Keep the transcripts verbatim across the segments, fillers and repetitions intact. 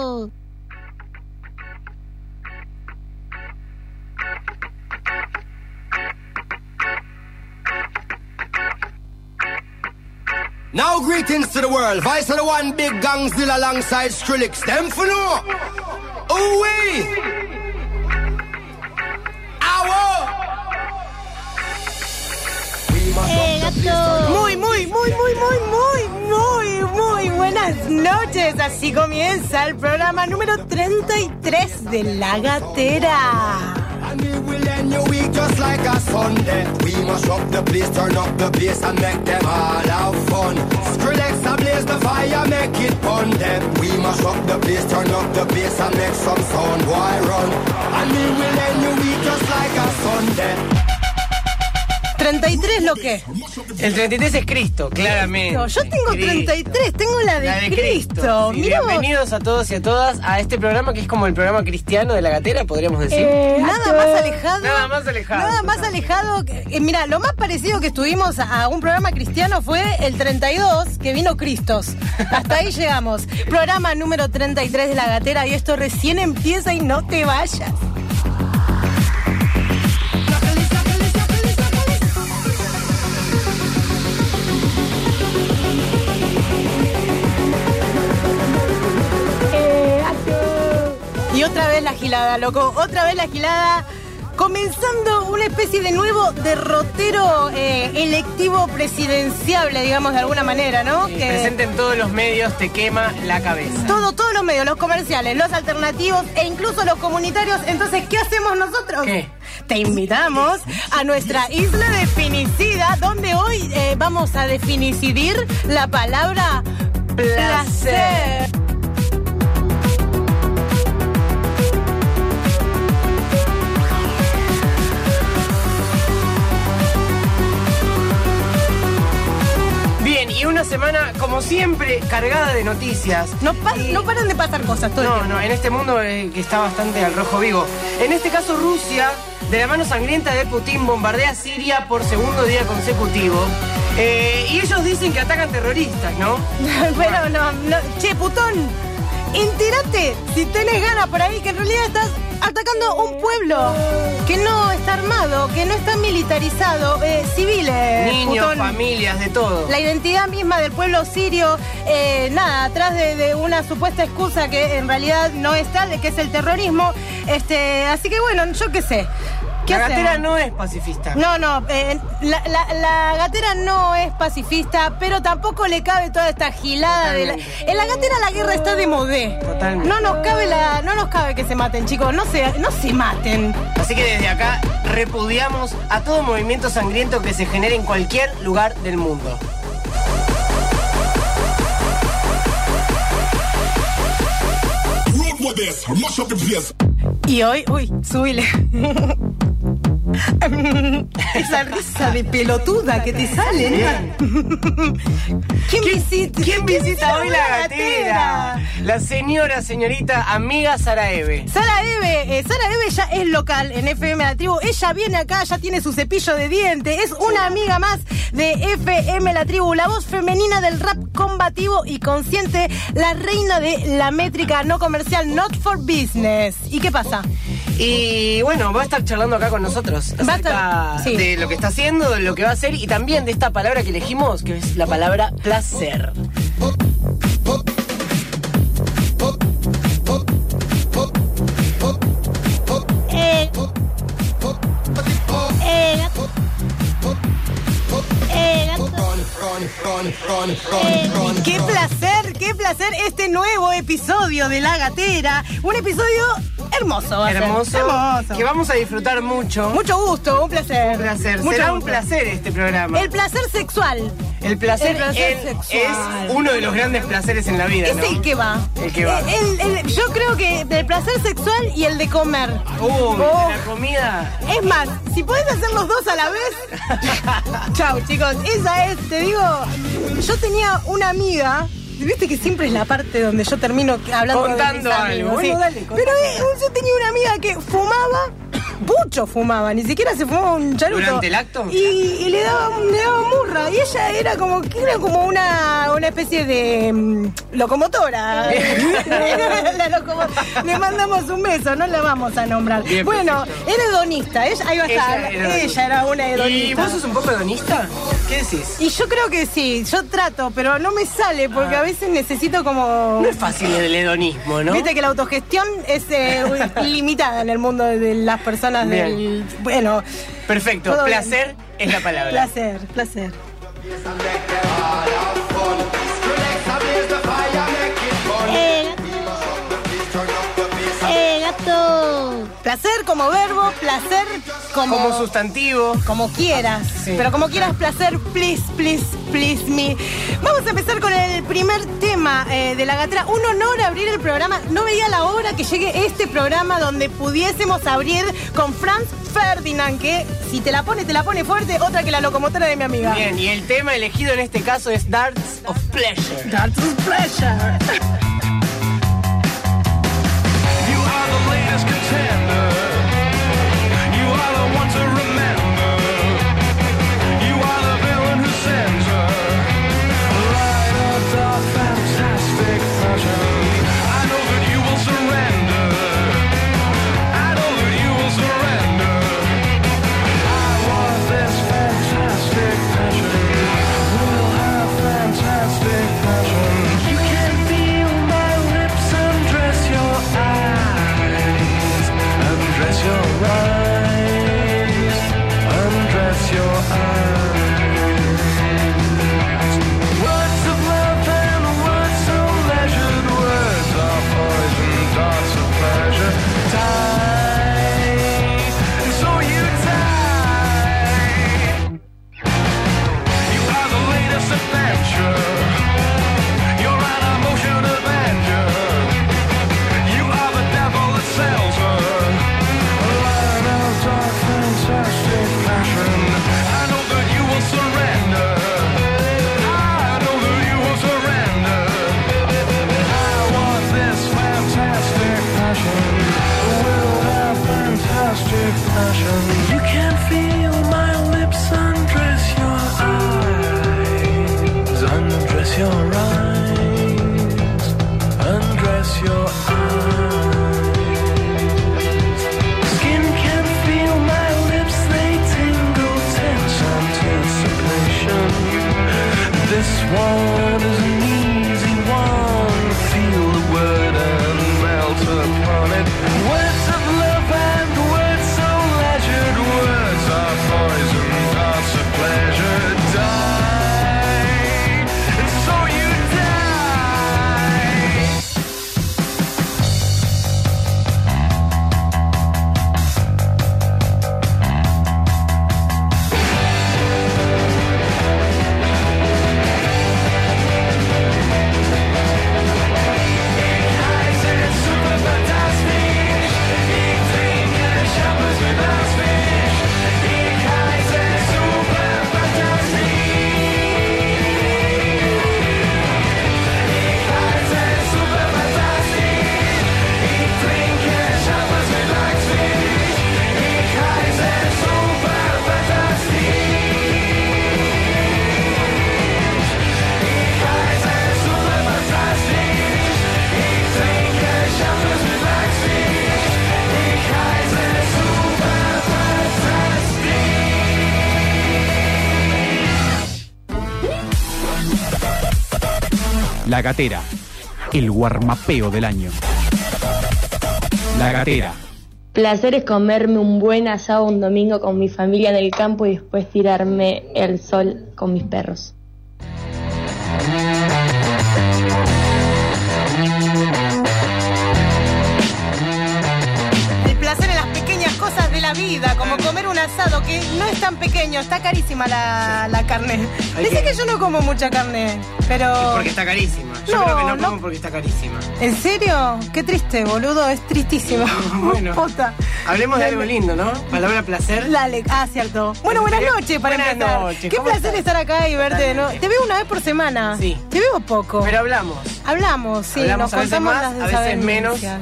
gato. Now greetings to the world. Vice of the one big gangzilla alongside Skrillex. Them for no. Ooh wee. Ow. Eh, gato. Muy, muy, muy, muy, muy, muy, muy, muy buenas noches. Así comienza el programa número treinta y tres de La Gatera. And we will end your week just like a Sunday. We must rock the place, turn up the bass and make them all have fun. Skrillex ablaze the fire, make it fun them. We must rock the place, turn up the bass and make some sound, why run? And we will end your week just like a Sunday. ¿treinta y tres lo qué? El treinta y tres es Cristo, claramente. No, yo tengo Cristo. treinta y tres, tengo la de, La de Cristo. Cristo. Sí, Mirá vos. bienvenidos a todos y a todas a este programa que es como el programa cristiano de La Gatera, podríamos decir. Eh, nada más alejado. Nada más alejado. Nada más alejado. que- eh, mira, lo más parecido que estuvimos a, a un programa cristiano fue el treinta y dos, que vino Cristos. Hasta ahí llegamos. Programa número treinta y tres de La Gatera y esto recién empieza y no te vayas. Y otra vez la gilada, loco, otra vez la gilada, comenzando una especie de nuevo derrotero eh, electivo presidenciable, digamos, de alguna manera, ¿no? Sí, que presente en todos los medios, te quema la cabeza. todo, todos los medios, los comerciales, los alternativos e incluso los comunitarios. Entonces, ¿qué hacemos nosotros? ¿Qué? Te invitamos a nuestra isla definicida, donde hoy eh, vamos a definicidir la palabra placer. Bien, y una semana, como siempre, cargada de noticias. No, pa- Y- no paran de pasar cosas todo el No, tiempo. no, en este mundo eh, que está bastante al rojo vivo. En este caso, Rusia, de la mano sangrienta de Putin, bombardea a Siria por segundo día consecutivo. Eh, y ellos dicen que atacan terroristas, ¿no? Pero no, no. Che, putón, entérate si tenés ganas por ahí que en realidad estás atacando un pueblo que no está armado, que no está militarizado, eh, civiles, Niños, putón. familias, de todo. La identidad misma del pueblo sirio, eh, nada, atrás de, de una supuesta excusa que en realidad no es tal, de que es el terrorismo. Este, así que bueno, yo qué sé. ¿Qué La hacemos? Gatera no es pacifista. No, no, eh, la, la- la Gatera no es pacifista, pero tampoco le cabe toda esta gilada de la... Totalmente. En la Gatera la guerra está de modé. Totalmente. No nos cabe la, no nos cabe que se maten, chicos, no se, no se maten. Así que desde acá repudiamos a todo movimiento sangriento que se genere en cualquier lugar del mundo. Y hoy, uy, subile. Esa risa de pelotuda que te sale, ¿no? ¿Quién visita? ¿Quién visita hoy La Gatera? La señora, señorita, amiga Sara Eve. Sara Eve, eh, Sara Eve ya es local en F M La Tribu. Ella viene acá, ya tiene su cepillo de diente. Es una amiga más de F M La Tribu, la voz femenina del rap combativo y consciente, la reina de la métrica no comercial, not for business. ¿Y qué pasa? Y bueno, va a estar charlando acá con nosotros Va a acerca estar- sí. de lo que está haciendo, de lo que va a hacer y también de esta palabra que elegimos, que es la palabra placer. Eh, eh, gato. Eh, gato. Eh, Qué placer, qué placer este nuevo episodio de La Gatera. Un episodio hermoso. Va a ser. Hermoso, Hermoso. que vamos a disfrutar mucho. Mucho gusto, un placer. Un placer. Mucho Será un gusto. placer este programa. El placer sexual. El placer, el placer en- sexual. es uno de los grandes placeres en la vida, Es ¿no? el que va. El que va. Eh, el- el- yo creo que del placer sexual y el de comer. Uy, Oh. la comida. Es más, si podés hacer los dos a la vez. Chau, chicos. Esa es, te digo, yo tenía una amiga. Viste que siempre es la parte donde yo termino hablando Contando de mis amigos, algo. sí. Bueno, dale, contá. Pero eh, yo tenía una amiga que fumaba Mucho fumaba, ni siquiera se fumaba un charuto. ¿Durante el acto? Y, y le daba le daba murra. Y ella era como era como una, una especie de um, locomotora. La locomo- le mandamos un beso, no la vamos a nombrar. Bien, bueno, perfecto. era hedonista. Ella, ahí va a estar. Ella era, Ella era una hedonista. ¿Y vos sos un poco hedonista? ¿Qué decís? Y yo creo que sí, yo trato, pero no me sale porque Ah. a veces necesito como... No es fácil el hedonismo, ¿no? Viste que la autogestión es eh, limitada en el mundo de las personas Bien. del... Bueno, Perfecto, todo bien. placer es la palabra. Placer, placer. Eh, eh, gato. Placer como verbo, placer como... Como sustantivo. Como quieras, Sí. pero como quieras, placer, please, please, please me. Vamos a empezar con el primer tema eh, de La Gatera. Un honor abrir el programa. No veía la hora que llegue este programa donde pudiésemos abrir con Franz Ferdinand, que si te la pone, te la pone fuerte, otra que la locomotora de mi amiga. Bien, y el tema elegido en este caso es Darts of Pleasure. That's a pleasure. You are the latest contender. You are the one to remember. You are the villain who sends her. Light of dark, fantastic passion. I know that you will surrender. I know that you will surrender. I want this fantastic passion. We'll have fantastic passion. You can feel my lips undress your eyes. Undress your eyes. Undress your eyes. Words of love and words so measured. Words are poison, darts of pleasure. Die, and so you die. You are the latest adventure. You're an emotion avenger. You are the devil that sells her. A line of dark, fantastic passion. I know that you will surrender. I know that you will surrender. I want this fantastic passion. We'll have fantastic passion. You can feel my lips undress your eyes. Undress your eyes. Undress your eyes. Skin can feel my lips, they tingle, tense anticipation. This one is an easy one. Feel the word and melt upon it. Words of love and words so leisured. Words are poison, darts of pleasure. Die, and so you die. La Gatera, el guarmapeo del año. La Gatera. Placer es comerme un buen asado un domingo con mi familia en el campo y después tirarme el sol con mis perros. El placer en las pequeñas cosas de la vida, como comer un asado que no es tan pequeño, está carísima la, la carne. Hay Dice que- que yo no como mucha carne, pero... Porque está carísima. Yo No, creo que no no. como porque está carísima. ¿En serio? Qué triste, boludo, es tristísimo. Bueno. Posta. Hablemos de Dale. algo lindo, ¿no? Palabra placer. Dale, ah, cierto. Bueno, buenas noches para Buenas empezar. noches, Qué ¿cómo placer estás? estar acá y verte de nuevo. Te veo una vez por semana. Sí. Te veo poco. Pero hablamos. Hablamos, sí, Hablamos nos a veces contamos más, las a veces menos. desavenencias.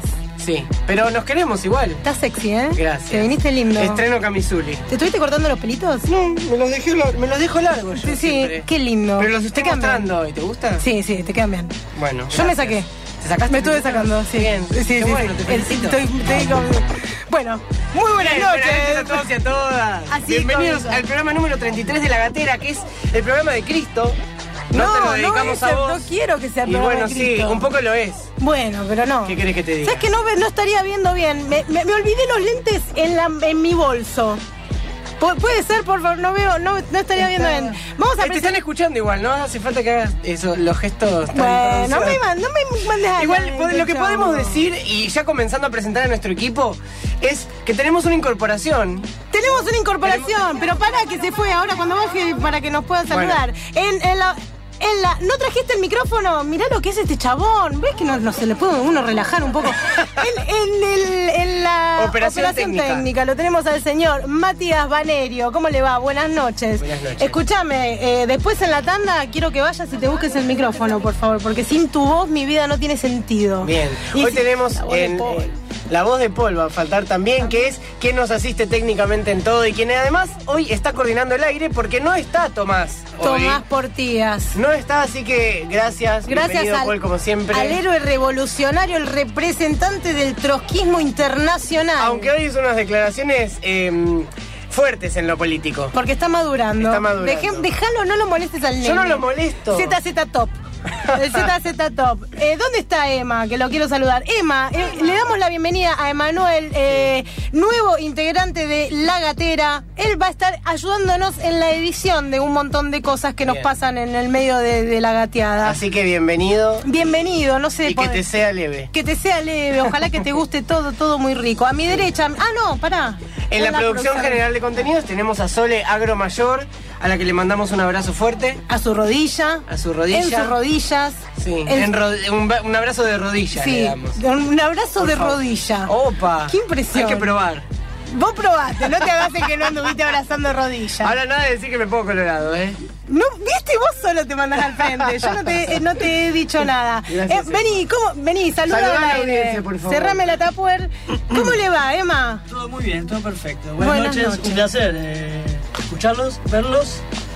Sí, pero nos queremos igual. Estás sexy, ¿eh? Gracias. Te viniste lindo. Estreno camisuli. ¿Te estuviste cortando los pelitos? No, me los, dejé, me los dejo largos yo Sí, sí, siempre. qué lindo. Pero los estoy Te quedan bien. mostrando hoy, ¿te gusta? Sí, sí, te quedan bien. Bueno, Yo me gracias. saqué. ¿Te sacaste? Me estuve sacando, sí. Bien. Sí, sí, Qué sí. bueno, te felicito. Estoy, estoy con- Bueno, muy buenas Bien, buenas noches a noches. todos y a todas. Así Bienvenidos comienza. al programa número treinta y tres de La Gatera, que es el programa de Cristo. No, No, te lo no dedicamos es a el- vos. no quiero que sea Y programa bueno, de sí, Cristo. un poco lo es. Bueno, pero no. ¿Qué querés que te diga? ¿Sabes que no, ve- no estaría viendo bien? Me, me- me olvidé los lentes en, la, en mi bolso. Pu- puede ser, por favor, no veo, no, no estaría viendo bien. Vamos a Eh, te están presentar. escuchando igual, ¿no? Hace falta que hagas eso, los gestos tan Bueno, no me, pronunciados. man- no me mandes a Igual la- pod- lo que chavo. podemos decir, y ya comenzando a presentar a nuestro equipo, es que tenemos una incorporación. Tenemos una incorporación, pero para que se fue ahora cuando baje para que nos puedan saludar. En, en la. En la, ¿no trajiste el micrófono? Mirá lo que es este chabón. ¿Ves que no, no se le puede uno relajar un poco? En, en el- en la Operación técnica. lo tenemos al señor Matías Banerio. ¿Cómo le va? Buenas noches. Buenas noches. Escúchame, eh, después en la tanda quiero que vayas y te busques el micrófono, por favor, porque sin tu voz mi vida no tiene sentido. Bien, Y hoy si- tenemos la voz de en, Paul. eh, la voz de Paul, va a faltar también, que es quien nos asiste técnicamente en todo y quien además hoy está coordinando el aire porque no está Tomás. hoy. Tomás Portías. No está, así que gracias. Gracias Bienvenido, al, Paul, como siempre. al héroe revolucionario, el representante del trotskismo internacional. Aunque hoy hizo unas declaraciones eh, fuertes en lo político. Porque está madurando. Está madurando. Deje- déjalo, no lo molestes al nene. Yo no lo molesto. Z Z Top. El Z Z Top. Eh, ¿Dónde está Emma? Que lo quiero saludar. Emma, eh, le damos la bienvenida a Emanuel, eh, nuevo integrante de La Gatera. Él va a estar ayudándonos en la edición de un montón de cosas que nos Bien. pasan en el medio de, de la gateada. Así que bienvenido Bienvenido, no sé. y que pod- te sea leve. Que te sea leve, ojalá que te guste todo, todo muy rico. A mi derecha, ah no, pará. En la Hola, producción profesora. general de contenidos tenemos a Sole Agro Mayor, a la que le mandamos un abrazo fuerte. A su rodilla. A su rodilla. En sus rodillas. Sí, En- en ro- un, ba- un abrazo de rodillas, le Sí, damos. un abrazo Por de favor. rodilla. Opa. Qué impresión. Hay que probar. Vos probaste, no te hagas el que no anduviste abrazando rodilla. Ahora nada de decir que me pongo colorado, ¿eh? No, viste, vos solo te mandás al frente. Yo no te, eh, no te he dicho nada. Gracias, Eh, vení, ¿cómo? Vení, saluda Saludá al a la aire. audiencia, por favor. Cerrame la tapuer. ¿Cómo le va, Emma? Todo muy bien, todo perfecto. Buenas, Buenas noches, noches. un placer eh, escucharlos, verlos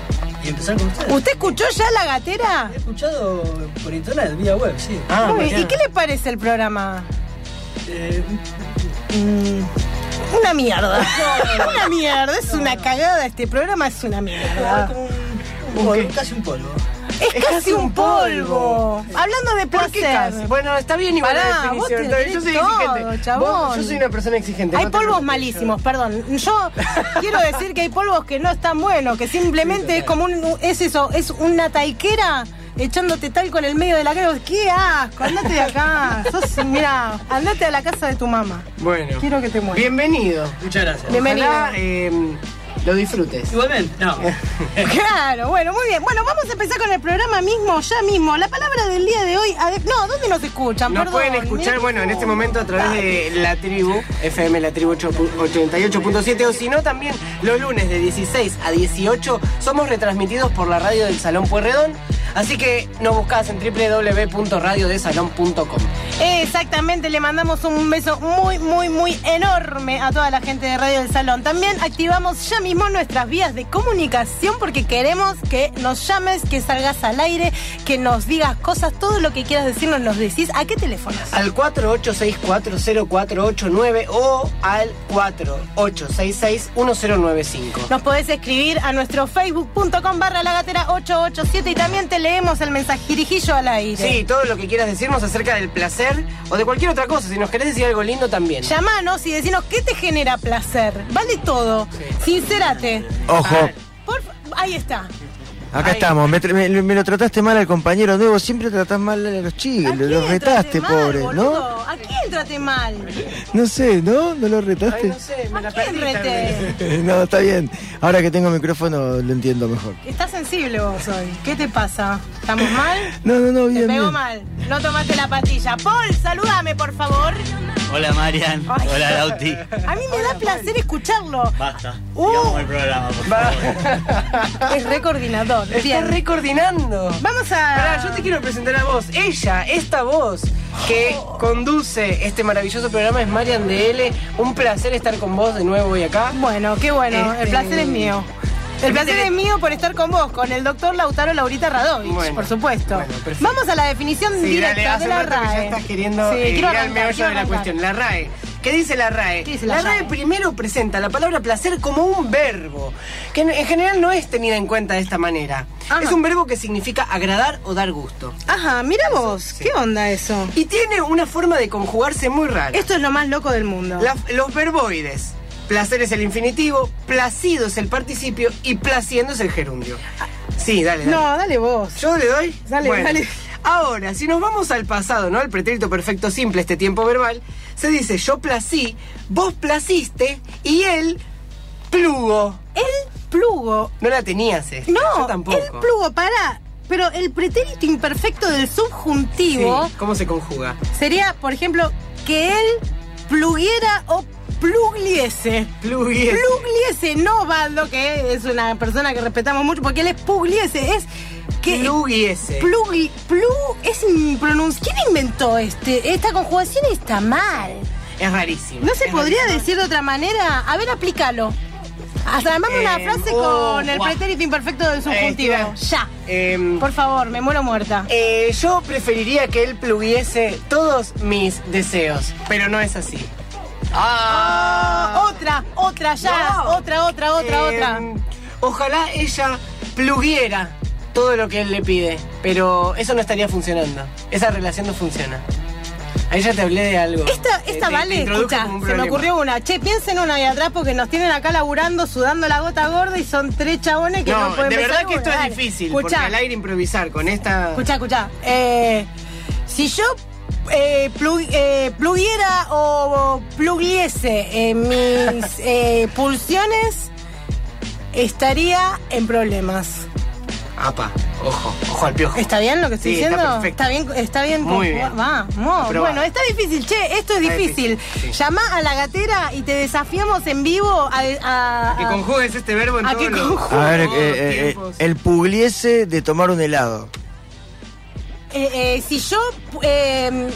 y empezar con ustedes. ¿Usted escuchó ya La Gatera? He escuchado por internet, vía web, sí. Ah, Muy bien. mirá. ¿Y qué le parece el programa? Eh, Mm, una mierda. Una mierda, es una cagada. Este programa es una es mierda. como un, un polvo, casi un polvo. Es, casi un polvo. Hablando de ¿Por qué placer. casi? Bueno, está bien igual Pará, la vos definición. te Yo soy tenés todo, exigente. chabón. Vos- yo soy una persona exigente. Hay no te polvos preocupes. malísimos, perdón. Yo quiero decir que hay polvos que no están buenos, que simplemente es como un, es eso, es una taiquera echándote talco en el medio de la cara. ¡Qué asco! Andate de acá. Sos, mira, andate a la casa de tu mamá. Bueno. Quiero que te mueras. Bienvenido. Muchas gracias. Bienvenido. Ojalá eh, lo disfrutes. Igualmente, no. Claro, bueno, muy bien. Bueno, vamos a empezar con el programa mismo, ya mismo. La palabra del día de hoy. ade- No, ¿dónde nos escuchan? Nos Perdón, pueden escuchar, mirá bueno, en que- este momento a través de La Tribu, F M La Tribu ochenta y ocho punto siete, o si no, también los lunes de dieciséis a dieciocho somos retransmitidos por la radio del Salón Pueyrredón. Así que nos buscás en doble u doble u doble u punto radio de salón punto com. Exactamente, le mandamos un beso muy, muy, muy enorme a toda la gente de Radio del Salón. También activamos ya mismo nuestras vías de comunicación porque queremos que nos llames, que salgas al aire, que nos digas cosas, todo lo que quieras decirnos nos decís. ¿A qué teléfonos? Al cuatro ocho seis cuatro cero cuatro ocho nueve o al cuatro ocho seis seis uno cero nueve cinco. Nos podés escribir a nuestro facebook punto com barra la gatera ocho ocho siete y también te leemos el mensajirijillo al aire. Sí, todo lo que quieras decirnos acerca del placer o de cualquier otra cosa. Si nos querés decir algo lindo también. Llamanos y decinos qué te genera placer. Vale todo. Sincérate. Ojo, Por fa- Ahí está. acá Ay. estamos. Me, tra- me- me lo trataste mal al compañero nuevo. Siempre tratás mal a los ¿A chicos. quién Lo retaste, traté mal, pobre, ¿no? boludo? ¿A quién traté mal? No sé, ¿no? ¿No lo Ay, retaste? no sé, me la ¿A quién perdí reté? también. No, está bien. Ahora que tengo micrófono lo entiendo mejor. Estás sensible vos hoy. ¿Qué te pasa? ¿Estamos mal? No, no, no, Te bien, pegó bien. mal. No tomaste la pastilla. Paul, salúdame, por favor. Hola Marian, Ay. hola Lauti. A mí me da placer escucharlo. Basta, Uh. sigamos el programa, por favor. Es recoordinador. doctor. Está Bien. recoordinando. Vamos a... Pará, yo te quiero presentar a vos. Ella, esta voz que conduce este maravilloso programa es Marian D L. Un placer estar con vos de nuevo hoy acá. Bueno, qué bueno. Este- El placer es mío. El placer es mío por estar con vos, con el doctor Lautaro Laurita Radovich, Bueno, por supuesto. bueno, perfecto. Vamos a la definición Sí, directa dale, hace de la rato que ya RAE. estás queriendo Sí, eh, quiero ir al arrancar, meollo quiero de la arrancar. cuestión. La RAE. ¿Qué dice la RAE? ¿Qué dice la la RAE RAE? primero presenta la palabra placer como un verbo, que en, en general no es tenida en cuenta de esta manera. Ajá. Es un verbo que significa agradar o dar gusto. Ajá, mira vos, sí. ¿qué onda eso? Y tiene una forma de conjugarse muy rara. Esto es lo más loco del mundo. La- los verboides. Placer es el infinitivo, placido es el participio y placiendo es el gerundio. Sí, dale, dale. No, dale vos. ¿Yo le doy? Dale, Bueno. dale. Ahora, si nos vamos al pasado, ¿no? Al pretérito perfecto simple, este tiempo verbal, se dice yo plací, vos placiste y él plugo. El plugo. No la tenías esta, No, yo tampoco. el plugo, pará. Pero el pretérito imperfecto del subjuntivo Sí, ¿cómo se conjuga? sería, por ejemplo, que él pluguiera o plugliese. Pluguiese. Plugliese, no Baldo, que es una persona que respetamos mucho, porque él es pugliese, es que... Pluguiese. Plugli, plu, es impronunciable. ¿Quién inventó este? Esta conjugación está mal. Es rarísimo. ¿No se Es podría rarísimo. decir de otra manera? A ver, aplícalo. Hasta armame una Eh, frase oh, con el guau. pretérito imperfecto del subjuntivo. Eh, ya. Em, Por favor, me muero muerta. Eh, yo preferiría que él pluguiese todos mis deseos, pero no es así. Ah, otra, otra ya. No. Otra, otra, otra, Eh, otra. Ojalá ella pluguiera todo lo que él le pide, pero eso no estaría funcionando. Esa relación no funciona. Ahí ya te hablé de algo. Esta, Eh, esta te- vale, te introduje escucha, como un se me problema. ocurrió una. Che, piensen una ahí atrás porque nos tienen acá laburando, sudando la gota gorda y son tres chabones que no, No, pueden de pensar verdad que una. esto es Dale. difícil, porque Escuchá, al aire improvisar con esta... escuchá, escuchá. Eh, si yo eh, plug- eh, pluguiera o plugliese en mis eh, pulsiones, estaría en problemas. Apa, ojo, ojo al piojo. ¿Está bien lo que estoy Sí, diciendo? está perfecto. Está bien, está bien. Muy conjugado. bien. Vamos. Aprobado. Bueno, está difícil, che, esto es Está difícil. difícil, sí. Llamá a la gatera y te desafiamos en vivo a, a- Que a- conjugues este verbo en ¿A todos qué los, conjugue? A ver, todos los eh, eh, eh, tiempos. el pugliese de tomar un helado. eh, eh, si yo eh,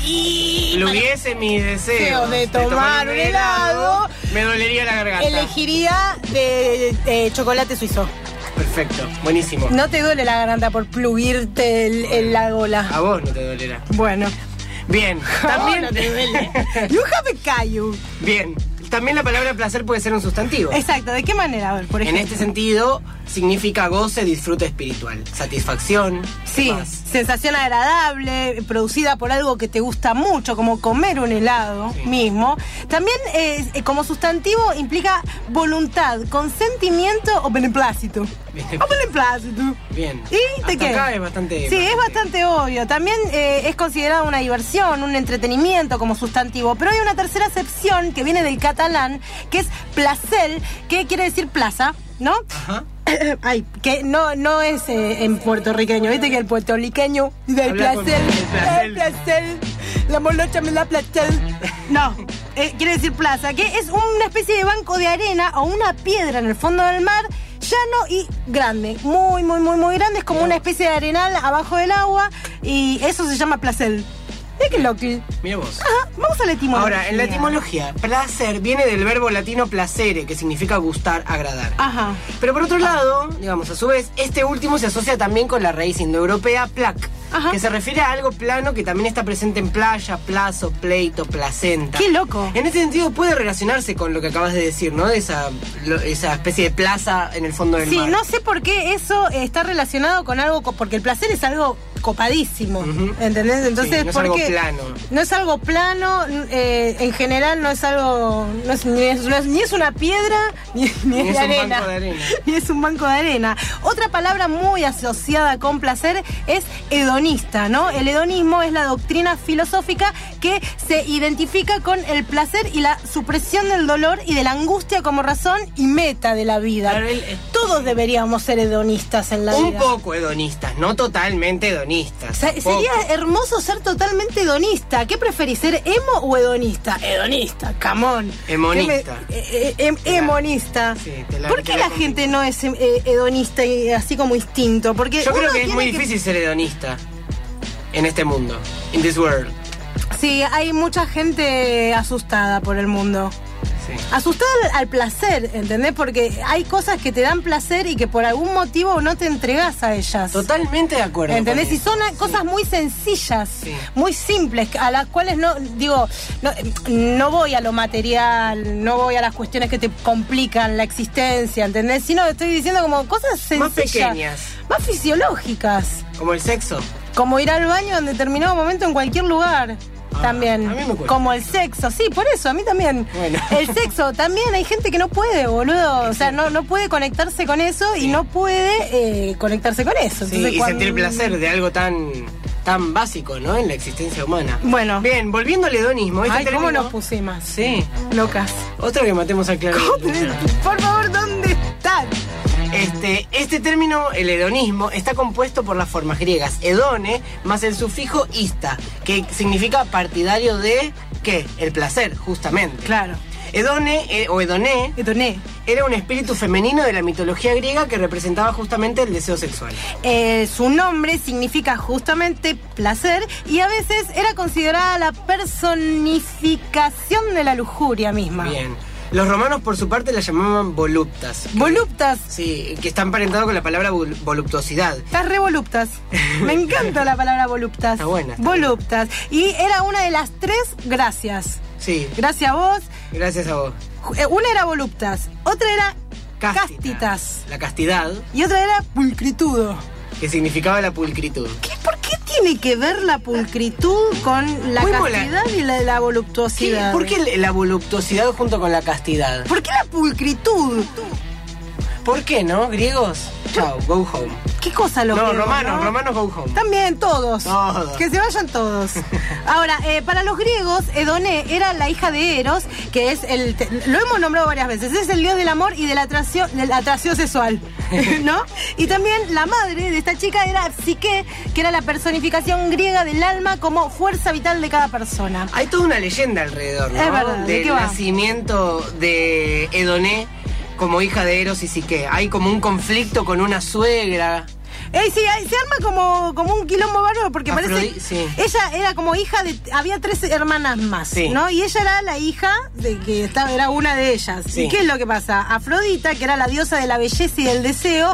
y Pluguiese mis deseos de tomar un helado, me dolería la garganta. elegiría de, de chocolate suizo. Perfecto, buenísimo. No te duele la garganta por pluguirte el- el- la gola. A vos no te dolerá. Bueno. Bien, también. No te duele. You have a caillou. Bien, también la palabra placer puede ser un sustantivo. Exacto, ¿de qué manera? A ver, por En ejemplo. este sentido, significa goce, disfrute espiritual, satisfacción. Sí, ¿qué más? sensación agradable, producida por algo que te gusta mucho, como comer un helado Sí. mismo. También eh, eh, como sustantivo implica voluntad, consentimiento o beneplácito. Bien. O beneplácito. Bien. ¿Y de Hasta qué? acá es bastante. Sí, es bastante obvio. También eh, es considerado una diversión, un entretenimiento como sustantivo. Pero hay una tercera acepción que viene del catalán, que es placer, que quiere decir plaza, ¿no? Ajá. Ay, que no, no es eh, en puertorriqueño, viste que el puertorriqueño del Habla con placer, el placer. el placer, la molocha me da placer. No, eh, quiere decir plaza, que es una especie de banco de arena o una piedra en el fondo del mar, llano y grande, muy, muy, muy, muy grande, es como una especie de arenal abajo del agua y eso se llama placer. ¿De qué loco? Mira vos. Ajá, vamos a la etimología. Ahora, en la etimología, placer viene del verbo latino placere, que significa gustar, agradar. Ajá. Pero por otro lado, digamos, a su vez, este último se asocia también con la raíz indoeuropea plac, Ajá. que se refiere a algo plano que también está presente en playa, plazo, pleito, placenta. Qué loco. En este sentido puede relacionarse con lo que acabas de decir, ¿no? De esa, lo- esa especie de plaza en el fondo del Sí, mar. no sé por qué eso está relacionado con algo, co- porque el placer es algo copadísimo, Ujú. ¿entendés? Entonces, Sí, no es ¿por algo qué? plano. No es algo plano, eh, en general no es algo, no es, ni, es, no es- ni es una piedra, ni, ni Ni es, es de un arena, banco de arena. ni es un banco de arena. Otra palabra muy asociada con placer es hedonista, ¿no? El hedonismo es la doctrina filosófica que se identifica con el placer y la supresión del dolor y de la angustia como razón y meta de la vida. Claro, el- Todos deberíamos ser hedonistas en la Un vida. poco hedonistas, no totalmente hedonistas. hedonistas. O sea, tampoco. sería hermoso ser totalmente hedonista. ¿Qué preferís, ser emo o hedonista? Hedonista, camón. Hemonista. Eh, eh, eh, hemonista. Sí, te la- ¿Por te qué la la gente no es eh, hedonista y así como instinto? Porque Yo creo uno que es tiene muy difícil ser hedonista en este mundo. In this world. Sí, hay mucha gente asustada por el mundo. Sí. Asustada al, al placer, ¿entendés? Porque hay cosas que te dan placer y que por algún motivo no te entregas a ellas. Totalmente de acuerdo. ¿Entendés? con Y son eso. cosas muy sencillas, Sí. muy simples, a las cuales no, digo, no, no voy a lo material, no voy a las cuestiones que te complican la existencia, ¿entendés? Sino estoy diciendo como cosas sencillas. Más pequeñas. Más fisiológicas. Como el sexo. Como ir al baño en determinado momento en cualquier lugar. Ah, También, a mí me cuesta. como el sexo, sí, por eso, a mí también. Bueno. El sexo, también hay gente que no puede, boludo. O sea, no, no puede conectarse con eso y no puede eh, conectarse con eso. Sí, Entonces, y cuando- sentir placer de algo tan tan básico, ¿no? En la existencia humana. Bueno. Bien, volviendo al hedonismo. Este Ay, ¿cómo término- nos pusimos? Sí. Locas. Otro que matemos al claro. Por favor, ¿dónde están? Este, este término, el hedonismo, está compuesto por las formas griegas hedone más el sufijo ista, que significa partidario de, ¿qué? El placer, justamente. Claro. Hedone, eh, o hedoné, Etoné. era un espíritu femenino de la mitología griega que representaba justamente el deseo sexual. Eh, su nombre significa justamente placer y a veces era considerada la personificación de la lujuria misma. Bien. Los romanos, por su parte, la llamaban voluptas. Voluptas. Sí, que está emparentado con la palabra vol- voluptuosidad. Estás re voluptas. Me encanta la palabra voluptas. Está buena, está Voluptas. Y era una de las tres gracias. Sí, Gracias a vos. gracias a vos. Eh, Una era voluptas, otra era Cástita. castitas La castidad, y otra era pulcritudo. que significaba la pulcritud. ¿Qué, ¿Por qué tiene que ver la pulcritud con la Fuimos la- castidad y la, la ¿Qué? voluptuosidad? ¿Por qué la voluptuosidad junto con la castidad? ¿Por qué la pulcritud? ¿Por qué, no? ¿Griegos? Chao, go home. ¿Qué cosa lo No, griegos, romanos, no? romanos go home. También, todos. Todos. Que se vayan todos. Ahora, eh, para los griegos, Edoné era la hija de Eros, que es el... te- lo hemos nombrado varias veces. Es el dios del amor y de la atracción, de la atracción sexual. ¿No? Y también la madre de esta chica era Psique, que era la personificación griega del alma como fuerza vital de cada persona. Hay toda una leyenda alrededor, ¿no? Es verdad, ¿de Del qué va? nacimiento de Edoné como hija de Eros y Psique. Hay como un conflicto con una suegra. Ey, sí, ahí se arma como, como un quilombo bárbaro porque Afrodi- parece... sí. Ella era como hija de... Había tres hermanas más, Sí. ¿no? Y ella era la hija de que estaba, era una de ellas. Sí. ¿Y qué es lo que pasa? Afrodita, que era la diosa de la belleza y del deseo,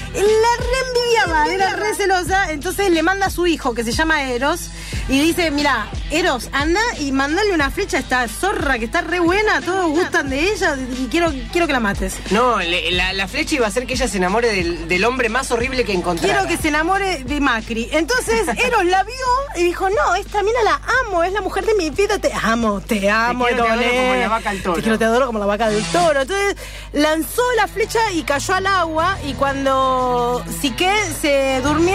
la reenvidiaba, era re celosa, entonces le manda a su hijo, que se llama Eros, y dice, mira, Eros, anda y mandale una flecha a esta zorra que está re buena, todos gustan de ella y quiero, quiero que la mates. No, le- la, la flecha iba a hacer que ella se enamore del, del hombre más horrible que encontrara. Quiero que se enamore de Macri. Entonces Eros la vio y dijo, no, esta mina la amo, es la mujer de mi vida, te amo, te amo, quiero, te Edoné. adoro como la vaca al toro. Te quiero, te adoro como la vaca del toro. Entonces lanzó la flecha y cayó al agua y cuando Psique se durmió,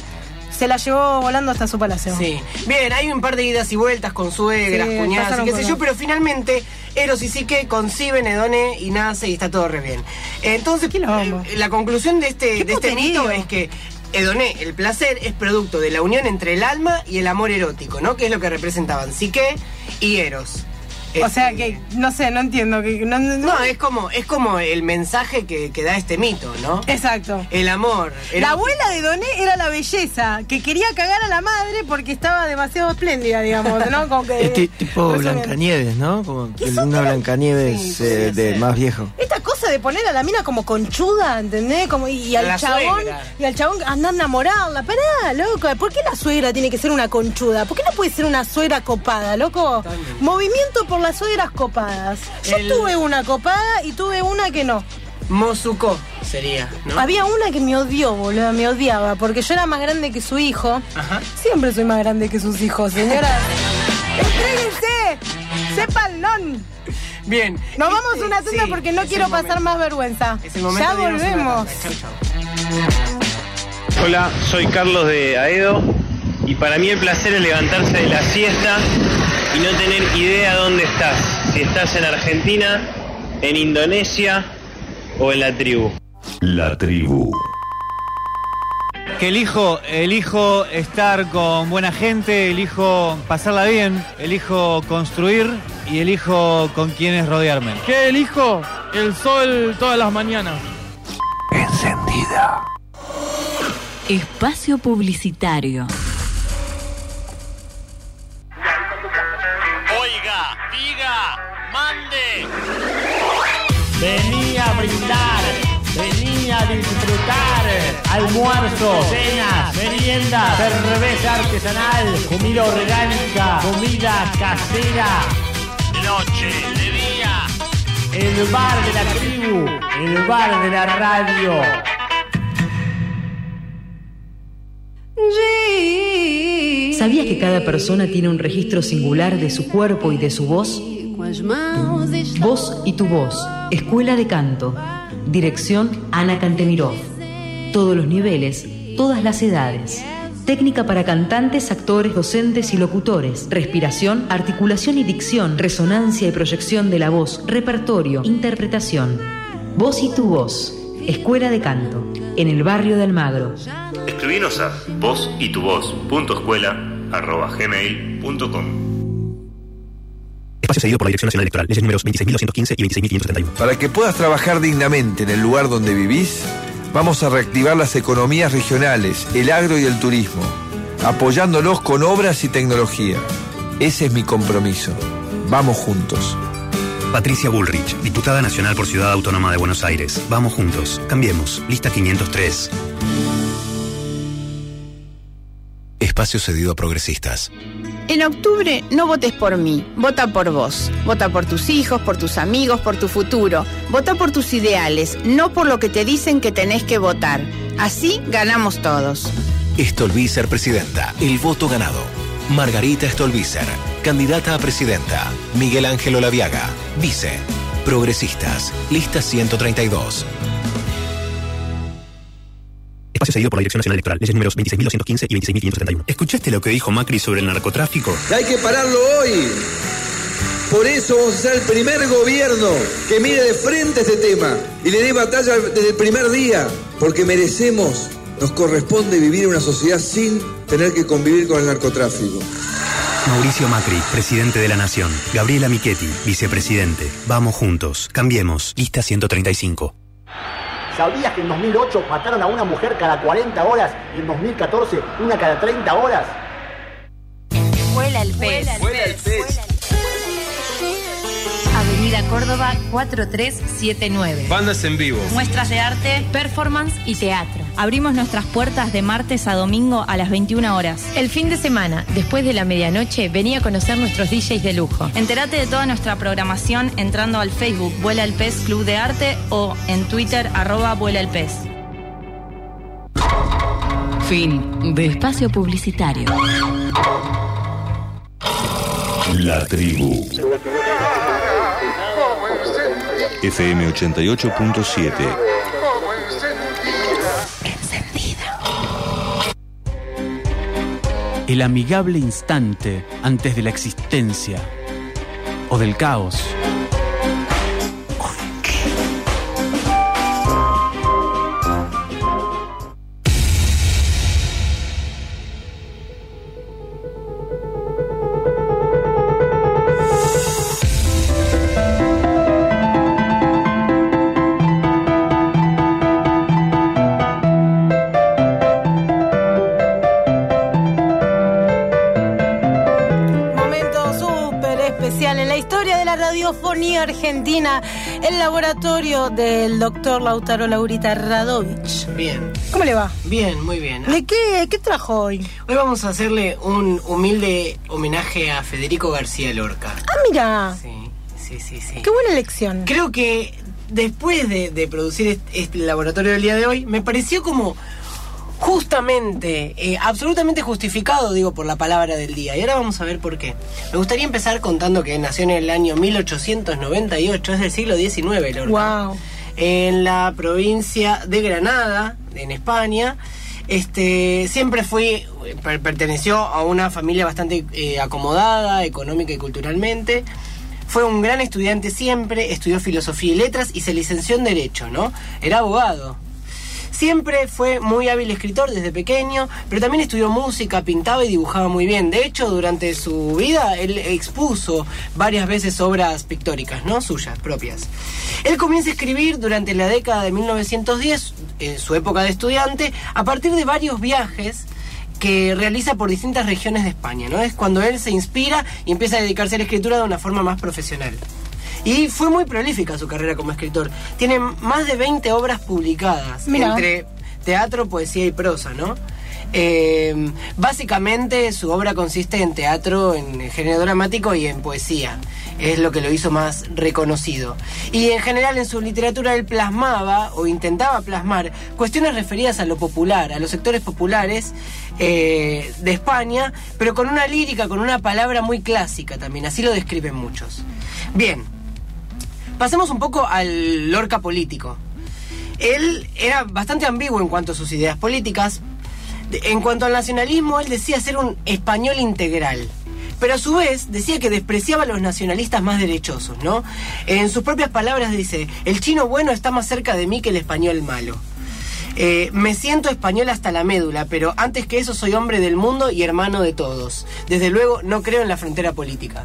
se la llevó volando hasta su palacio. Sí. Bien, hay un par de idas y vueltas con suegras, Sí, cuñadas y pasaron qué sé cosas. yo, pero finalmente Eros y Psique conciben Edoné y nace y está todo re bien. Entonces, Quilombo. eh, la conclusión de este, Qué de este puterío. mito es que Edoné, el placer, es producto de la unión entre el alma y el amor erótico, ¿no? Que es lo que representaban Psique y Eros. O sea Este, que, no sé, no entiendo. Que, no, no- No, es como, es como el mensaje que, que da este mito, ¿no? Exacto. El amor. La erótico. abuela de Doné era la belleza, que quería cagar a la madre porque estaba demasiado espléndida, digamos, ¿no? Como que, Es ti- tipo resumiendo. Blancanieves, ¿no? Como ¿Qué que son una de- Blancanieves Sí, eh, podría de ser. más viejo. Esta cosa de poner a la mina como conchuda, ¿entendés? Como, y, y al La chabón, suegra. y al chabón anda a enamorarla. Pará, loco, ¿por qué la suegra tiene que ser una conchuda? ¿Por qué no puede ser una suegra copada, loco? Totalmente. Movimiento por las suegras copadas. Yo El- tuve una copada y tuve una que no. Mozuko sería, ¿no? Había una que me odió, boludo, me odiaba, porque yo era más grande que su hijo. Ajá. Siempre soy más grande que sus hijos, señora. ¡Entréguense! ¡Sepanlón! Bien. Nos vamos Este, a una tanda sí, porque no es quiero el momento. pasar más vergüenza. Es el momento Ya de irnos a una volvemos. tanda. Chau, chau. Hola, soy Carlos de Aedo y para mí el placer es levantarse de la siesta y no tener idea dónde estás, si estás en Argentina, en Indonesia o en la tribu. La tribu. que elijo, elijo estar con buena gente, elijo pasarla bien, elijo construir y elijo con quienes rodearme. ¿Qué elijo? El sol todas las mañanas. Encendida. Espacio publicitario. Oiga, diga, mande. Vení a brindar, vení a disfrutar. Almuerzo, cenas, meriendas, cerveza artesanal, comida orgánica, comida casera. De noche, de día. El bar de la tribu, el bar de la radio. ¿Sabías que cada persona tiene un registro singular de su cuerpo y de su voz? Voz y tu voz. Escuela de Canto. Dirección Ana Cantemirov. Todos los niveles, todas las edades. Técnica para cantantes, actores, docentes y locutores. Respiración, articulación y dicción. Resonancia y proyección de la voz. Repertorio, interpretación. Voz y tu voz. Escuela de Canto. En el barrio de Almagro. Escribinos a voz y tu voz punto escuela arroba gmail punto com. Espacio seguido por la Dirección Nacional Electoral. Leyes números veintiséis mil doscientos quince y veintiséis mil quinientos setenta y uno. Para que puedas trabajar dignamente en el lugar donde vivís, vamos a reactivar las economías regionales, el agro y el turismo, apoyándolos con obras y tecnología. Ese es mi compromiso. Vamos juntos. Patricia Bullrich, diputada nacional por Ciudad Autónoma de Buenos Aires. Vamos juntos. Cambiemos. Lista quinientos tres. Espacio cedido a progresistas. En octubre no votes por mí, vota por vos. Vota por tus hijos, por tus amigos, por tu futuro. Vota por tus ideales, no por lo que te dicen que tenés que votar. Así ganamos todos. Stolbizer presidenta. El voto ganado. Margarita Stolbizer, candidata a presidenta. Miguel Ángel Olaviaga, vice. Progresistas, lista ciento treinta y dos. Espacio seguido por la Dirección Nacional Electoral. Leyes números veintiséis mil doscientos quince y veintiséis mil quinientos setenta y uno. ¿Escuchaste lo que dijo Macri sobre el narcotráfico? Hay que pararlo hoy. Por eso vamos a ser el primer gobierno que mire de frente este tema y le dé batalla desde el primer día, porque merecemos, nos corresponde vivir en una sociedad sin tener que convivir con el narcotráfico. Mauricio Macri, presidente de la Nación. Gabriela Michetti, vicepresidente. Vamos juntos. Cambiemos. Lista ciento treinta y cinco. ¿Sabías que en dos mil ocho mataron a una mujer cada cuarenta horas y en dos mil catorce una cada treinta horas? Vuela el pez. Vuela el pez. Avenida Córdoba cuatro tres siete nueve. Bandas en vivo. Muestras de arte, performance y teatro. Abrimos nuestras puertas de martes a domingo a las veintiuna horas. El fin de semana, después de la medianoche, vení a conocer nuestros D Js de lujo. Entérate de toda nuestra programación entrando al Facebook Vuela el Pez Club de Arte o en Twitter arroba Vuela el Pez. Fin de espacio publicitario. La tribu. F M ochenta y ocho punto siete. Encendida. El amigable instante antes de la existencia o del caos. Radiofonía Argentina, el laboratorio del doctor Lautaro Laurita Radovich. Bien. ¿Cómo le va? Bien, muy bien. ¿De qué, qué trajo hoy? Hoy vamos a hacerle un humilde homenaje a Federico García Lorca. Ah, mira. Sí, sí, sí, sí. Qué buena elección. Creo que después de, de producir este, este laboratorio del día de hoy, me pareció como justamente, eh, absolutamente justificado, digo, por la palabra del día. Y ahora vamos a ver por qué. Me gustaría empezar contando que nació en el año mil ochocientos noventa y ocho, es del siglo diecinueve, Lorca. Wow. En la provincia de Granada, en España. Este, siempre fue, per- perteneció a una familia bastante eh, acomodada, económica y culturalmente. Fue un gran estudiante siempre, estudió filosofía y letras y se licenció en Derecho, ¿no? Era abogado. Siempre fue muy hábil escritor desde pequeño, pero también estudió música, pintaba y dibujaba muy bien. De hecho, durante su vida, él expuso varias veces obras pictóricas, ¿no? Suyas, propias. Él comienza a escribir durante la década de mil novecientos diez, en su época de estudiante, a partir de varios viajes que realiza por distintas regiones de España, ¿no? Es cuando él se inspira y empieza a dedicarse a la escritura de una forma más profesional. Y fue muy prolífica su carrera como escritor. Tiene más de veinte obras publicadas. Mirá. Entre teatro, poesía y prosa, ¿no? Eh, básicamente su obra consiste en teatro, en género dramático y en poesía. Es lo que lo hizo más reconocido. Y en general en su literatura él plasmaba o intentaba plasmar cuestiones referidas a lo popular, a los sectores populares eh, de España, pero con una lírica, con una palabra muy clásica también. Así lo describen muchos. Bien, pasemos un poco al Lorca político. Él era bastante ambiguo en cuanto a sus ideas políticas. En cuanto al nacionalismo, él decía ser un español integral, pero a su vez decía que despreciaba a los nacionalistas más derechosos, ¿no? En sus propias palabras dice: el chino bueno está más cerca de mí que el español malo. Eh, me siento español hasta la médula, pero antes que eso soy hombre del mundo y hermano de todos. Desde luego no creo en la frontera política.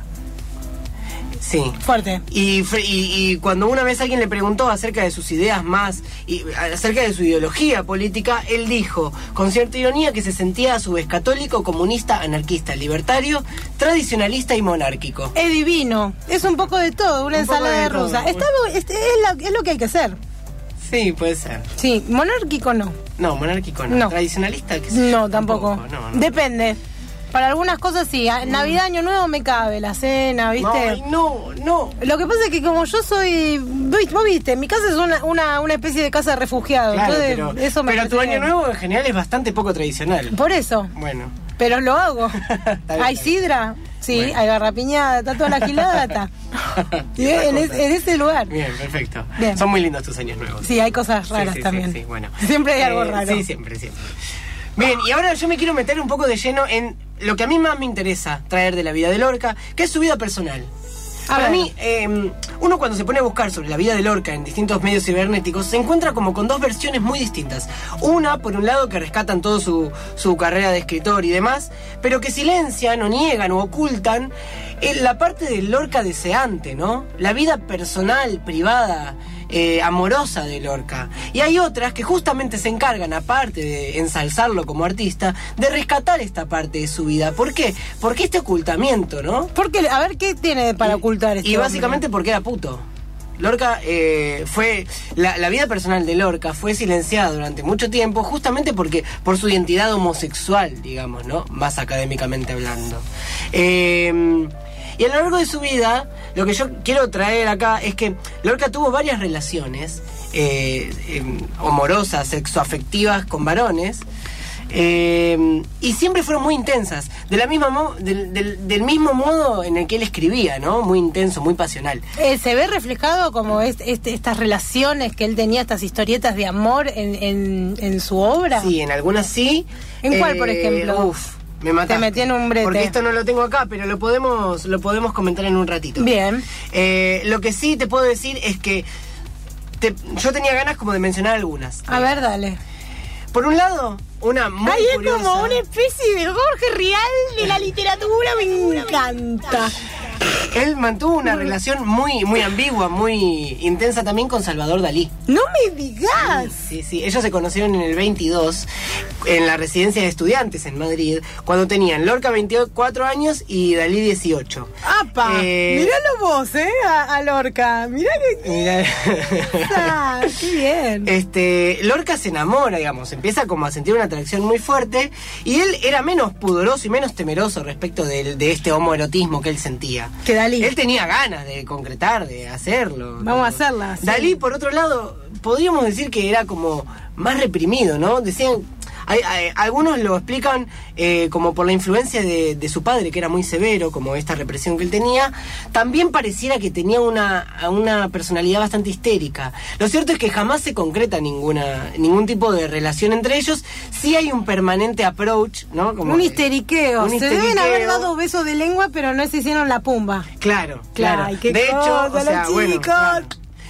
Sí. Fuerte. Y, y, y cuando una vez alguien le preguntó acerca de sus ideas más, y acerca de su ideología política, él dijo, con cierta ironía, que se sentía a su vez católico, comunista, anarquista, libertario, tradicionalista y monárquico. Es divino. Es un poco de todo, una un ensalada rusa. Está, es, es, la, es lo que hay que hacer. Sí, puede ser. Sí, monárquico no. No, monárquico no. no. Tradicionalista, ¿qué sé No, yo? tampoco. tampoco. No, no. Depende. Para algunas cosas sí, Navidad, Año Nuevo me cabe, la cena, ¿viste? No, no, no. Lo que pasa es que como yo soy, vos viste, mi casa es una, una, una especie de casa de refugiados. Claro, entonces pero, eso me pero tu Año Nuevo en general es bastante poco tradicional. Por eso. Bueno. Pero lo hago. bien, Hay sidra, sí, bueno. Hay garrapiñada, está toda la gilada, está. en, es, en ese lugar. Bien, perfecto. Bien. Son muy lindos tus años nuevos. Sí, hay cosas raras sí, sí, también. Sí, sí, bueno. Siempre hay eh, algo raro. Sí, siempre, siempre. Bien, y ahora yo me quiero meter un poco de lleno en lo que a mí más me interesa traer de la vida de Lorca, que es su vida personal. A Para ver. mí, eh, uno cuando se pone a buscar sobre la vida de Lorca en distintos medios cibernéticos, se encuentra como con dos versiones muy distintas. Una, por un lado, que rescatan toda su, su carrera de escritor y demás, pero que silencian o niegan o ocultan eh, la parte de Lorca deseante, ¿no? La vida personal, privada, eh, amorosa de Lorca. Y hay otras que justamente se encargan, aparte de ensalzarlo como artista, de rescatar esta parte de su vida. ¿Por qué? Porque este ocultamiento, ¿no? Porque, a ver, ¿qué tiene para y, ocultar este Y hombre? básicamente porque era puto. Lorca eh, fue... La, la vida personal de Lorca fue silenciada durante mucho tiempo justamente porque por su identidad homosexual, digamos, ¿no? Más académicamente hablando. Eh... Y a lo largo de su vida, lo que yo quiero traer acá es que Lorca tuvo varias relaciones eh, eh, amorosas, sexoafectivas con varones, eh, y siempre fueron muy intensas, de la misma mo- del, del, del mismo modo en el que él escribía, ¿no? Muy intenso, muy pasional. Eh, ¿Se ve reflejado como es, este, estas relaciones que él tenía, estas historietas de amor en, en, en su obra? Sí, en algunas sí. ¿En cuál, Eh, por ejemplo? Uf. Me mataste. Te metí en un brete. Porque esto no lo tengo acá, pero lo podemos, lo podemos comentar en un ratito. Bien. Eh, lo que sí te puedo decir es que te, yo tenía ganas como de mencionar algunas. A ver, dale. Por un lado, una muy Ahí es curiosa. como una especie de Jorge Rial de la literatura, me encanta. Él mantuvo una relación muy, muy ambigua, muy intensa también con Salvador Dalí. ¡No me digas! Sí, sí, sí. Ellos se conocieron en el veintidós, en la residencia de estudiantes en Madrid, cuando tenían Lorca veinticuatro años y Dalí dieciocho. ¡Apa! Eh, Míralo vos, ¿eh? A, a Lorca. Mirá que... Mirá. Ah, ¡qué bien! Este, Lorca se enamora, digamos, empieza como a sentir una atracción muy fuerte, y él era menos pudoroso y menos temeroso respecto de, de este homoerotismo que él sentía. Que Dalí. Él tenía ganas de concretar, de hacerlo. Vamos ¿no? a hacerla. Sí. Dalí, por otro lado, podríamos decir que era como más reprimido, ¿no? Decían... Hay, hay, algunos lo explican eh, como por la influencia de, de su padre, que era muy severo, como esta represión que él tenía. También pareciera que tenía una, una personalidad bastante histérica. Lo cierto es que jamás se concreta ninguna ningún tipo de relación entre ellos. Sí hay un permanente approach, ¿no? Como un histeriqueo. un Se histeriqueo. deben haber dado besos de lengua, pero no se hicieron la pumba. Claro, claro. Ay, qué de hecho, cosa, o sea, los bueno, chicos. claro.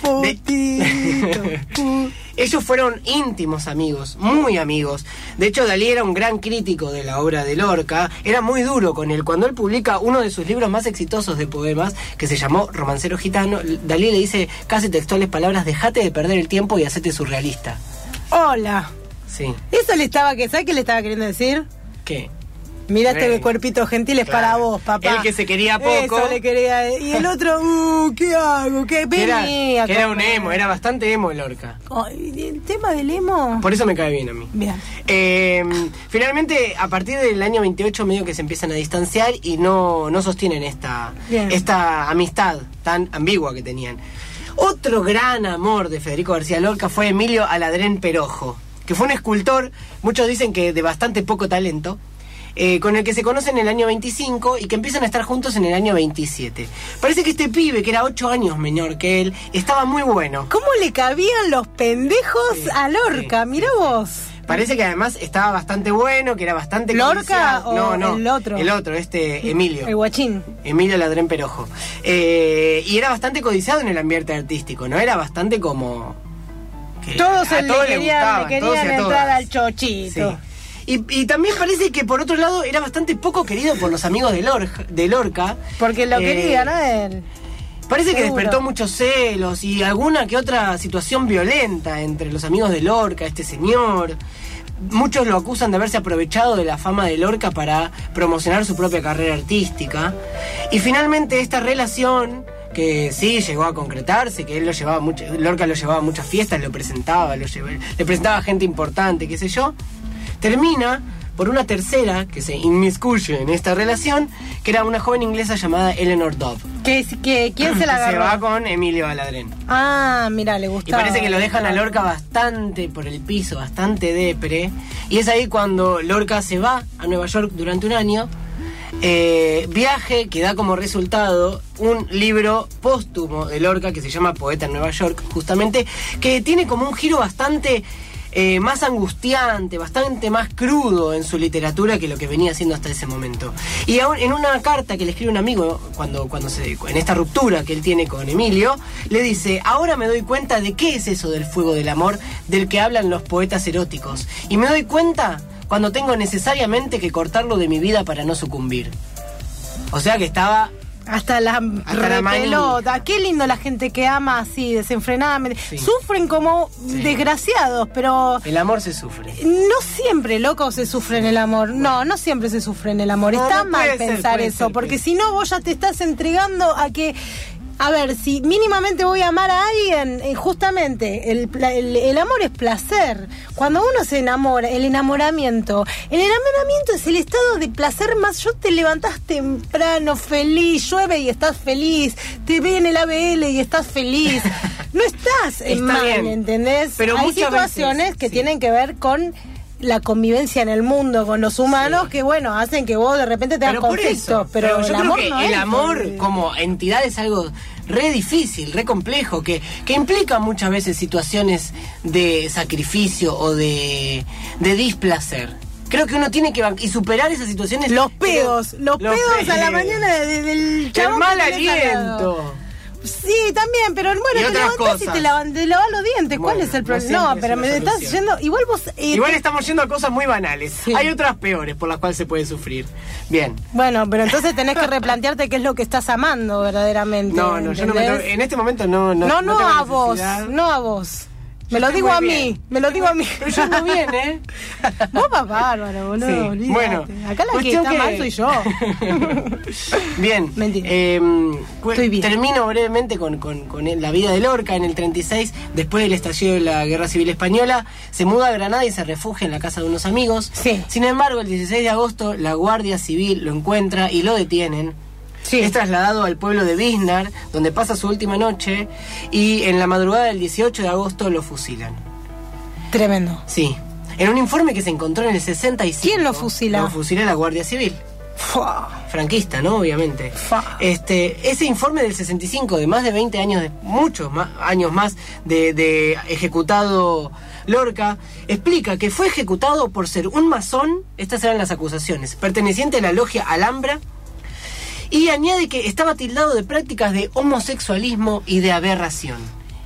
putito. Ellos fueron íntimos amigos, muy amigos. De hecho, Dalí era un gran crítico de la obra de Lorca, era muy duro con él. Cuando él publica uno de sus libros más exitosos de poemas, que se llamó Romancero Gitano, Dalí le dice casi textuales palabras: dejate de perder el tiempo y hacete surrealista. Hola. Sí. Eso le estaba, que ¿sabes qué le estaba queriendo decir? ¿Qué? Mirá este cuerpito gentil es Claro. para vos, papá. El que se quería poco. Eso le quería. Y el otro, uh, ¿qué hago? ¿Qué? Que era, Vení a que era un comer. emo, era bastante emo Lorca. Ay, el tema del emo. Por eso me cae bien a mí. Bien. Eh, finalmente, a partir del año veintiocho, medio que se empiezan a distanciar y no, no sostienen esta, Bien. esta amistad tan ambigua que tenían. Otro gran amor de Federico García Lorca fue Emilio Aladrén Perojo, que fue un escultor, muchos dicen que de bastante poco talento, eh, con el que se conocen en el año veinticinco y que empiezan a estar juntos en el año veintisiete. Parece que este pibe, que era ocho años menor que él, estaba muy bueno. ¿Cómo le cabían los pendejos Sí, a Lorca? sí, Mirá sí, vos. Parece que además estaba bastante bueno, que era bastante ¿Lorca codiciado. o no, no, el otro? El otro, este Emilio. El guachín. Emilio Ladrén Perojo. Eh, y era bastante codiciado en el ambiente artístico, ¿no? Era bastante como... que Todos a le todos le querían, gustaban, le todos y querían a entrar todas. al chochito. Sí. Y, y también parece que por otro lado era bastante poco querido por los amigos de Lorca. De Lorca Porque lo Eh, querían a él. Parece que Seguro. despertó muchos celos y alguna que otra situación violenta entre los amigos de Lorca, este señor. Muchos lo acusan de haberse aprovechado de la fama de Lorca para promocionar su propia carrera artística. Y finalmente esta relación, que sí llegó a concretarse, que él lo llevaba mucho, Lorca lo llevaba a muchas fiestas, lo presentaba, lo llevaba, le presentaba a gente importante, qué sé yo, termina por una tercera que se inmiscuye en esta relación, que era una joven inglesa llamada Eleanor Dove. ¿Qué, qué, ¿Quién se la Se agarró? va con Emilio Aladrén. Ah, mira, le Y gustaba. parece que lo dejan a Lorca bastante por el piso, bastante depre. Y es ahí cuando Lorca se va a Nueva York durante un año. Eh, viaje que da como resultado un libro póstumo de Lorca que se llama Poeta en Nueva York, justamente, que tiene como un giro bastante eh, más angustiante, bastante más crudo en su literatura que lo que venía haciendo hasta ese momento. Y aún en una carta que le escribe un amigo cuando, cuando se, en esta ruptura que él tiene con Emilio, le dice: ahora me doy cuenta de qué es eso del fuego del amor del que hablan los poetas eróticos, y me doy cuenta cuando tengo necesariamente que cortarlo de mi vida para no sucumbir. O sea que estaba... Hasta la Hasta la repelota. Qué lindo la gente que ama así, desenfrenadamente. Sí. Sufren como Sí. desgraciados, pero El amor se sufre. no siempre, loco, se sufre en el amor. No, no siempre se sufre en el amor. No, Está no mal puede ser, pensar puede eso, ser, porque puede si no vos ya te estás entregando a que... A ver, si mínimamente voy a amar a alguien, eh, justamente, el, pla- el, el amor es placer. Cuando uno se enamora, el enamoramiento, el enamoramiento es el estado de placer más. Yo te levantás temprano, feliz, llueve y estás feliz, te ve en el A B L y estás feliz. No estás en Está mal, bien. ¿entendés? Pero hay muchas situaciones veces, que sí. tienen que ver con la convivencia en el mundo, con los humanos, Sí. que bueno, hacen que vos de repente te das Pero por conflicto. eso, Pero, yo el creo amor que no el es, amor eh, como entidad es algo re difícil, re complejo, que, que implica muchas veces situaciones de sacrificio o de, de displacer. Creo que uno tiene que ban- y superar esas situaciones. Los pedos, los, Los pedos a la pedos. mañana de- del El chabón mal que tenés al lado. aliento. Sí, también, pero Y bueno, te otras levantás y cosas. te, lavan- te lavas los dientes. ¿Cuál Bueno, es el no problema? siempre No, es pero una me estás solución. yendo. Igual vos. eh, Igual te- estamos yendo a cosas muy banales. Sí. Hay otras peores por las cuales se puede sufrir. Bien. Bueno, pero entonces tenés que replantearte qué es lo que estás amando verdaderamente. No, no, yo no me ¿entendés? tengo- en este momento no. No, No, no, tengo a vos, necesidad. no a vos. Me Yo lo estoy digo muy a bien. mí, me lo digo a mí. Pero yo ando bien, ¿eh? Vos vas bárbaro, boludo. Sí, olvídate. bueno, Acá la que cuestión está que- mal soy yo. Bien. Mentira. Eh, cu- Estoy bien. Termino brevemente con, con- con el- la vida de Lorca. En el treinta y seis, después del estallido de la Guerra Civil Española, se muda a Granada y se refugia en la casa de unos amigos. Sí. Sin embargo, el dieciséis de agosto, la Guardia Civil lo encuentra y lo detienen. Sí. Es trasladado al pueblo de Biznar, donde pasa su última noche, y en la madrugada del dieciocho de agosto lo fusilan. Tremendo. Sí. En un informe que se encontró en el sesenta y cinco... ¿Quién lo fusila? Lo fusila la Guardia Civil. Fua. Franquista, ¿no? Obviamente. Fa. Este, ese informe del sesenta y cinco, de más de veinte años, de muchos más, años más de, de ejecutado Lorca, explica que fue ejecutado por ser un masón, estas eran las acusaciones, perteneciente a la logia Alhambra, y añade que estaba tildado de prácticas de homosexualismo y de aberración.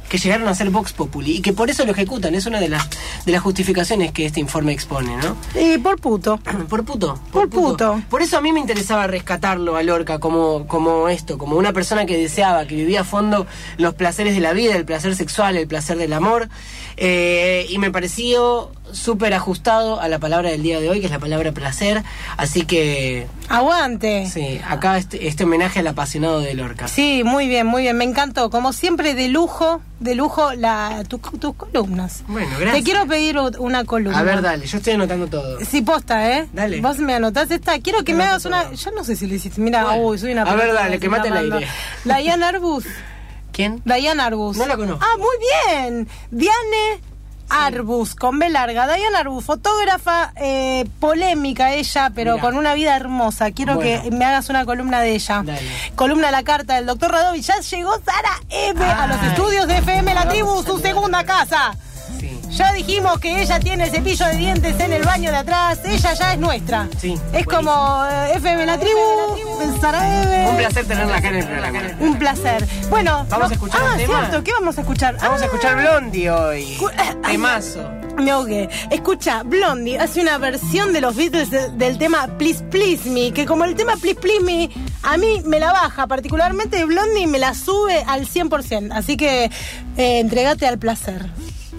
que llegaron a ser Vox Populi y que por eso lo ejecutan. Es una de las de las justificaciones que este informe expone, ¿no? Y por puto. Por puto. Por, por puto. puto. Por eso a mí me interesaba rescatarlo a Lorca como, como esto, como una persona que deseaba, que vivía a fondo los placeres de la vida, el placer sexual, el placer del amor. Eh, y me pareció súper ajustado a la palabra del día de hoy, que es la palabra placer. Así que... ¡Aguante! Sí, acá este, este homenaje al apasionado de Lorca. Sí, muy bien, muy bien. Me encantó. Como siempre, de lujo, de lujo la tus tu columnas. Bueno, gracias. Te quiero pedir una columna. A ver, dale. Yo estoy anotando todo. Sí, posta, ¿eh? Dale. Vos me anotás esta. Quiero que me hagas todo. Una... Yo no sé si le hiciste. Mira, bueno, uy, soy una... A ver, dale, que mate el aire. Diane Arbus. ¿Quién? Diane Arbus. No la conozco. Ah, muy bien. Diane... Arbus, con B larga. Diane Arbus, fotógrafa, eh, polémica ella, pero Mirá. con una vida hermosa. Quiero bueno. que me hagas una columna de ella. Dale. Columna a la carta del doctor Radovich. Ya llegó Sara M Ay. a los estudios de F M La Tribu, su segunda casa. Sí. Ya dijimos que ella tiene el cepillo de dientes en el baño de atrás. Ella ya es nuestra. Sí, es buenísimo. Como eh, F M La Tribu, Sara M. Un placer tenerla acá en el programa. Un placer. Bueno, vamos no, a escuchar ah, un tema. Cierto, ¿qué vamos a escuchar? Vamos ah. a escuchar Blondie hoy. Temazo. Me ahogué. Escucha, Blondie hace una versión de los Beatles de, del tema Please Please Me, que como el tema Please Please Me a mí me la baja, particularmente Blondie me la sube al cien por ciento. Así que eh, entregate al placer.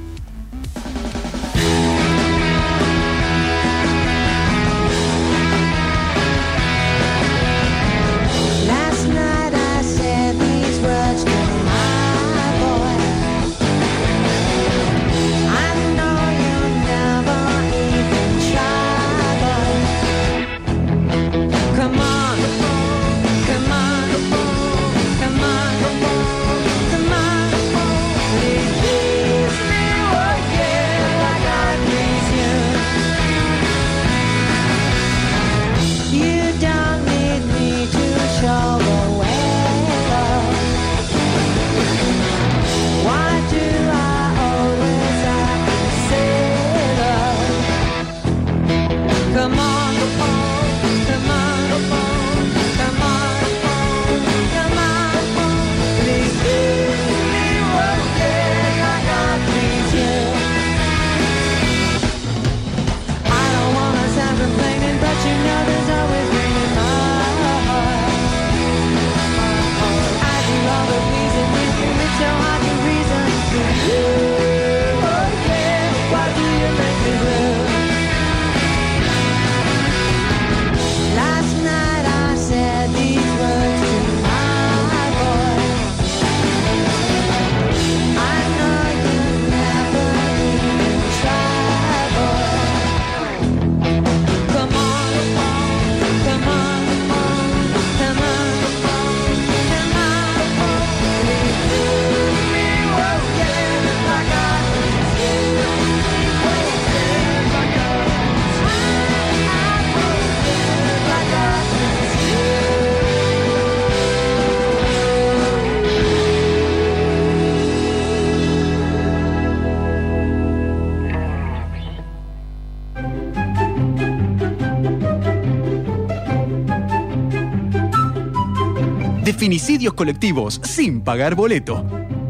Definicidios colectivos sin pagar boleto.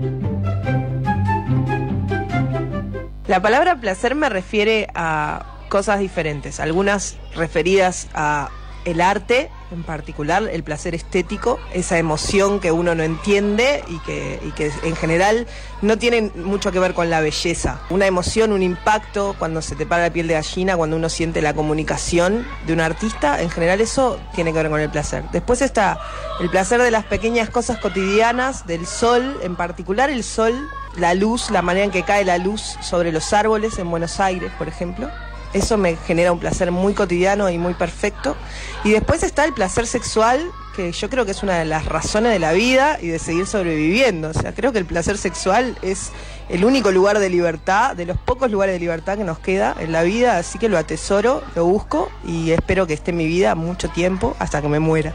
La palabra placer me refiere a cosas diferentes, algunas referidas a el arte, en particular el placer estético, esa emoción que uno no entiende y que, y que en general no tiene mucho que ver con la belleza. Una emoción, un impacto, cuando se te para la piel de gallina, cuando uno siente la comunicación de un artista, en general eso tiene que ver con el placer. Después está el placer de las pequeñas cosas cotidianas, del sol, en particular el sol, la luz, la manera en que cae la luz sobre los árboles en Buenos Aires, por ejemplo. Eso me genera un placer muy cotidiano y muy perfecto. Y después está el placer sexual, que yo creo que es una de las razones de la vida y de seguir sobreviviendo. O sea, creo que el placer sexual es el único lugar de libertad, de los pocos lugares de libertad que nos queda en la vida. Así que lo atesoro, lo busco y espero que esté en mi vida mucho tiempo hasta que me muera.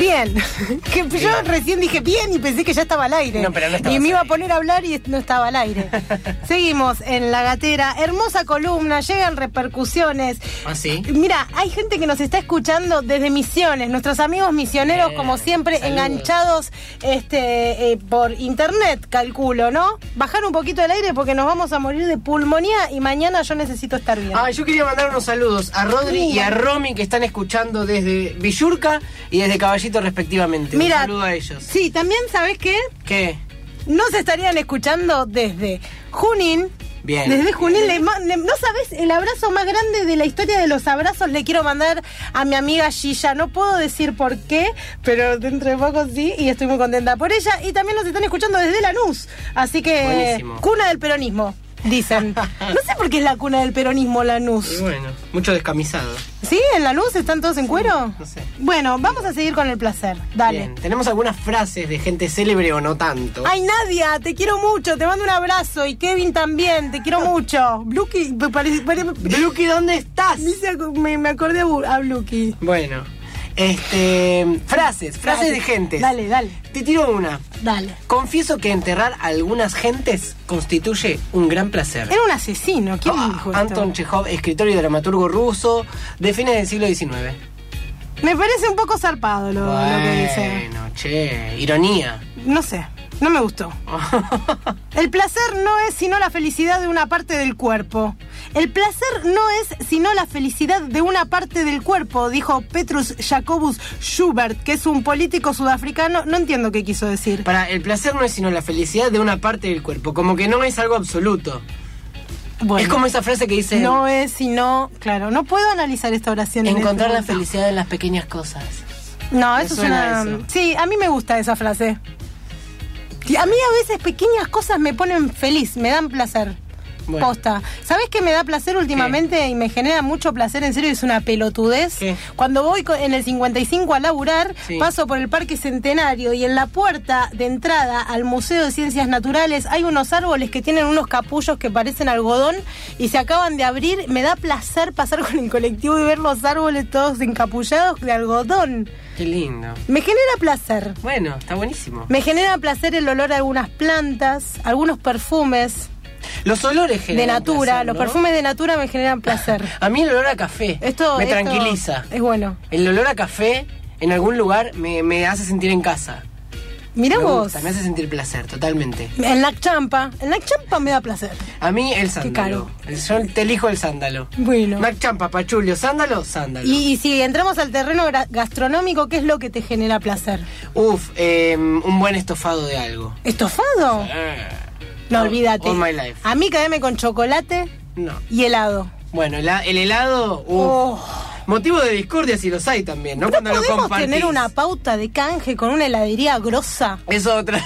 Bien. Que yo Bien. recién dije bien y pensé que ya estaba al aire. No, pero no estabas y me iba al a poner a hablar y no estaba al aire. Seguimos en La Gatera. Hermosa columna, llegan repercusiones. ¿Ah, sí? Mira, hay gente que nos está escuchando desde Misiones. Nuestros amigos misioneros, Bien, como siempre, saludos. enganchados este, eh, por internet, calculo, ¿no? Bajar un poquito el aire porque nos vamos a morir de pulmonía y mañana yo necesito estar bien. Ah, yo quería mandar unos saludos a Rodri y a Romy que están escuchando desde Villurca y desde Caballito respectivamente. Mira, un saludo a ellos. Sí, también, ¿sabés qué? ¿Qué? Nos estarían escuchando desde Junín. Bien. Desde Junín, le ma- le- no sabes, el abrazo más grande de la historia de los abrazos le quiero mandar a mi amiga Gilla. No puedo decir por qué, pero dentro de poco sí, y estoy muy contenta por ella. Y también nos están escuchando desde Lanús. Así que, Buenísimo. cuna del peronismo, dicen. No sé por qué es la cuna del peronismo Lanús. Y bueno, mucho descamisado. ¿Sí? ¿En Lanús están todos en cuero? No sé. Bueno, vamos a seguir con el placer. Dale. Bien. Tenemos algunas frases de gente célebre o no tanto. Ay, Nadia, te quiero mucho, te mando un abrazo. Y Kevin también, te quiero mucho. Bluky, me parece... pare- Bluky, ¿dónde estás? Me, hice acu- me, me acordé a, Bu- a Bluky. Bueno, este... Frases, frases de gente. Dale, dale, Te tiro una. dale. Confieso que enterrar a algunas gentes constituye un gran placer. Era un asesino, ¿quién Ah, dijo esto? Anton Chekhov, escritor y dramaturgo ruso de fines del siglo diecinueve. Me parece un poco zarpado lo, lo que dice. Bueno, che, ironía. No sé, no me gustó. El placer no es sino la felicidad de una parte del cuerpo. El placer no es sino la felicidad de una parte del cuerpo, dijo Petrus Jacobus Schubert, que es un político sudafricano. No entiendo qué quiso decir. Para, el placer no es sino la felicidad de una parte del cuerpo, como que no es algo absoluto. Bueno, es como esa frase que dice... no es sino... Claro, no puedo analizar esta oración. en encontrar este la momento. felicidad en las pequeñas cosas. No, Me eso es suena una... eso. Sí, a mí me gusta esa frase. Y a mí a veces pequeñas cosas me ponen feliz, me dan placer. Bueno. Posta. ¿Sabés qué me da placer últimamente y me genera mucho placer? En serio, es una pelotudez. ¿Qué? Cuando voy co- en el cincuenta y cinco a laburar, Sí. paso por el Parque Centenario y en la puerta de entrada al Museo de Ciencias Naturales hay unos árboles que tienen unos capullos que parecen algodón y se acaban de abrir. Me da placer pasar con el colectivo y ver los árboles todos encapullados de algodón. Qué lindo. Me genera placer. Bueno, está buenísimo. Me genera placer el olor a algunas plantas, algunos perfumes Los olores de generan natura. placer, Los ¿no? perfumes de natura me generan placer. A mí el olor a café Esto me esto tranquiliza. Es bueno. El olor a café en algún lugar me, me hace sentir en casa. Mirá me vos. gusta, me hace sentir placer, totalmente. El Nachampa. El Nachampa me da placer. A mí el Qué sándalo. caro. El- Yo te elijo el sándalo. Bueno. Mac Champa, Pachulio, sándalo, sándalo. Y, y si entramos al terreno gra- gastronómico, ¿qué es lo que te genera placer? Uf, eh, un buen estofado de algo. ¿Estofado? No, All- olvídate. all my life. A mí caeme con chocolate No. y helado. Bueno, el, el helado, uf. Oh. Motivo de discordia si los hay también, ¿no? ¿No Cuando lo podemos compartís. tener una pauta de canje con una heladería grosa? Eso otra,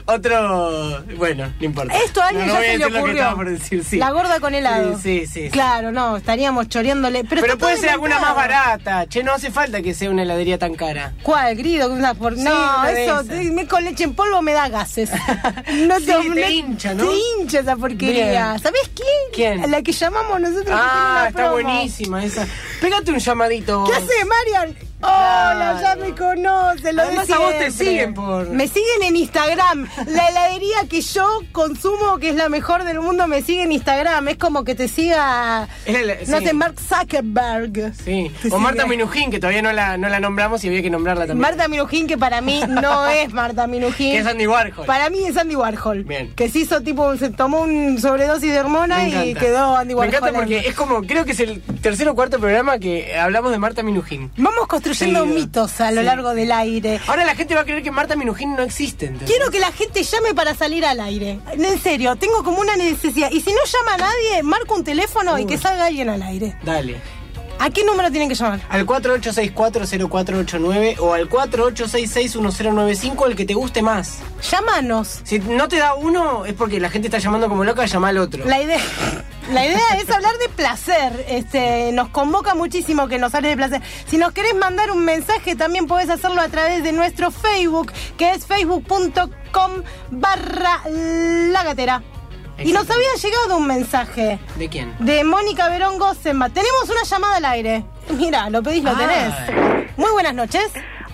otro, bueno, no importa. Esto a alguien no, no ya voy a se le decir lo que ocurrió. estaba por decir, sí. La gorda con helado. Sí, sí, sí, sí. Claro, no, estaríamos choreándole. Pero, Pero está puede todo ser alguna más inventado. barata. Che, no hace falta que sea una heladería tan cara. ¿Cuál, Grido? Una por... Sí, no, una de eso, esas. te- me con leche en polvo me da gases. No Sí, te hincha, ¿no? Te hincha esa porquería. Bien. ¿Sabés quién? ¿Quién? A la que llamamos nosotros. que tiene Ah, una está promo. buenísima esa. Pégate un llamadito. ¿Qué hace, Marian? Hola, ya me conoce, lo de Además, a vos te siempre. siguen por- Me siguen en Instagram. La heladería que yo consumo, que es la mejor del mundo, me sigue en Instagram. Es como que te siga, Es la- no sí. sé, Mark Zuckerberg. Sí. Te O Marta sigue. Minujín, que todavía no la, no la nombramos y había que nombrarla también. Marta Minujín, que para mí no es Marta Minujín. Que es Andy Warhol. Para mí es Andy Warhol. Bien. Que se hizo tipo, se tomó un sobredosis de hormona Me y encanta. quedó Andy Me Warhol. encanta porque es como, creo que es el tercer o cuarto programa que hablamos de Marta Minujín. Vamos construyendo Seguido. mitos a lo Sí. largo del aire. Ahora la gente va a creer que Marta Minujín no existe. ¿entendés? Quiero que la gente llame para salir al aire. En serio, tengo como una necesidad. Y si no llama a nadie, marco un teléfono y Uy. que salga alguien al aire. Dale. ¿A qué número tienen que llamar? Al cuatro ocho seis cuatro cero cuatro ocho nueve o al cuatro ocho seis seis uno cero nueve cinco, el que te guste más. Llámanos. Si no te da uno, es porque la gente está llamando como loca, llama al otro. La idea, la idea es hablar de placer. Este, nos convoca muchísimo que nos hables de placer. Si nos querés mandar un mensaje, también podés hacerlo a través de nuestro Facebook, que es facebook punto com barra la gatera. Y nos había llegado un mensaje ¿De quién? de Mónica Verón Gosenba. Tenemos una llamada al aire. Mira, lo pedís, lo Ah. tenés. Muy buenas noches.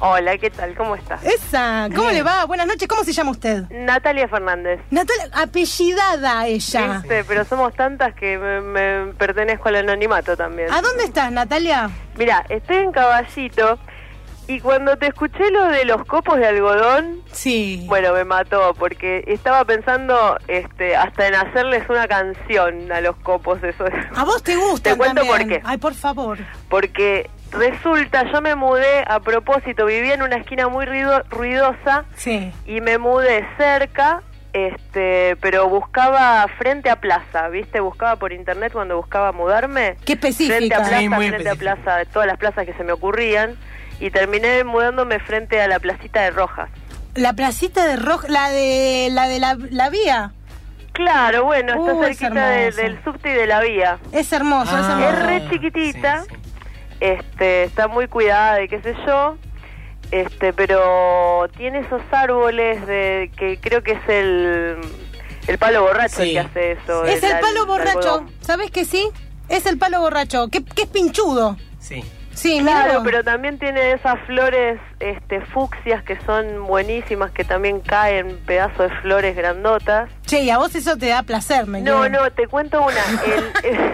Hola, ¿qué tal? ¿Cómo estás? Esa, ¿cómo Bien. le va? Buenas noches, ¿cómo se llama usted? Natalia Fernández. Natalia, apellidada ella. Viste, pero somos tantas que me, me pertenezco al anonimato también. ¿A dónde estás, Natalia? Mira, estoy en Caballito y cuando te escuché lo de los copos de algodón, sí, bueno, me mató porque estaba pensando este, hasta en hacerles una canción a los copos esos. ¿A vos te gusta? Te cuento también. por qué. Ay, por favor. Porque resulta, yo me mudé a propósito, vivía en una esquina muy ruido, ruidosa sí. y me mudé cerca, este, pero buscaba frente a plaza, ¿viste? Buscaba por internet cuando buscaba mudarme. ¿Qué específica? Frente a plaza, Sí, muy frente específica. a plaza, de todas las plazas que se me ocurrían y terminé mudándome frente a la placita de Rojas. La placita de Rojas, la de la de la, la vía. Claro, bueno, está Uh, es cerquita de- hermoso. del subte y de la vía. Es hermoso, es Es hermoso. re chiquitita, este, está muy cuidada y qué sé yo, este, pero tiene esos árboles de que creo que es el el palo borracho el que hace eso. Es el al- palo al borracho, algodón. ¿sabes que sí? Es el palo borracho, que, que es pinchudo. Sí. Sí, Claro, mira. pero también tiene esas flores este, fucsias que son buenísimas, que también caen pedazos de flores grandotas. Che, y a vos eso te da placer, ¿me No, entiendes? no, te cuento una. El- el-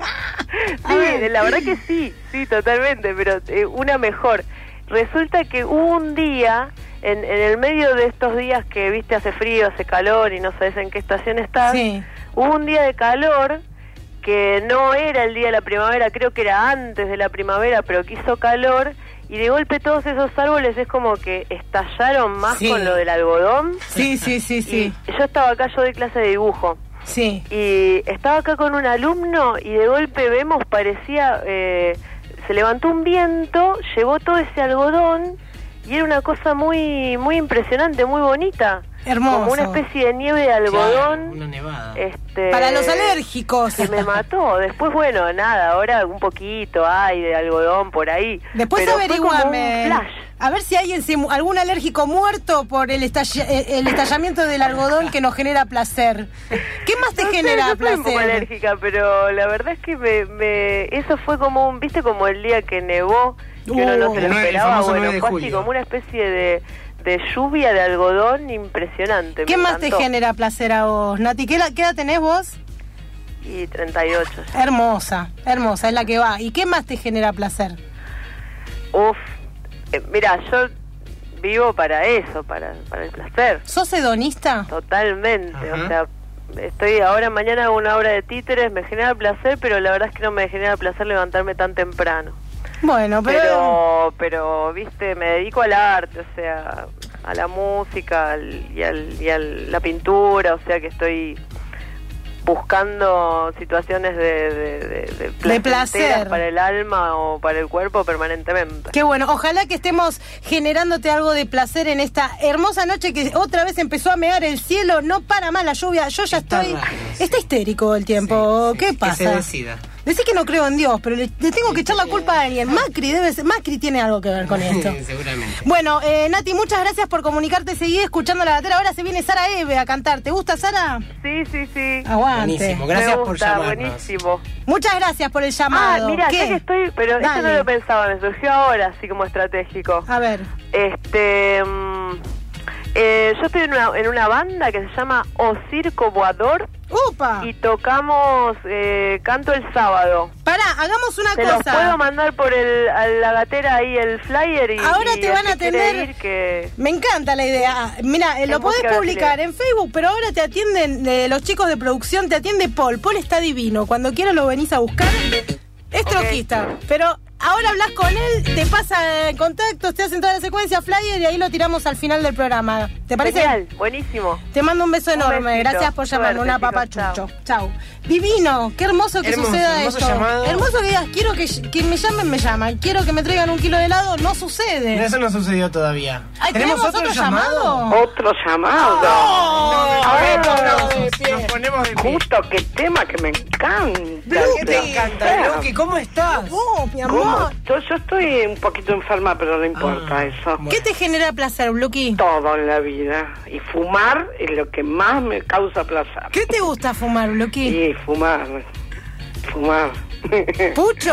sí, la verdad que sí, sí, totalmente, pero eh, una mejor. Resulta que hubo un día, en, en el medio de estos días que, viste, hace frío, hace calor y no sabes en qué estación estás, Sí. hubo un día de calor que no era el día de la primavera, creo que era antes de la primavera, pero que hizo calor y de golpe todos esos árboles es como que estallaron más Sí. con lo del algodón. Sí, sí, sí, sí. Y yo estaba acá, yo doy clase de dibujo. Sí. Y estaba acá con un alumno y de golpe vemos, parecía, eh, se levantó un viento, llevó todo ese algodón y era una cosa muy muy impresionante, muy bonita. Hermoso. Como una especie de nieve de algodón. Una nevada. Este, Para los alérgicos. que me mató. Después, bueno, nada, ahora un poquito hay de algodón por ahí. Después pero fue como averiguame. un flash. A ver si hay se mu- algún alérgico muerto por el, estalla- eh, el estallamiento del algodón que nos genera placer. ¿Qué más te No sé, genera yo soy un poco placer? alérgica, pero la verdad es que me, me eso fue como un, viste, como el día que nevó, que uno no Uh, se lo el nueve- el esperaba, famoso bueno, nueve de fue así julio. como una especie de, de lluvia de algodón impresionante. ¿Qué me más te encantó. genera placer a vos, Nati? ¿Qué, la- qué edad tenés vos? Y treinta y ocho. Hermosa, hermosa, es la que va. ¿Y qué más te genera placer? Uf, eh, mira, yo vivo para eso, para, para el placer. ¿Sos hedonista? Totalmente, Ajá. o sea, estoy ahora mañana hago una obra de títeres, me genera placer, pero la verdad es que no me genera placer levantarme tan temprano. Bueno, pero... Pero, pero, viste, me dedico al arte, o sea, a la música al- y, al, y a la pintura, o sea que estoy buscando situaciones de, de, de, de placenteras placer. para el alma o para el cuerpo permanentemente. Qué bueno, ojalá que estemos generándote algo de placer en esta hermosa noche que otra vez empezó a mear el cielo, no para más la lluvia, yo ya Está estoy... raro, Está histérico el tiempo, ¿qué Que pasa? se decida. Decís que no creo en Dios, pero le, le tengo que echar la culpa a alguien. Macri debe ser, Macri tiene algo que ver con esto. Seguramente. Bueno, eh, Nati, muchas gracias por comunicarte. Seguí escuchando la gatera. Ahora se viene Sara Eve a cantar. ¿Te gusta, Sara? Sí, sí, sí. Aguante. Buenísimo, gracias Me por gusta, llamarnos. buenísimo. Muchas gracias por el llamado. Ah, mira, ¿Qué? ya que estoy, pero esto Dale. no lo pensaba, me surgió ahora, así como estratégico. A ver. Este, mm, eh, yo estoy en una, en una banda que se llama O Circo Voador. ¡Upa! Y tocamos eh, canto el sábado. Pará, hagamos una Te los cosa. puedo mandar por el, a la gatera ahí el flyer y Ahora y te el van a que quiere atender. ir, que Me encanta la idea. Mira, eh, lo Es podés música publicar brasileña. en Facebook, pero ahora te atienden eh, los chicos de producción, te atiende Paul. Paul está divino. Cuando quieras lo venís a buscar. Es troquista, pero ahora hablas con él, te pasa eh, contactos, te hacen toda la secuencia flyer y ahí lo tiramos al final del programa. ¿Te parece? Genial, buenísimo. Te mando un beso Un enorme. besito. Gracias por llamarme. Suerte, Una chicos. papachucho. Chau. Divino. Qué hermoso que Hermoso, suceda hermoso esto. llamado. Hermoso que digas, quiero que, que me llamen, me llaman. Quiero que me traigan un kilo de helado. No sucede. Eso no sucedió todavía. Ay, ¿tenemos otro llamado? Otro llamado. Oh, A ver, no, de pie. Nos ponemos de pie. Justo qué tema que me encanta. ¿Qué te encanta, Loki? ¿Cómo estás? Oh, mi ¿Cómo? amor. Yo, yo estoy un poquito enferma, pero no importa Ah, eso. ¿Qué te genera placer, Bluki? Todo en la vida. Y fumar es lo que más me causa placer. ¿Qué te gusta fumar, Bluki? Sí, fumar. Fumar. ¿Pucho?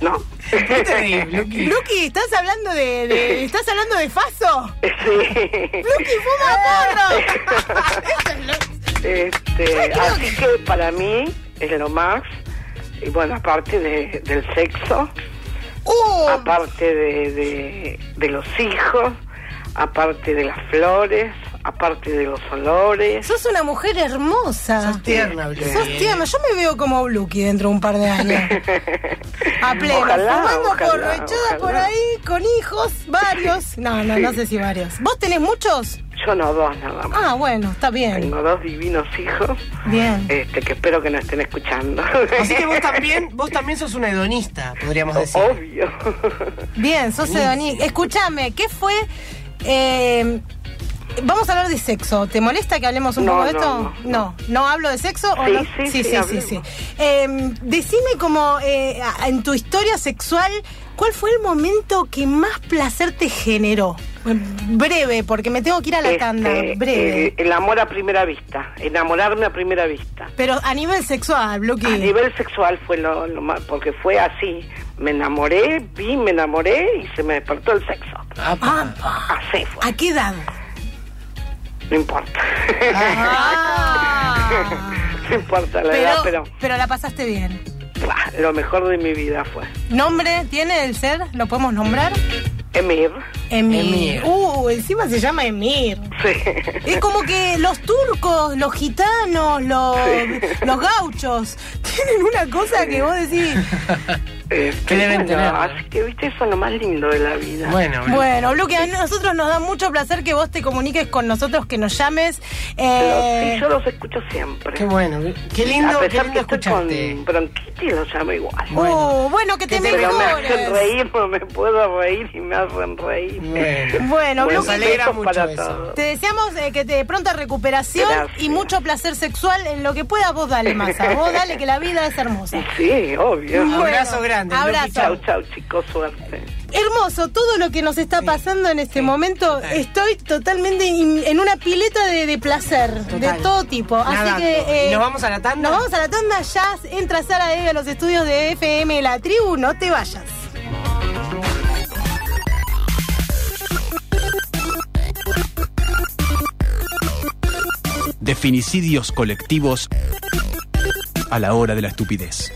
No. Luqui, ¿estás hablando de, de estás hablando de Faso? Sí. Luqui, fuma porro. este, así que para mí es lo más, y bueno, aparte de, del sexo, uh. aparte de, de, de los hijos, aparte de las flores, aparte de los olores. Sos una mujer hermosa. Sos tierna, Luqui. Sos tierna. Yo me veo como Luqui dentro de un par de años. A pleno, Ojalá, fumando ojalá, porro, echada ojalá. por ahí, con hijos, varios. No, no, no sé si varios. ¿Vos tenés muchos? Yo no, dos nada más. Ah, bueno, está bien. Tengo dos divinos hijos. Bien. Este, que espero que no estén escuchando. Así que vos también, vos también sos una hedonista, podríamos decir. Obvio. Bien, sos hedonista. Escúchame, ¿qué fue? Eh, vamos a hablar de sexo. ¿Te molesta que hablemos un No, poco de no, esto? no, No, no. ¿No hablo de sexo o Sí, no? sí, sí, sí, sí, sí, hablemos. sí. Eh, decime como eh, en tu historia sexual, ¿cuál fue el momento que más placer te generó? Breve, porque me tengo que ir a la Este, tanda. Breve. eh, el amor a primera vista. Enamorarme a primera vista. Pero a nivel sexual, Bloqui. A nivel sexual fue lo, lo más, porque fue así. Me enamoré, vi, me enamoré y se me despertó el sexo. Ah, Así fue. ¿A qué edad? No importa. Ah. No importa la pero, edad, pero pero la pasaste bien. bah, lo mejor de mi vida fue. ¿Nombre tiene el ser? ¿Lo podemos nombrar? Emir. Emir. Emir. Uh, encima se llama Emir. Sí. Es como que los turcos, los gitanos, los, los gauchos, tienen una cosa que vos decís. Este, ¿Qué deben bueno, tener? así que viste, eso es lo más lindo de la vida. Bueno, Bueno, Bloqui, a nosotros nos da mucho placer que vos te comuniques con nosotros, que nos llames. Pero Eh, sí, yo los escucho siempre. qué bueno, qué lindo, A qué pesar lindo que estoy escucharte. con bronquitis, los llamo igual. uh, bueno, que te Que te- Pero me hacen mejores. reír, no me puedo reír y me hacen reír. Bueno, Bueno, Bueno, Bloqui, alegra besos mucho para eso. todos. te deseamos eh, que te pronta recuperación Gracias. y mucho placer sexual en lo que puedas. Vos dale, Masa, vos dale, que la vida es hermosa. Sí, obvio. Bueno, abrazo grande. abrazo. Luqui, Chau, chau, chicos, suerte. Hermoso, todo lo que nos está pasando en este momento, estoy totalmente in- en una pileta de, de placer, Total. de todo tipo. Así Nadando. que... ¿Y nos vamos a la tanda? Nos vamos a la tanda, ya entra Sara Eve a los estudios de F M La Tribu, no te vayas. Definicidios colectivos a la hora de la estupidez.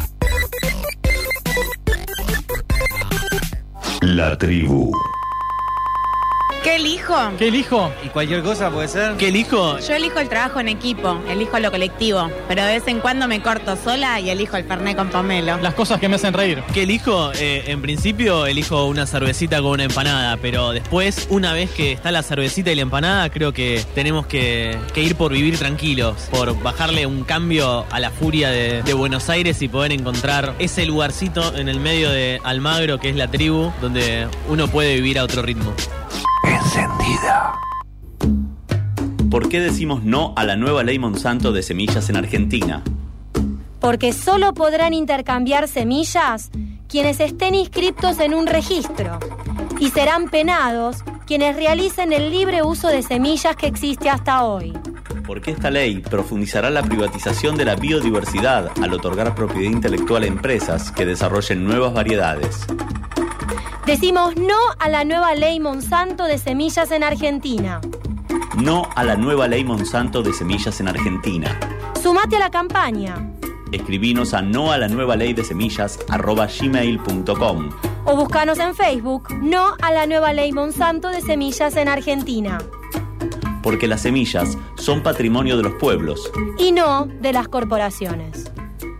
La tribu. ¿Qué elijo? ¿Qué elijo? ¿Y cualquier cosa puede ser? ¿Qué elijo? Yo elijo el trabajo en equipo, elijo lo colectivo, pero de vez en cuando me corto sola y elijo el fernet con pomelo. Las cosas que me hacen reír. ¿Qué elijo? Eh, en principio elijo una cervecita con una empanada, pero después, una vez que está la cervecita y la empanada, creo que tenemos que, que ir por vivir tranquilos, por bajarle un cambio a la furia de, de Buenos Aires y poder encontrar ese lugarcito en el medio de Almagro, que es la tribu, donde uno puede vivir a otro ritmo. Encendida. ¿Por qué decimos no a la nueva ley Monsanto de semillas en Argentina? Porque solo podrán intercambiar semillas quienes estén inscriptos en un registro y serán penados quienes realicen el libre uso de semillas que existe hasta hoy. Porque esta ley profundizará la privatización de la biodiversidad al otorgar propiedad intelectual a empresas que desarrollen nuevas variedades. Decimos no a la nueva ley Monsanto de semillas en Argentina. No a la nueva ley Monsanto de semillas en Argentina. Sumate a la campaña Escribinos a no a la nueva ley de semillas arroba gmail punto com. o búscanos en Facebook no a la nueva ley Monsanto de semillas en Argentina. Porque las semillas son patrimonio de los pueblos. Y no de las corporaciones.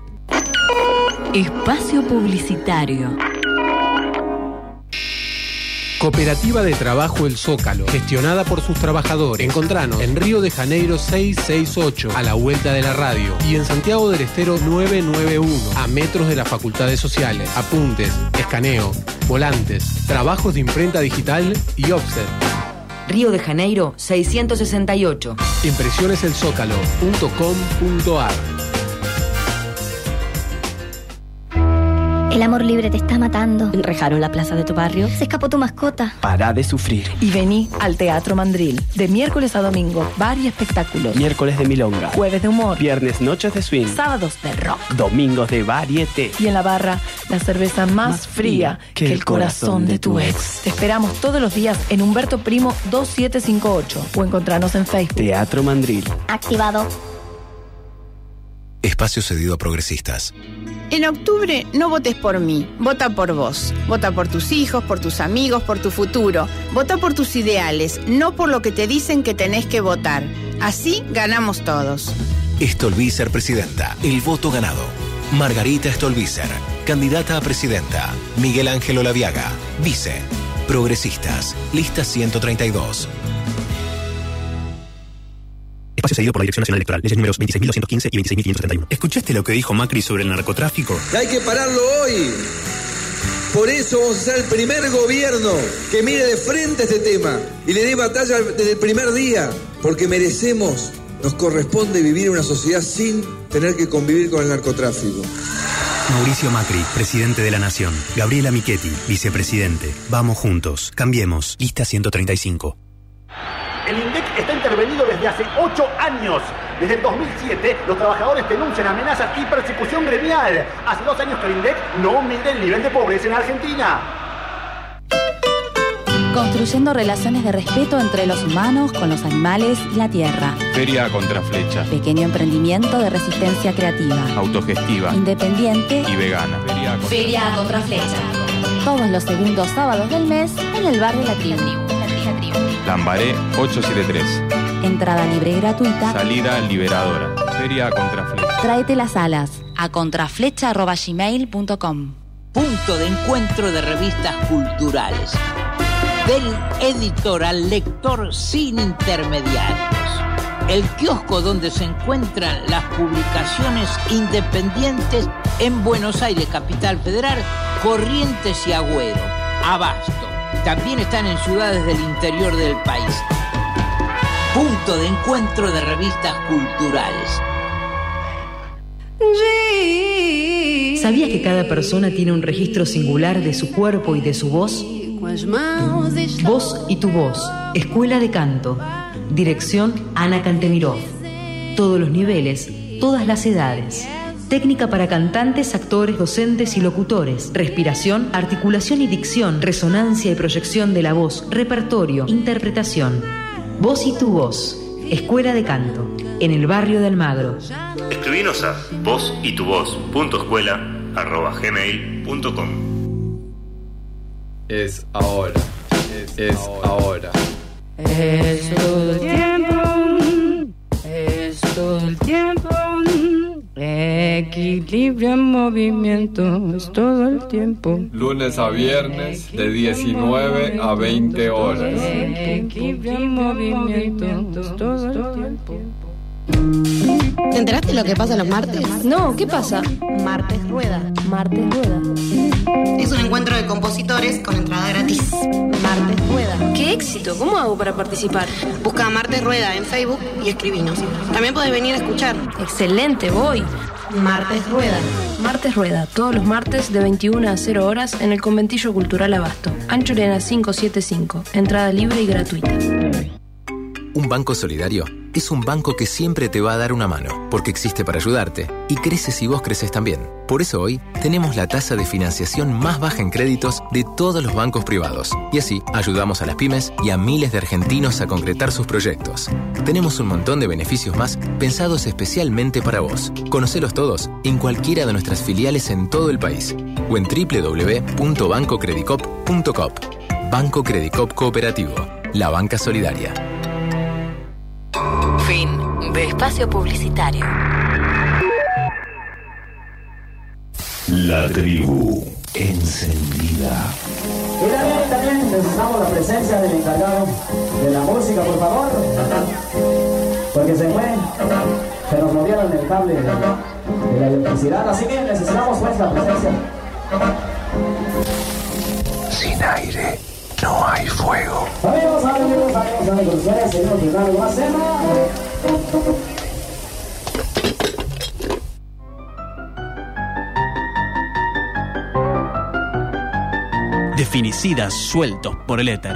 Espacio publicitario. Cooperativa de Trabajo El Zócalo, gestionada por sus trabajadores. Encontranos en Río de Janeiro seiscientos sesenta y ocho, a la vuelta de la radio, y en Santiago del Estero novecientos noventa y uno, a metros de las facultades sociales. Apuntes, escaneo, volantes, trabajos de imprenta digital y offset. Río de Janeiro seiscientos sesenta y ocho. Impresiones el zócalo punto com punto ar. El amor libre te está matando. Enrejaron la plaza de tu barrio. Se escapó tu mascota. Para de sufrir. Y vení al Teatro Mandril. De miércoles a domingo, varios espectáculos. Miércoles de milonga. Jueves de humor. Viernes noches de swing. Sábados de rock. Domingos de varieté. Y en la barra, la cerveza más, más fría que, que el corazón, corazón de tu ex. Te esperamos todos los días en Humberto Primo dos siete cinco ocho o encontrarnos en Facebook. Teatro Mandril. Activado. Espacio cedido a progresistas. En octubre no votes por mí, vota por vos. Vota por tus hijos, por tus amigos, por tu futuro. Vota por tus ideales, no por lo que te dicen que tenés que votar. Así ganamos todos. Stolbizer presidenta, el voto ganado. Margarita Stolbizer, candidata a presidenta. Miguel Ángel Olaviaga, vice. Progresistas, lista ciento treinta y dos. Espacio cedido por la Dirección Nacional Electoral. Leyes números veintiséis mil doscientos quince y veintiséis mil quinientos setenta y uno. ¿Escuchaste lo que dijo Macri sobre el narcotráfico? Hay que pararlo hoy. Por eso vamos a ser el primer gobierno que mire de frente este tema y le dé batalla desde el primer día. Porque merecemos, nos corresponde vivir en una sociedad sin tener que convivir con el narcotráfico. Mauricio Macri, presidente de la Nación. Gabriela Michetti, vicepresidente. Vamos juntos. Cambiemos. Lista ciento treinta y cinco. El INDEC está intervenido desde hace ocho años. Desde el dos mil siete, los trabajadores denuncian amenazas y persecución gremial. Hace dos años que el INDEC no mide el nivel de pobreza en Argentina. Construyendo relaciones de respeto entre los humanos con los animales y la tierra. Feria Contraflecha. Pequeño emprendimiento de resistencia creativa. Autogestiva. Independiente. Y vegana. Feria, Feria Contraflecha. Todos los segundos sábados del mes en el barrio La Tribu. Lambaré ochocientos setenta y tres. Entrada libre y gratuita. Salida liberadora. Feria Contraflecha. Tráete las alas a contraflecha arroba gmail punto com. Punto de encuentro de revistas culturales. Del editor al lector sin intermediarios. El kiosco donde se encuentran las publicaciones independientes en Buenos Aires, Capital Federal, Corrientes y Agüero. Abasto. También están en ciudades del interior del país. Punto de encuentro de revistas culturales. ¿Sabías que cada persona tiene un registro singular de su cuerpo y de su voz? Vos y tu voz. Escuela de Canto. Dirección Ana Cantemirov. Todos los niveles, todas las edades. Técnica para cantantes, actores, docentes y locutores. Respiración, articulación y dicción, resonancia y proyección de la voz, repertorio, interpretación. Vos y tu voz. Escuela de Canto. En el barrio de Almagro. Escribinos a vos y tu voz punto escuela arroba gmail punto com. Es ahora. Es, es ahora. Es todo el tiempo. Es todo el tiempo. Equilibrio en movimiento, es todo el tiempo. Lunes a viernes de diecinueve a veinte horas. Equilibrio en movimiento, es todo el tiempo. ¿Te enteraste lo que pasa los martes? No, ¿qué pasa? Martes Rueda. Martes Rueda. Es un encuentro de compositores con entrada gratis. Martes Rueda. ¡Qué éxito! ¿Cómo hago para participar? Busca Martes Rueda en Facebook y escribinos. También podés venir a escuchar. Excelente, voy. Martes Rueda. Martes Rueda, todos los martes de veintiuna a cero horas en el Conventillo Cultural Abasto. Ancho Arena quinientos setenta y cinco. Entrada libre y gratuita. Un banco solidario es un banco que siempre te va a dar una mano, porque existe para ayudarte y crece si vos creces también. Por eso hoy tenemos la tasa de financiación más baja en créditos de todos los bancos privados. Y así ayudamos a las pymes y a miles de argentinos a concretar sus proyectos. Tenemos un montón de beneficios más pensados especialmente para vos. Conocelos todos en cualquiera de nuestras filiales en todo el país o en doble u doble u doble u punto banco credicop punto com. Banco Credicop Cooperativo, la banca solidaria. Fin de espacio publicitario. La tribu encendida. Y también, también necesitamos la presencia del encargado de la música, por favor. Porque se fue, se nos movieron el cable de la electricidad, así que necesitamos vuestra presencia. Sin aire no hay fuego. Amigos, amigos, amigos, amigos, ustedes, seguimos brindando más cena. finicidas sueltos por el éter.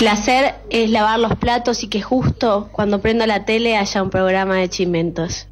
Placer es lavar los platos y que justo cuando prendo la tele haya un programa de Chimentos.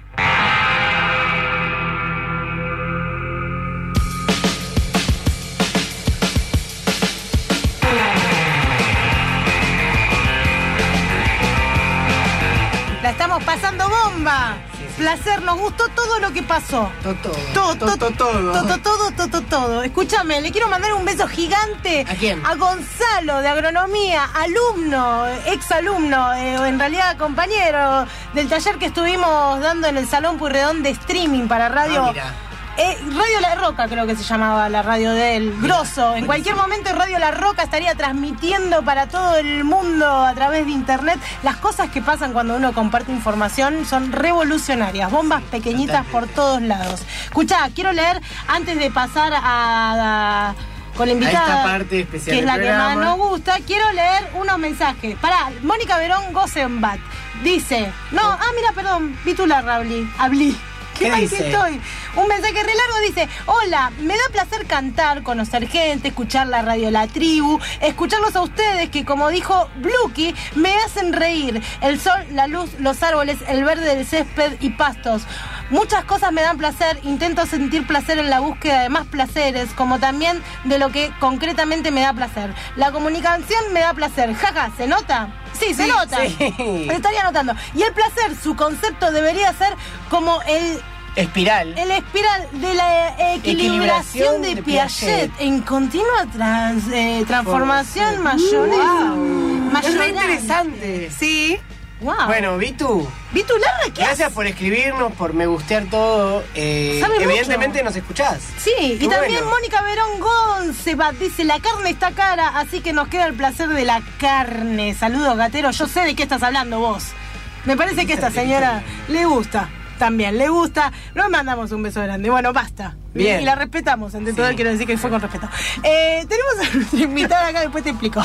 La estamos pasando bomba. Placer, nos gustó todo lo que pasó. Todo, todo, todo, todo, todo. todo, todo, todo, todo. Escúchame, le quiero mandar un beso gigante. ¿A quién? A Gonzalo, de agronomía, alumno, ex alumno, eh, en realidad compañero del taller que estuvimos dando en el Salón Puyredón de streaming para radio. Ah, mira. Eh, Radio La Roca creo que se llamaba la radio de él, grosso. En cualquier momento Radio La Roca estaría transmitiendo para todo el mundo a través de internet. Las cosas que pasan cuando uno comparte información son revolucionarias, bombas pequeñitas por todos lados. Escuchá, quiero leer antes de pasar a... a con la invitada, a esta parte especial que es la del que más programa. nos gusta, quiero leer unos mensajes. Pará, Mónica Verón Gosenbat dice, no, ah mira, perdón, vi tu la Rabli, hablí. Qué, ¿Qué mal dice? que estoy. Un mensaje re largo dice: hola, me da placer cantar, conocer gente, escuchar la radio La Tribu, escucharlos a ustedes que, como dijo Bluky, me hacen reír. El sol, la luz, los árboles, el verde del césped y pastos. Muchas cosas me dan placer, intento sentir placer en la búsqueda de más placeres, como también de lo que concretamente me da placer. La comunicación me da placer. Jaja, ¿se nota? Sí, se Sí, nota. sí. Lo estaría notando. Y el placer, su concepto debería ser como el... Espiral. El espiral de la equilibración, Equilibración de, de Piaget, Piaget. en continua trans, eh, transformación mayonesa. Wow. Es re interesante. Sí. Wow. Bueno, Vitu. Vitu Larra, ¿qué Gracias haces? por escribirnos, por me gustear todo. Eh, Sabe evidentemente mucho. nos escuchás. Sí, Qué y también bueno. Mónica Verón Goncebat dice: la carne está cara, así que nos queda el placer de la carne. Saludos, gatero. Yo sé de qué estás hablando vos. Me parece que esta señora le gusta. También le gusta. Nos mandamos un beso grande. Bueno, basta. Bien. Y la respetamos. Ante todo, quiero decir que fue con respeto. Eh, tenemos a nuestra invitada acá, después te explico.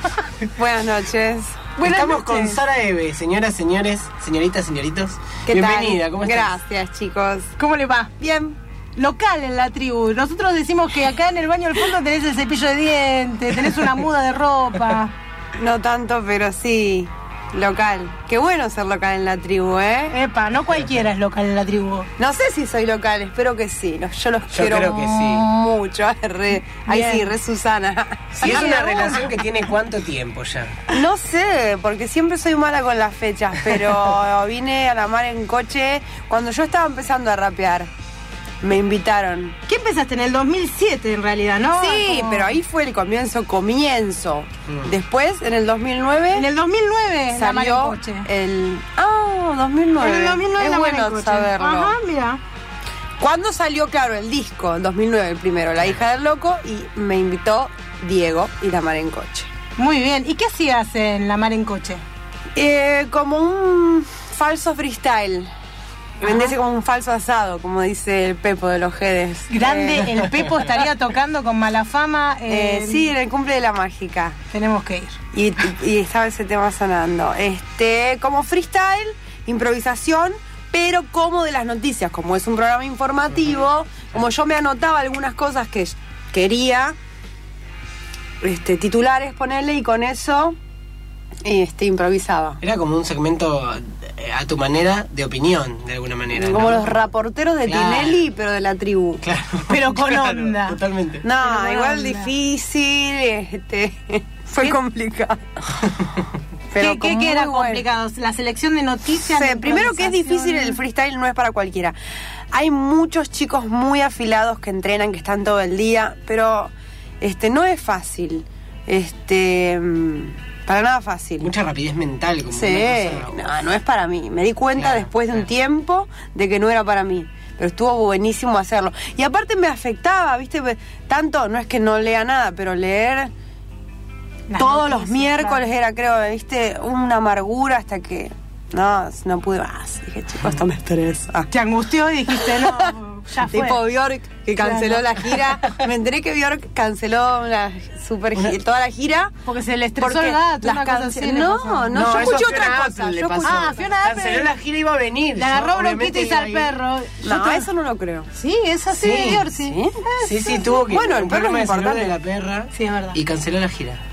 Buenas noches. Buenas Estamos noches. con Sara Eve, señoras, señores, señoritas, señoritos. ¿Qué Bienvenida, tal? ¿cómo estás? Gracias, chicos. ¿Cómo le va? Bien. Local en La Tribu. Nosotros decimos que acá en el baño del fondo tenés el cepillo de dientes, tenés una muda de ropa. No tanto, pero sí. Local. Qué bueno ser local en La Tribu, ¿eh? Epa, no cualquiera es local en La Tribu. No sé si soy local, espero que sí. No, yo los Yo quiero creo que sí. mucho. Ay, re, ay, Bien. sí, re Susana. Si es Ay, una no. relación que tiene cuánto tiempo ya. No sé, porque siempre soy mala con las fechas, pero vine a la mar en coche cuando yo estaba empezando a rapear. Me invitaron. ¿Qué empezaste? En el dos mil siete, en realidad, ¿no? Sí, Como- pero ahí fue el comienzo, comienzo. Después, en el dos mil nueve... En el dos mil nueve, La Mar en salió Coche. el... Ah, dos mil nueve. En el dos mil nueve, es La Mar en bueno Coche. saberlo. Ajá, mira. ¿Cuándo salió, claro, el disco? En dos mil nueve el primero, La hija del loco, y me invitó Diego y La Mar en Coche. Muy bien. ¿Y qué hacías en La Mar en Coche? Eh, como un falso freestyle. Vendese como un falso asado, como dice el Pepo de los Jedes. Grande, Eh, el Pepo estaría tocando con Malafama. eh, Eh, sí, en el cumple de la mágica. Tenemos que ir. Y, y estaba ese tema sonando. Este, como freestyle, improvisación, pero como de las noticias, como es un programa informativo, como yo me anotaba algunas cosas que quería, este, titulares ponerle, y con eso este, improvisaba. Era como un segmento eh, a tu manera de opinión, de alguna manera. Como ¿no? los reporteros de Claro. Tinelli, pero de La Tribu. Claro. Pero con Claro, onda. Totalmente. No, Pero con igual onda. difícil, este, fue ¿Qué? complicado. ¿Qué, con qué, qué muy era bueno. complicado? La selección de noticias. Sí, la primero que es difícil, el freestyle no es para cualquiera. Hay muchos chicos muy afilados que entrenan, que están todo el día, pero este no es fácil. Este mm, para nada fácil. Mucha rapidez mental. Como Sí, una cosa- no, no es para mí. Me di cuenta Claro, después de un claro. tiempo de que no era para mí. Pero estuvo buenísimo hacerlo. Y aparte me afectaba, ¿viste? Tanto, no es que no lea nada, pero leer Las todos noticias, los miércoles claro. era, creo, ¿viste? Una amargura hasta que no, no pude más. Dije, chicos, esto me estresa. Te angustió y dijiste, no, ya fue. Tipo Bjork, que canceló Claro. la gira. Me enteré que Bjork canceló una super gira, toda la gira. Porque se le estresó Porque el gato, las una cosa canciones. así le No, pasó. no, No, yo eso escuché a otra Fiona cosa. Apple le Yo pasó. escuché- Ah, Fiona Apple. Canceló la gira y iba a venir. Le agarró Yo, obviamente, bronquitis iba al a ir. perro. Yo No, te- eso no lo creo. Sí, es así, Sí, Dior, sí. ¿sí? Sí, sí, tuvo que Bueno, el un perro problema es de salud importante. de la perra Sí, es verdad. y canceló la gira.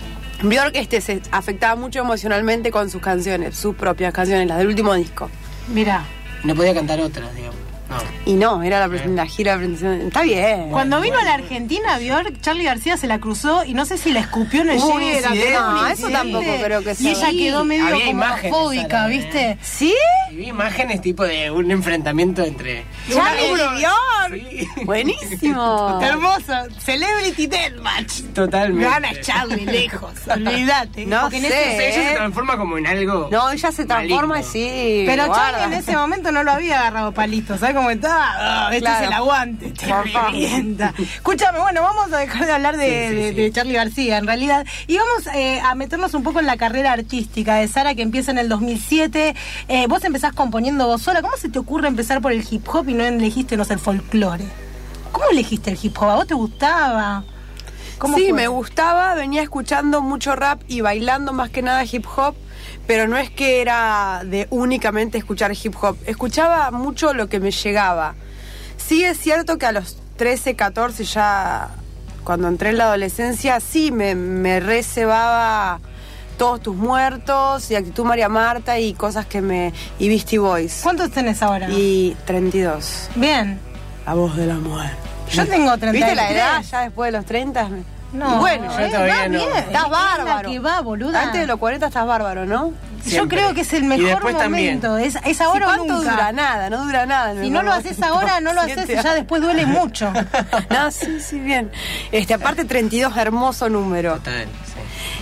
Björk este, se afectaba mucho emocionalmente con sus canciones, sus propias canciones, las del último disco. Mira. No podía cantar otras, digamos. No. Y no, era la, la gira de presentación. Está bien. Cuando vino a la Argentina, Björk, Charly García se la cruzó y no sé si la escupió en el Uy, Llegue. era no, eso tampoco creo que sea. Y ella quedó medio Había como imágenes, fóbica, Sara, ¿viste? ¿eh? ¿Sí? Y vi imágenes tipo de un enfrentamiento entre... Charly y Björk. Sí. Buenísimo. Hermoso. Celebrity Deathmatch. Totalmente. Gana Charly lejos. Olvídate. No Porque en sé, ese- Ella ¿eh? se transforma como en algo... No, ella se transforma y maligno. sí. Pero guarda. Charly en ese momento no lo había agarrado palitos. ¿Sabes cómo está? Ah, este Claro. es el aguante. Te Papá. revienta. Escúchame, bueno, vamos a dejar de hablar de, Sí, sí, de, sí. de Charly García, en realidad. Y vamos eh, a meternos un poco en la carrera artística de Sara, que empieza en el dos mil siete. Eh, vos empezás componiendo vos sola. ¿Cómo se te ocurre empezar por el hip hop y no elegiste, no sé, el folclore? ¿Cómo elegiste el hip hop? ¿A vos te gustaba? ¿Cómo Sí, fue? me gustaba, venía escuchando mucho rap y bailando más que nada hip hop, pero no es que era de únicamente escuchar hip hop, escuchaba mucho lo que me llegaba. Sí es cierto que a los trece, catorce ya, cuando entré en la adolescencia, sí me, me recebaba Todos tus muertos y Actitud María Marta y cosas que me... y Beastie Boys. ¿Cuántos tenés ahora? Y treinta y dos. Bien. La voz de la muerte. Yo tengo treinta y tres. ¿Viste la edad ya después de los treinta? No, bueno, yo todavía no. Estás Es la bárbaro. que va, boluda. Antes de los cuarenta estás bárbaro, ¿no? Yo creo que es el mejor momento. Es, es ahora Si o ¿Cuánto nunca. dura? Nada, no dura nada. Si no lo haces ahora, no lo haces y ya después duele mucho. No, sí, sí, bien. Este, aparte treinta y dos, hermoso número. Total, sí.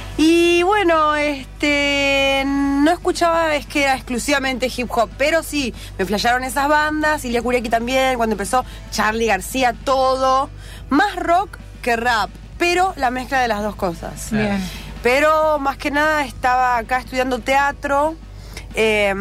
Y bueno, este no escuchaba, es que era exclusivamente hip hop, pero sí, me flashearon esas bandas, Ilia Kuriaki también, cuando empezó Charly García, todo, más rock que rap, pero la mezcla de las dos cosas. Bien. Pero más que nada estaba acá estudiando teatro eh,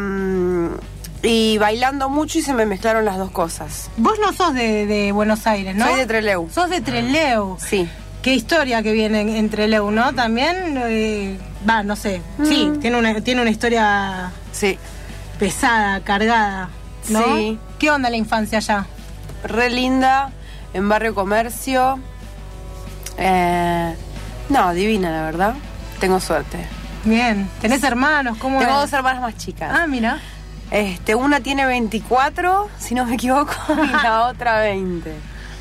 y bailando mucho y se me mezclaron las dos cosas. Vos no sos de, de Buenos Aires, ¿no? Soy de Trelew. Sos de Trelew. Sí. Qué historia que viene en, en Trelew, ¿no? También, va, eh, no sé. Mm. Sí, tiene una, tiene una historia sí. pesada, cargada, ¿no? Sí. ¿Qué onda la infancia allá? Re linda, en Barrio Comercio. Eh, no, divina, la verdad. Tengo suerte. Bien. ¿Tenés hermanos? ¿Cómo Tengo es? dos hermanas más chicas. Ah, mira. Este, una tiene veinticuatro, si no me equivoco, y la otra veinte.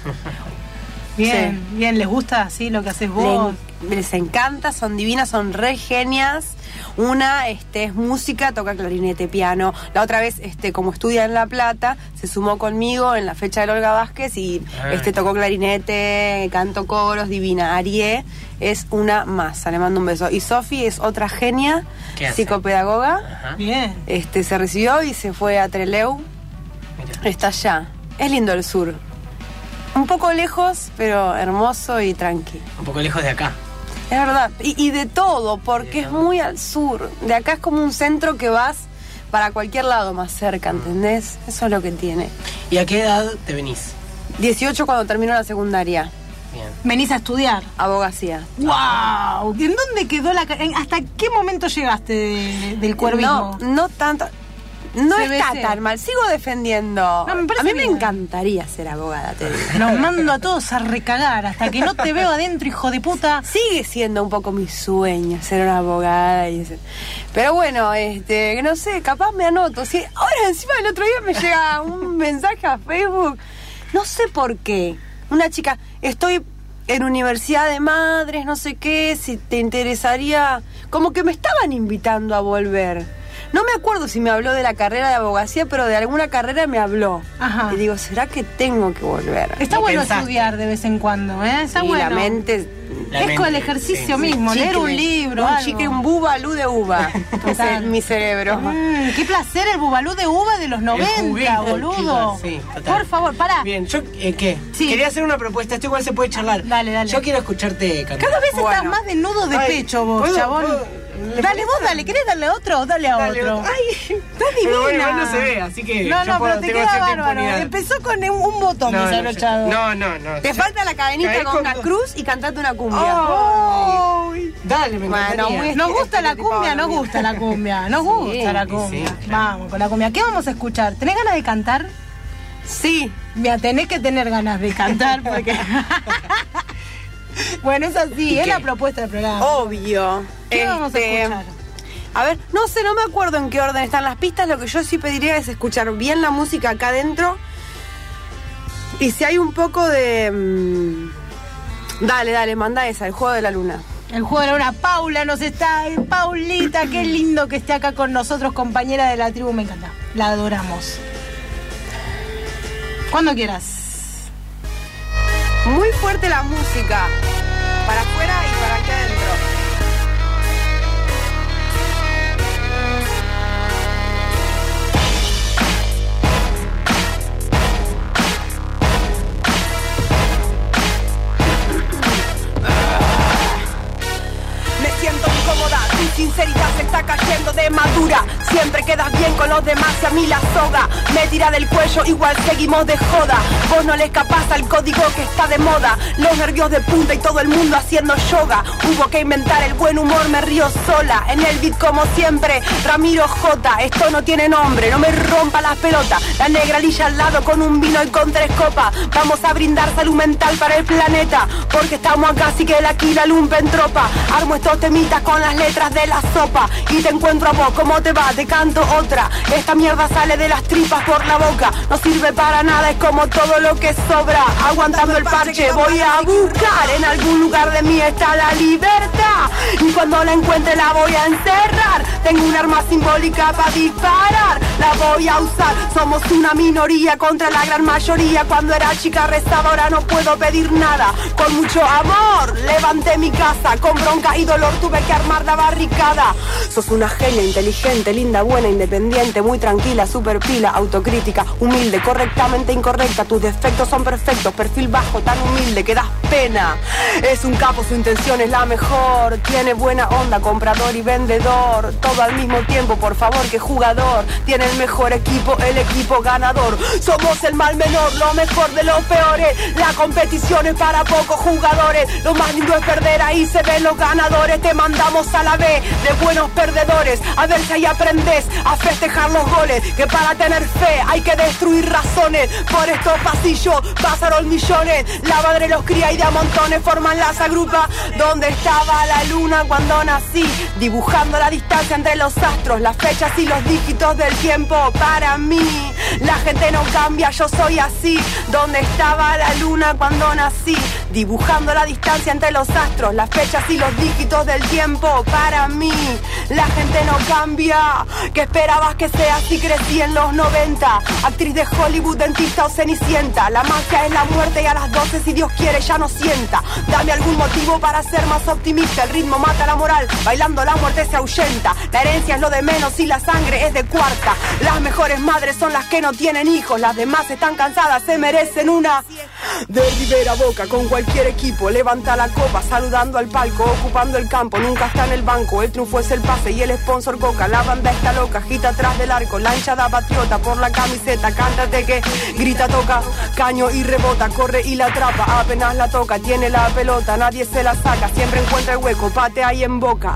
Bien, sí. Bien. ¿Les gusta así lo que haces vos? Les, les encanta, son divinas, son re genias. Una este, es música, toca clarinete, piano. La otra vez, este, como estudia en La Plata, se sumó conmigo en la fecha de Olga Vázquez y Ay. este, tocó clarinete, canto coros, divina. Arié es una masa, le mando un beso. Y Sofi es otra genia, psicopedagoga. Ajá. Bien. Este, se recibió y se fue a Trelew. Mirá. Está allá. Es lindo el sur. Un poco lejos, pero hermoso y tranqui. Un poco lejos de acá. Es verdad. Y, y de todo, porque es muy al sur. De acá es como un centro que vas para cualquier lado más cerca, ¿entendés? Eso es lo que tiene. ¿Y a qué edad te venís? dieciocho cuando termino la secundaria. Bien. ¿Venís a estudiar? Abogacía. ¡Wow! ¿En dónde quedó la... en- ¿Hasta qué momento llegaste de- del cuervismo? No, no tanto. No C B C. está tan mal, sigo defendiendo. No, me parece a mí bien. me encantaría ser abogada, te digo. Nos mando a todos a recagar. Hasta que no te veo adentro, hijo de puta. Sigue siendo un poco mi sueño ser una abogada y ese. Pero bueno, este, que no sé, capaz me anoto. Sí, ahora encima el otro día me llega un mensaje a Facebook, no sé por qué. Una chica, estoy en Universidad de Madres, no sé qué, si te interesaría. Como que me estaban invitando a volver. No me acuerdo si me habló de la carrera de abogacía, pero de alguna carrera me habló. Ajá. Y digo, ¿será que tengo que volver? Está Y bueno pensaste. estudiar de vez en cuando, ¿eh? Está Y bueno. la mente... La es mente, con el ejercicio sí. mismo, leer un Chicle, libro, un algo. chicle, un bubalú de uva. Total. Es mi cerebro. Mm, qué placer el bubalú de uva de los noventa, juguito, boludo. chicos, sí, total. Por favor, pará. Bien, yo, eh, ¿qué? Sí. Quería hacer una propuesta, esto igual se puede charlar. Dale, dale. Yo quiero escucharte cantar. Cada vez estás Bueno. más desnudo de Ay, pecho vos, ¿puedo- chabón. puedo- le Dale vos, ponés- dale. ¿Querés darle a otro o dale a Dale otro? otro. Ay, Estás divina. pero bueno, igual no se ve, así que No, yo no, puedo- pero te tengo queda cierta bárbaro. impunidad. Empezó con un, un botón No, no, desabrochado. no, no, no. Te falta la cadenita Caí con con una dos. cruz y cantate una cumbia. Ay. Dale, me Bueno, encantaría. muy- Nos gusta la estereotipado, cumbia, nos amigo. gusta la cumbia, nos gusta la sí, cumbia. claro. Vamos con la cumbia. ¿Qué vamos a escuchar? ¿Tenés ganas de cantar? Sí. Mira, tenés que tener ganas de cantar porque... Bueno, es así, ¿Y es qué? la propuesta del programa. Obvio. ¿Qué vamos a Este, escuchar? A ver, no sé, no me acuerdo en qué orden están las pistas. Lo que yo sí pediría es escuchar bien la música acá adentro. Y si hay un poco de... mmm, dale, dale, manda esa, el juego de la luna. El juego de la luna. Paula nos está... Paulita, qué lindo que esté acá con nosotros, compañera de la tribu. Me encanta. La adoramos. Cuando quieras. Muy fuerte la música. Para afuera y para aquí adentro. Tu sinceridad se está cayendo de madura. Siempre quedas bien con los demás y a mí la soga me tira del cuello, igual seguimos de joda. Vos no le escapás al código que está de moda. Los nervios de punta y todo el mundo haciendo yoga. Hubo que inventar el buen humor, me río sola. En el beat como siempre, Ramiro J. Esto no tiene nombre, no me rompa las pelotas. La negra lilla al lado con un vino y con tres copas. Vamos a brindar salud mental para el planeta, porque estamos acá, así que la aquí la lumpen tropa. Armo estos temitas con las letras de la sopa y te encuentro a vos, ¿cómo te va? Te canto otra. Esta mierda sale de las tripas por la boca, no sirve para nada, es como todo lo que sobra. Aguantando el parche voy a buscar, en algún lugar de mí está la libertad, y cuando la encuentre la voy a encerrar. Tengo un arma simbólica para disparar, la voy a usar. Somos una minoría contra la gran mayoría. Cuando era chica rezaba, ahora no puedo pedir nada. Con mucho amor levanté mi casa, con bronca y dolor tuve que armar la barricada. Sos una genia, inteligente, linda, buena, independiente, muy tranquila, super pila, autocrítica, humilde, correctamente incorrecta. Tus defectos son perfectos, perfil bajo, tan humilde que das pena. Es un capo, su intención es la mejor. Tiene buena onda, comprador y vendedor, todo al mismo tiempo, por favor, que jugador. Tiene el mejor equipo, el equipo ganador. Somos el mal menor, lo mejor de los peores. La competición es para pocos jugadores. Lo más lindo es perder, ahí se ven los ganadores. Te mandamos a la B de buenos perdedores, a ver si ahí aprendes a festejar los goles. Que para tener fe hay que destruir razones. Por estos pasillos pasaron millones. La madre los cría y de a montones forman las agrupas. ¿Dónde estaba la luna cuando nací? Dibujando la distancia entre los astros, las fechas y los dígitos del tiempo. Para mí la gente no cambia, yo soy así. ¿Dónde estaba la luna cuando nací? Dibujando la distancia entre los astros, las fechas y los dígitos del tiempo. Para mí la gente no cambia. ¿Qué esperabas que sea si crecí en los noventa? Actriz de Hollywood, dentista o cenicienta. La magia es la muerte y a las doce, si Dios quiere, ya no sienta. Dame algún motivo para ser más optimista. El ritmo mata la moral, bailando la muerte se ahuyenta. La herencia es lo de menos y la sangre es de cuarta. Las mejores madres son las que no tienen hijos. Las demás están cansadas, se merecen una. De Rivera Boca con cualquier equipo, levanta la copa, saludando al palco, ocupando el campo, nunca está en el banco. El triunfo es el pase y el sponsor Coca. La banda está loca, agita atrás del arco, la hinchada patriota por la camiseta. Cántate que grita, toca, caño y rebota, corre y la atrapa, apenas la toca, tiene la pelota, nadie se la saca, siempre encuentra el hueco, patea y en boca.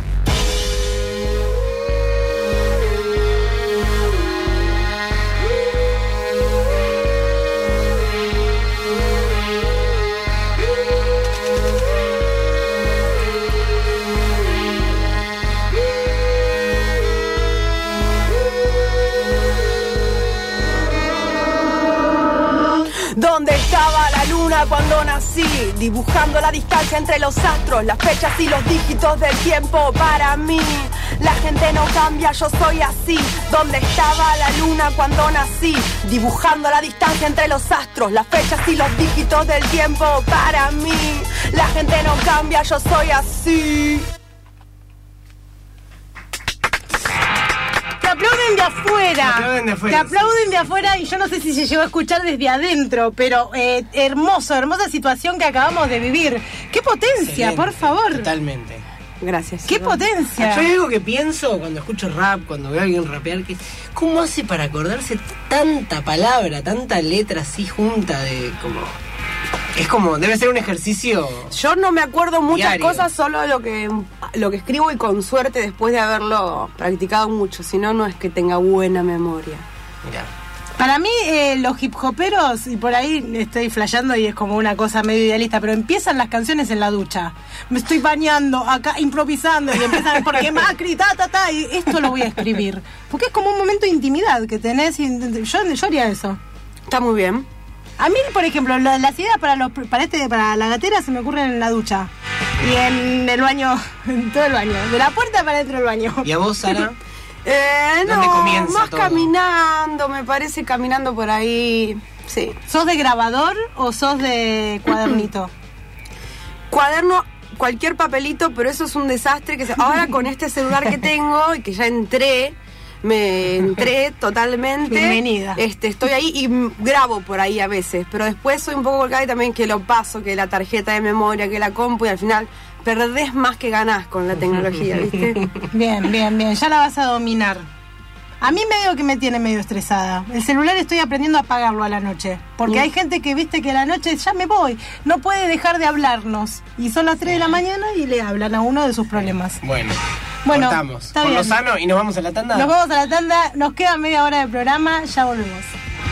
¿Dónde estaba la luna cuando nací? Dibujando la distancia entre los astros, las fechas y los dígitos del tiempo. Para mí la gente no cambia, yo soy así. ¿Dónde estaba la luna cuando nací? Dibujando la distancia entre los astros, las fechas y los dígitos del tiempo. Para mí la gente no cambia, yo soy así. Te aplauden de afuera. Te aplauden de afuera, Te aplauden de afuera y yo no sé si se llegó a escuchar desde adentro, pero eh, hermoso, hermosa situación que acabamos de vivir. ¡Qué potencia, Excelente, por favor! Totalmente. Gracias. ¡Qué potencia! Yo hay algo que pienso cuando escucho rap, cuando veo a alguien rapear, que ¿cómo hace para acordarse tanta palabra, tanta letra así junta de como... Es como, debe ser un ejercicio. Yo no me acuerdo muchas diario. cosas, solo lo que lo que escribo y con suerte después de haberlo practicado mucho. Si no, no es que tenga buena memoria. Mirá. Para mí, eh, los hip hoperos, y por ahí estoy flasheando y es como una cosa medio idealista, pero empiezan las canciones en la ducha. Me estoy bañando, acá improvisando, y empiezan, porque Macri, ta, ta, ta, y esto lo voy a escribir. Porque es como un momento de intimidad que tenés, y yo, yo haría eso. Está muy bien. A mí, por ejemplo, la- las ideas para los para este para la gatera se me ocurren en la ducha. Y en el baño, en todo el baño. De la puerta para dentro del baño. ¿Y a vos, Sara? Eh, ¿Dónde no, comienza más todo? caminando, me parece, caminando por ahí, sí. ¿Sos de grabador o sos de cuadernito? Cuaderno, cualquier papelito, pero eso es un desastre. Que se- ahora con este celular que tengo y que ya entré, me entré totalmente. Bienvenida. Este, estoy ahí y mm, grabo por ahí a veces, pero después soy un poco colgada y también que lo paso, que la tarjeta de memoria, que la compu, y al final perdés más que ganás con la tecnología, ¿viste? Bien, bien, bien. Ya la vas a dominar. A mí medio que me tiene medio estresada. El celular estoy aprendiendo a apagarlo a la noche. Porque Mm. hay gente que, viste, que a la noche ya me voy. No puede dejar de hablarnos. Y son las tres de la mañana y le hablan a uno de sus problemas. Bueno, Bueno, cortamos. está Con bien. Lozano y nos vamos a la tanda. Nos vamos a la tanda. Nos queda media hora de programa. Ya volvemos.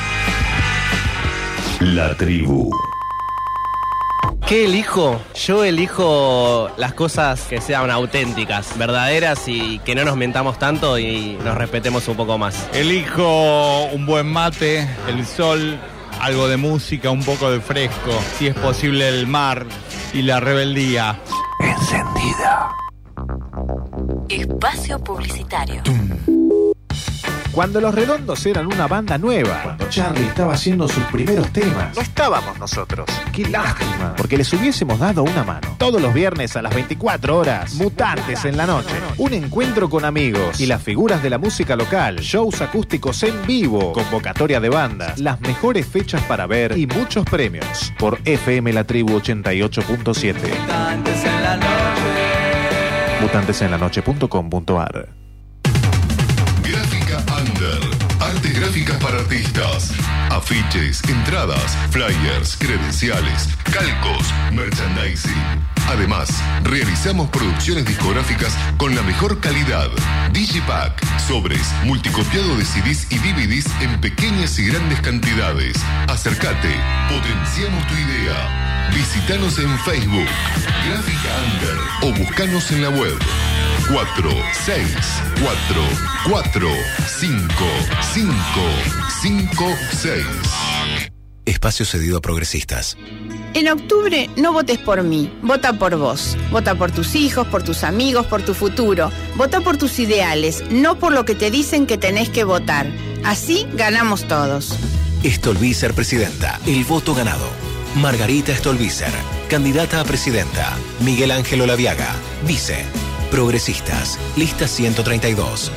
La tribu. ¿Qué elijo? Yo elijo las cosas que sean auténticas, verdaderas y que no nos mentamos tanto y nos respetemos un poco más. Elijo un buen mate, el sol, algo de música, un poco de fresco, si es posible el mar y la rebeldía. Encendida. Espacio publicitario. Cuando Los Redondos eran una banda nueva, cuando Charlie estaba haciendo sus primeros temas, no estábamos nosotros. Qué lástima, porque les hubiésemos dado una mano. Todos los viernes a las veinticuatro horas, Mutantes en la noche. Un encuentro con amigos y las figuras de la música local, shows acústicos en vivo, convocatoria de bandas, las mejores fechas para ver y muchos premios. Por F M La Tribu ochenta y ocho punto siete. Mutantes en la noche. mutantes en la noche punto com punto a r. Gráfica Under. Artes gráficas para artistas. Afiches, entradas, flyers, credenciales, calcos, merchandising. Además, realizamos producciones discográficas con la mejor calidad. Digipack, sobres, multicopiado de C Ds y D V Ds en pequeñas y grandes cantidades. Acércate, potenciamos tu idea. Visítanos en Facebook, Gráfica Under, o buscanos en la web. cuatro seis cuatro cuatro cinco cinco cinco seis. Espacio cedido a progresistas. En octubre no votes por mí, vota por vos. Vota por tus hijos, por tus amigos, por tu futuro. Vota por tus ideales, no por lo que te dicen que tenés que votar. Así ganamos todos. Stolbizer presidenta. El voto ganado. Margarita Stolbizer, candidata a presidenta. Miguel Ángel Olaviaga, vice. Progresistas, lista ciento treinta y dos.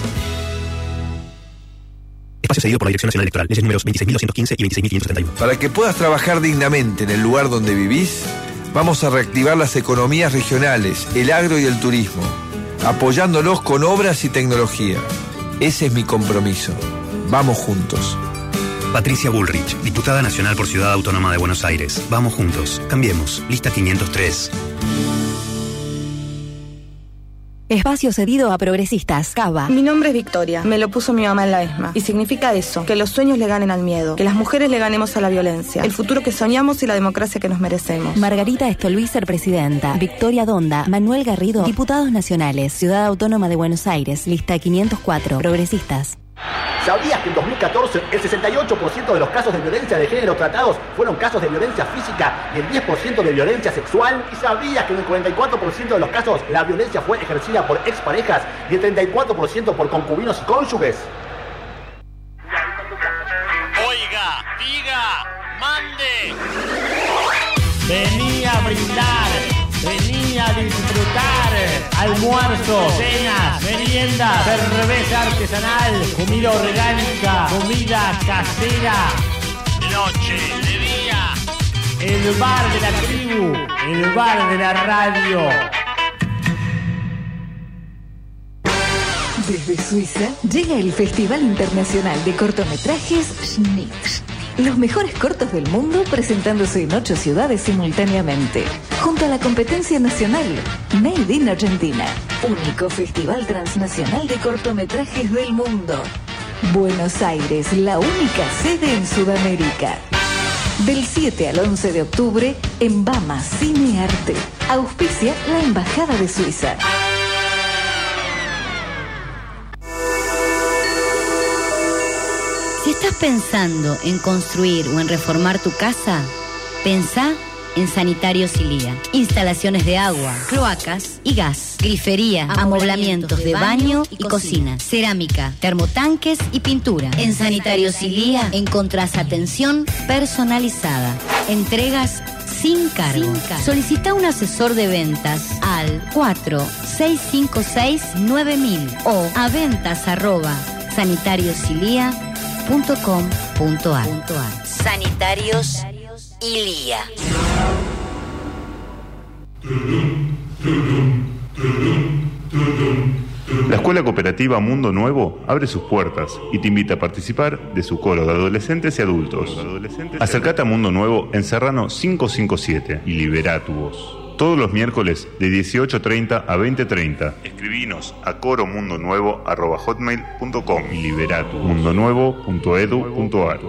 Espacio cedido por la Dirección Nacional Electoral. Leyes números veintiséis mil doscientos quince y veintiséis mil quinientos setenta y uno. Para que puedas trabajar dignamente en el lugar donde vivís, vamos a reactivar las economías regionales, el agro y el turismo, apoyándolos con obras y tecnología. Ese es mi compromiso. Vamos juntos. Patricia Bullrich, diputada nacional por Ciudad Autónoma de Buenos Aires. Vamos juntos. Cambiemos. Lista quinientos tres. Espacio cedido a progresistas. Cava. Mi nombre es Victoria. Me lo puso mi mamá en la ESMA. Y significa eso, que los sueños le ganen al miedo, que las mujeres le ganemos a la violencia, el futuro que soñamos y la democracia que nos merecemos. Margarita Stolbizer, presidenta. Victoria Donda. Manuel Garrido, diputados nacionales. Ciudad Autónoma de Buenos Aires. Lista quinientos cuatro. Progresistas. ¿Sabías que en dos mil catorce el sesenta y ocho por ciento de los casos de violencia de género tratados fueron casos de violencia física y el diez por ciento de violencia sexual? ¿Y sabías que en el cuarenta y cuatro por ciento de los casos la violencia fue ejercida por exparejas y el treinta y cuatro por ciento por concubinos y cónyuges? Oiga, diga, mande. Vení a brindar, vení a disfrutar. Almuerzo, cenas, meriendas, cerveza artesanal, comida orgánica, comida casera. De noche, de día. El bar de la tribu, el bar de la radio. Desde Suiza llega el Festival Internacional de Cortometrajes Schnitt. Los mejores cortos del mundo presentándose en ocho ciudades simultáneamente, junto a la competencia nacional Made in Argentina, único festival transnacional de cortometrajes del mundo. Buenos Aires, la única sede en Sudamérica. Del siete al once de octubre, en Bama Cine Arte. Auspicia la Embajada de Suiza. Si estás pensando en construir o en reformar tu casa, pensá en Sanitarios Ilía. Instalaciones de agua, cloacas y gas, grifería, amoblamientos de baño y cocina, cerámica, termotanques y pintura. En Sanitarios Ilía encontrás atención personalizada, entregas sin cargo. Solicita un asesor de ventas al cuatro seis cinco seis nueve mil o a ventas arroba sanitariosilia punto com punto ar. Sanitarios Ilía. La Escuela Cooperativa Mundo Nuevo abre sus puertas y te invita a participar de su coro de adolescentes y adultos. Acércate a Mundo Nuevo en Serrano quinientos cincuenta y siete y libera tu voz. Todos los miércoles de dieciocho treinta a veinte treinta. Escribinos a coromundonuevo arroba hotmail punto com y libera tu mundonuevo punto edu punto ar.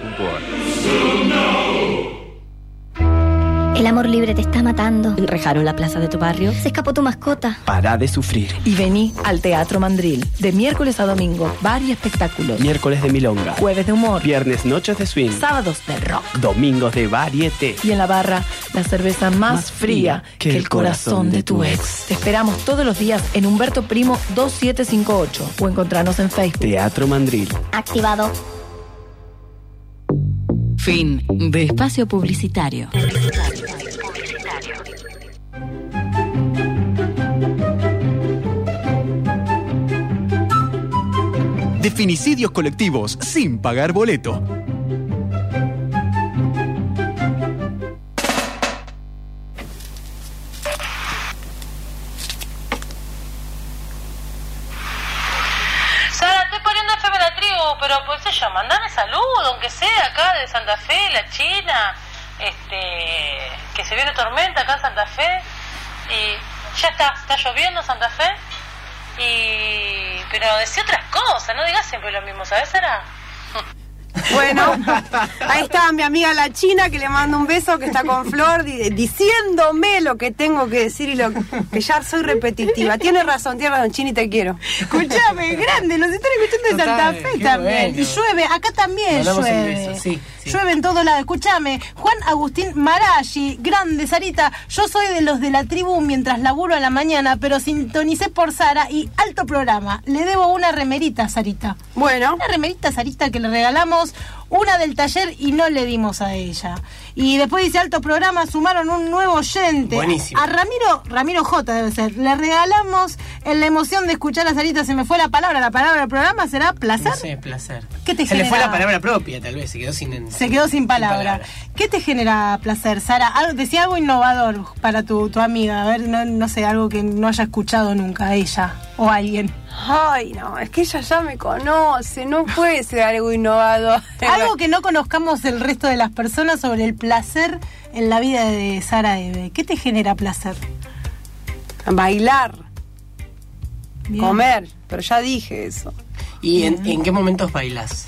El amor libre te está matando. Enrejaron la plaza de tu barrio. Se escapó tu mascota. Pará de sufrir. Y vení al Teatro Mandril. De miércoles a domingo, varios espectáculos. Miércoles de milonga. Jueves de humor. Viernes noches de swing. Sábados de rock. Domingos de varieté. Y en la barra, la cerveza más, más fría que, que el corazón, corazón de tu ex. Te esperamos todos los días en Humberto Primo dos siete cinco ocho o encontrarnos en Facebook. Teatro Mandril. Activado. Fin de espacio publicitario. Definicidios colectivos sin pagar boleto. Pero pues yo, mandame saludo, aunque sea acá de Santa Fe, la China, este, que se viene tormenta acá en Santa Fe, y ya está, está lloviendo Santa Fe, y pero decía otras cosas, no digas siempre lo mismo, ¿sabes, Sara? Bueno, ahí está mi amiga la China, que le mando un beso, que está con Flor, di- diciéndome lo que tengo que decir y lo que ya soy repetitiva. Tiene razón, tiene razón, Chini, te quiero. Escuchame, grande, los están escuchando de Santa Fe también. Bueno. Y llueve, acá también llueve. Sí, sí. Llueve en todos lados. Escuchame, Juan Agustín Maraggi, grande, Sarita. Yo soy de los de la tribu mientras laburo a la mañana, pero sintonicé por Sara y alto programa. Le debo una remerita, Sarita. Bueno. Una remerita, Sarita, que le regalamos. Una del taller y no le dimos a ella. Y después dice alto programa, sumaron un nuevo oyente. Buenísimo. A Ramiro, Ramiro J debe ser. Le regalamos en la emoción de escuchar a Sarita, se me fue la palabra, la palabra del programa será placer. No sé, placer. ¿Qué te se genera? le fue la palabra propia, tal vez, se quedó sin... Se quedó sin palabra. Sin palabra. ¿Qué te genera placer, Sara? Algo, decía algo innovador para tu, tu amiga. A ver, no, no sé, algo que no haya escuchado nunca ella o alguien. Ay, no, es que ella ya me conoce, no puede ser algo innovador. Algo que no conozcamos del resto de las personas sobre el placer en la vida de Sara Eve. ¿Qué te genera placer? Bailar. Bien. Comer, pero ya dije eso. ¿Y en, en qué momentos bailas?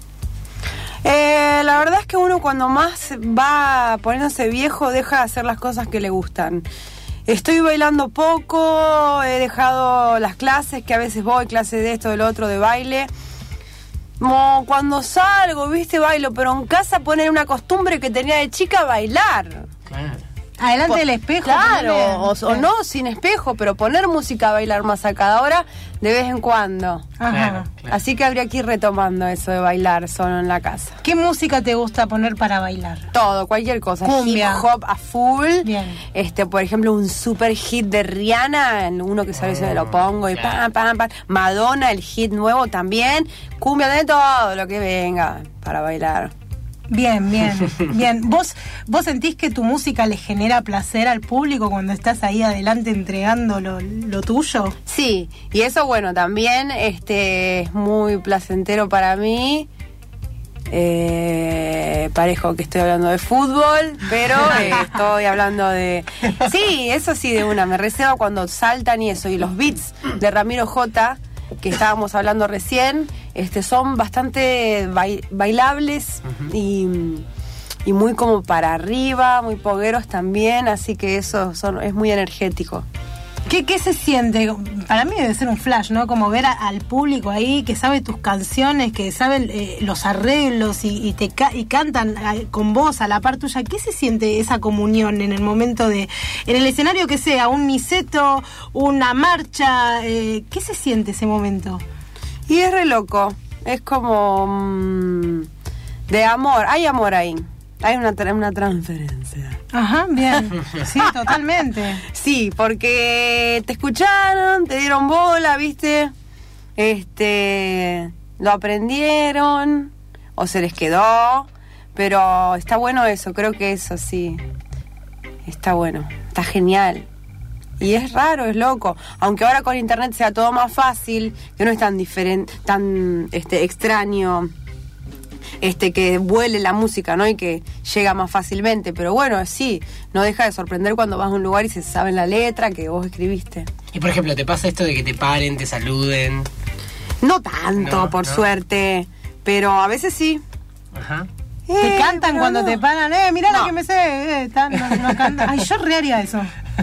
Eh, la verdad es que uno cuando más va poniéndose viejo deja de hacer las cosas que le gustan. Estoy bailando poco, he dejado las clases, que a veces voy, clases de esto, del otro, de baile. Como cuando salgo, viste, bailo, pero en casa poner una costumbre que tenía de chica, bailar. Claro. Adelante del espejo. Claro, o, o no, sin espejo, pero poner música a bailar más a cada hora de vez en cuando. Ajá. Claro, claro. Así que habría que ir retomando eso de bailar solo en la casa. ¿Qué música te gusta poner para bailar? Todo, cualquier cosa. Cumbia. Hip hop a full. Bien. Este, por ejemplo, un super hit de Rihanna, uno que sale se lo pongo y pam, pam, pam. Madonna, el hit nuevo también. Cumbia, de todo lo que venga para bailar. Bien, bien, bien. ¿Vos, ¿Vos sentís que tu música le genera placer al público cuando estás ahí adelante entregando lo, lo tuyo? Sí, y eso, bueno, también este, es muy placentero para mí. Eh, parejo que estoy hablando de fútbol, pero eh, estoy hablando de... Sí, eso sí, de una. Me reservo cuando saltan y eso. Y los beats de Ramiro J, que estábamos hablando recién, este, son bastante bai- bailables uh-huh. y, y muy como para arriba, muy pogueros también, así que eso son, es muy energético. ¿Qué, ¿Qué se siente? Para mí debe ser un flash, ¿no? Como ver a, al público ahí que sabe tus canciones, que sabe eh, los arreglos y, y te ca- y cantan a, con vos a la par tuya. ¿Qué se siente esa comunión en el momento de... en el escenario que sea, un niceto, una marcha? Eh, ¿Qué se siente ese momento? Y es re loco. Es como... Mmm, de amor. Hay amor ahí. Hay una, tra- una transferencia. Ajá, bien. Sí, totalmente. Sí, porque te escucharon, te dieron bola, ¿viste? Este, lo aprendieron o se les quedó, pero está bueno eso, creo que eso sí. Está bueno, está genial. Y es raro, es loco. Aunque ahora con internet sea todo más fácil, que no es tan diferente, tan este extraño. Este, que vuele la música, ¿no? Y que llega más fácilmente. Pero bueno, sí, no deja de sorprender cuando vas a un lugar y se sabe la letra que vos escribiste. Y por ejemplo, ¿te pasa esto de que te paren, te saluden? No tanto, no, por no. suerte. Pero a veces sí. Ajá. Eh, te cantan cuando no. te paran. Eh, mirá no. lo que me sé. Eh, tan, no, no cantan. Ay, yo re haría eso.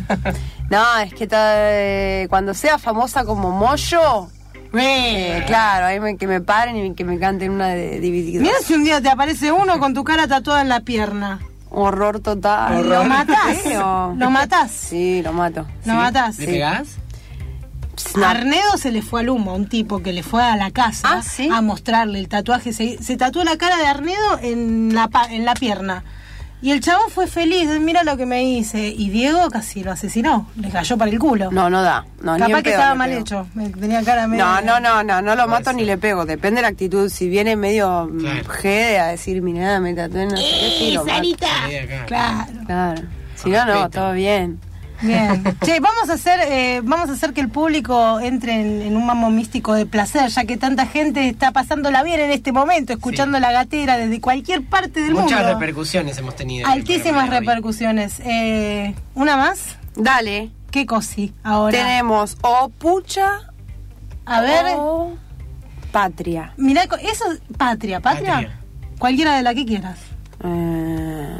No, es que ta, cuando sea famosa como Moyo... Eh, claro, ahí me, que me paren y que me canten una de Divididos. Mira si un día te aparece uno con tu cara tatuada en la pierna. Horror total. Horror. ¿Lo matás? ¿Lo matás? Sí, lo mato. ¿Lo ¿Sí? matás? ¿Le pegás? No. A Arnedo se le fue al humo, un tipo que le fue a la casa ¿Ah, sí? a mostrarle el tatuaje. Se, se tatuó la cara de Arnedo en la, en la pierna. Y el chabón fue feliz, mira lo que me hice. Y Diego casi lo asesinó, le cayó para el culo. No, no da. No, Capaz ni que pedo, estaba ni mal pego. hecho, tenía cara medio... No, no, no, no, no lo mato ni le pego. Depende de la actitud. Si viene medio claro. jede a decir, mirá, me tatué, no sé qué, sí lo mato. Claro. Claro. Si no, no, todo bien. Bien. Che, vamos a hacer eh, vamos a hacer que el público entre en, en un mambo místico de placer, ya que tanta gente está pasándola bien en este momento, escuchando sí. La Gatera desde cualquier parte del Muchas mundo. Muchas repercusiones hemos tenido. Altísimas repercusiones. Eh, ¿Una más? Dale. ¿Qué cosi ahora? Tenemos o Pucha, a ver, o Patria. Mirá, eso es Patria, Patria. Patria. Cualquiera de la que quieras. Eh...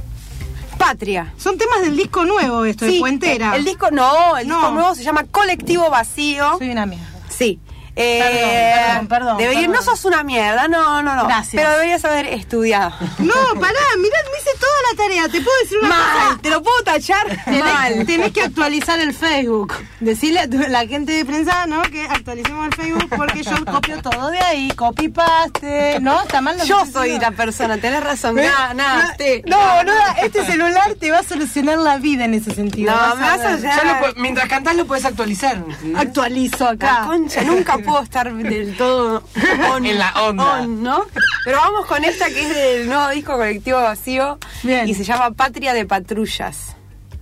Patria. Son temas del disco nuevo esto, sí, de Puentera. El, el disco, no, el no. disco nuevo se llama Colectivo Vacío. Soy una mierda. Sí. Eh, perdón, perdón, debería, perdón. No sos una mierda, no, no, no. Gracias. Pero deberías haber estudiado. No, pará, mirá, me hice toda la tarea. ¿Te puedo decir una Mal, cosa? ¿te lo puedo tachar? Tenés, Mal. Tenés que actualizar el Facebook. Decirle a tu, la gente de prensa, ¿no? Que actualicemos el Facebook porque yo copio todo de ahí. Copy paste, ¿no? Está mal lo Yo que soy la persona, tenés razón. Nada, nada. No, no, este celular te va a solucionar la vida en ese sentido. No, me vas a ya mientras cantás lo puedes actualizar. ¿Entendés? Actualizo acá. La concha, nunca puedo estar del todo on, en la onda, on, ¿no? Pero vamos con esta que es del nuevo disco Colectivo Vacío. Bien. Y se llama Patria de Patrullas.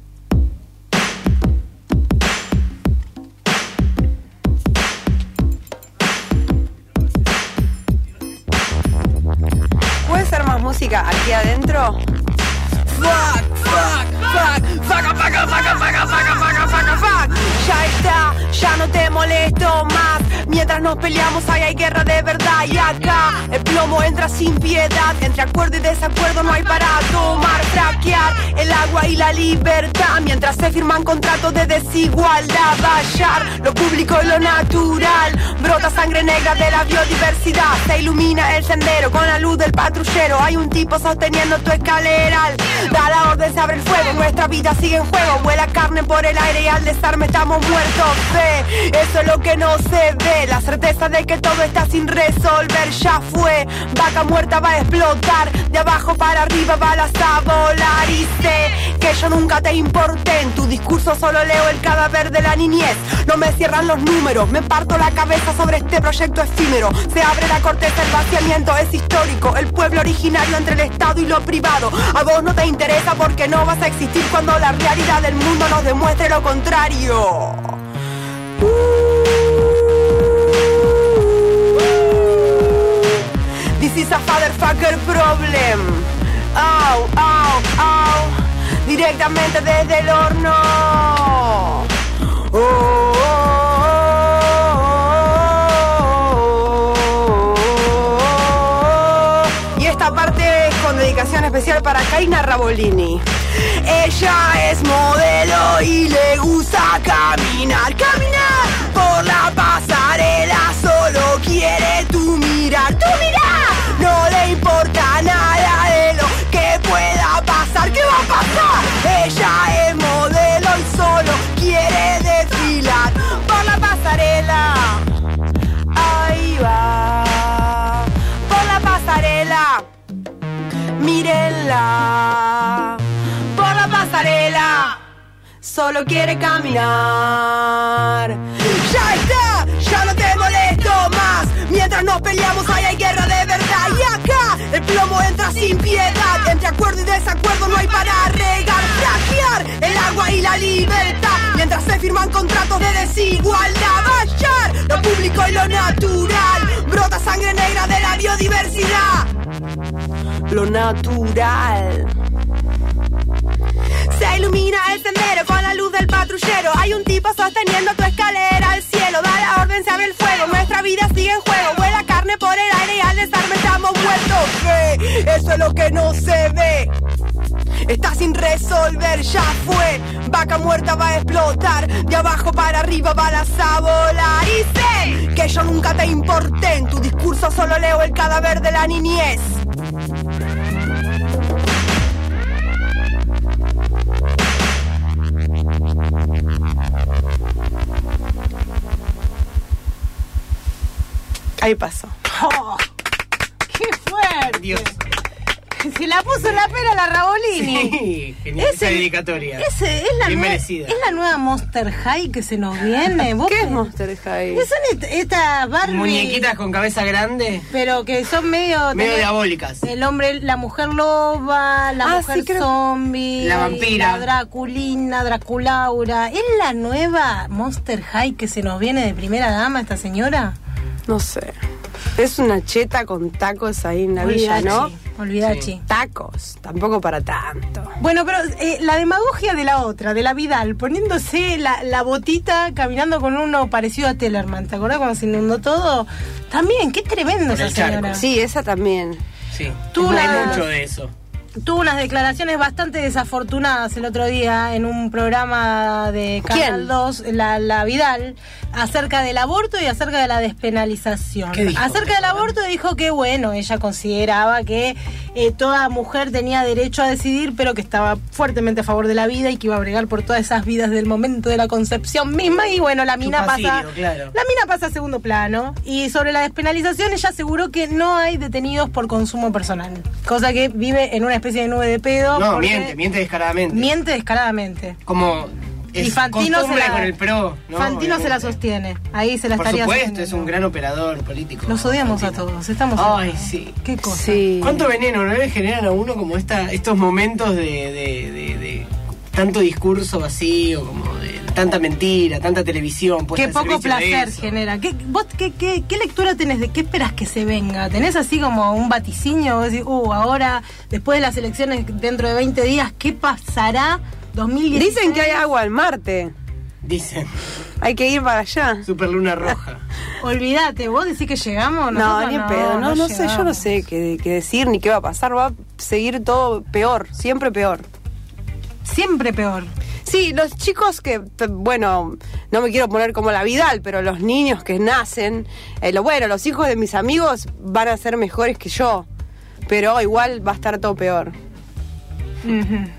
¿Puede ser más música aquí adentro? Fuck, fuck, fuck, fuck, fuck, fuck, fuck, fuck, fuck, fuck, fuck. Ya está, ya no te molesto más. Mientras nos peleamos ahí hay guerra de verdad. Y acá el plomo entra sin piedad. Entre acuerdo y desacuerdo no hay para tomar, fraquear el agua y la libertad. Mientras se firman contratos de desigualdad. Vallar lo público y lo natural. Brota sangre negra de la biodiversidad. Se ilumina el sendero con la luz del patrullero. Hay un tipo sosteniendo tu escaleral. Da la orden, se abre el fuego, nuestra vida sigue en juego. Vuela carne por el aire y al desarme estamos muertos. Fe, eso es lo que no se ve. La certeza de que todo está sin resolver. Ya fue, vaca muerta va a explotar. De abajo para arriba balas a volar. Y sé que yo nunca te importé. En tu discurso solo leo el cadáver de la niñez. No me cierran los números, me parto la cabeza sobre este proyecto efímero. Se abre la corteza, el vaciamiento es histórico. El pueblo originario entre el Estado y lo privado. A vos no te interesa porque no vas a existir cuando la realidad del mundo nos demuestre lo contrario. Uh, this is a fatherfucker problem. Au, au, au. Directamente desde el horno. Oh, oh, oh, oh, oh. esta parte es con dedicación especial para Karina Rabolini. Ella es modelo y le gusta caminar, caminar por la pasarela, solo quiere tu mirar, tu mirar. No le importa nada de lo que pueda pasar, ¿qué va a pasar? Ella es modelo y solo quiere desfilar por la pasarela. Ahí va, por la pasarela, mírenla, por la pasarela, solo quiere caminar. Ya está, ya no te molesto más, mientras nos peleamos ahí hay guerra de verdad. Y acá el plomo entra sin piedad, entre acuerdo y desacuerdo no hay para regar, plagiar el agua y la libertad, mientras se firman contratos de desigualdad. Vallar lo público y lo natural, brota sangre negra de la biodiversidad. Lo natural. Se ilumina el sendero con la luz del patrullero. Hay un tipo sosteniendo tu escalera al cielo. Da la orden, se abre el fuego. Nuestra vida sigue en juego. Vuela carne por el aire y al desarme estamos muertos. Fe, eso es lo que no se ve. Está sin resolver, ya fue. Vaca muerta va a explotar. De abajo para arriba balas a volar. Y sé que yo nunca te importé. En tu discurso solo leo el cadáver de la niñez. Ahí pasó. Oh, ¡qué fuerte! Dios. Se la puso en la pera la Rabolini. Sí, genial. Ese- Esa dedicatoria. Ese es la, Bien nue- merecida. es la nueva Monster High que se nos viene. ¿Vos ¿Qué qué- es Monster High? ¿Qué son est- estas Barbie? Muñequitas con cabeza grande, Pero que son medio... medio tenés diabólicas. El hombre, la mujer loba, la Ah, mujer sí, creo- zombie, La vampira. la Draculina, Draculaura. ¿Es la nueva Monster High que se nos viene de primera dama esta señora? No sé. Es una cheta con tacos ahí en la villa, ¿no? Olvidachi, olvidachi. Tacos, tampoco para tanto. Bueno, pero eh, la demagogia de la otra, de la Vidal, poniéndose la, la botita, caminando con uno parecido a Tellerman, ¿te acordás cuando se inundó todo? También, qué tremendo Con esa el charco. señora. Sí, esa también. Sí. Tú No la- hay mucho de eso. Tuvo unas declaraciones bastante desafortunadas el otro día en un programa de Canal ¿Quién? dos, la, la Vidal, acerca del aborto y acerca de la despenalización. ¿Qué dijo? Acerca del aborto dijo que, bueno, ella consideraba que eh, toda mujer tenía derecho a decidir, pero que estaba fuertemente a favor de la vida y que iba a bregar por todas esas vidas del momento de la concepción misma. Y bueno, la mina Chupacirio, pasa... claro. La mina pasa a segundo plano. Y sobre la despenalización, ella aseguró que no hay detenidos por consumo personal. Cosa que vive en una especie de nube de pedo. No, porque miente, miente descaradamente. Miente descaradamente. Como es Y Fantino se costumbre la, con el pro, ¿no? Fantino se la Obviamente. sostiene. Ahí se la Por estaría supuesto, sosteniendo. es un gran operador político. Los odiamos Fantino. a todos. Estamos. Ay, sí. Qué cosa. Sí. ¿Cuánto veneno no le generan a uno como esta, estos momentos de, de, de, de tanto discurso vacío, como de tanta mentira, tanta televisión? puesta Qué al poco servicio de placer eso? genera. ¿Qué, vos, qué, qué, ¿Qué lectura tenés de qué esperas que se venga? ¿Tenés así como un vaticinio? Vos decís, uh, ahora, después de las elecciones dentro de veinte días, ¿qué pasará? dos mil dieciséis. Dicen que hay agua en Marte. Dicen, Hay que ir para allá. super luna roja. Olvídate, ¿vos decís que llegamos? No, Nosotros ni en pedo. No, no sé, yo no llegamos. sé qué, qué decir ni qué va a pasar. Va a seguir todo peor, siempre peor. Siempre peor. Sí, los chicos que, t- bueno, no me quiero poner como la Vidal, pero los niños que nacen, eh, lo bueno, los hijos de mis amigos van a ser mejores que yo, pero igual va a estar todo peor. Ujú.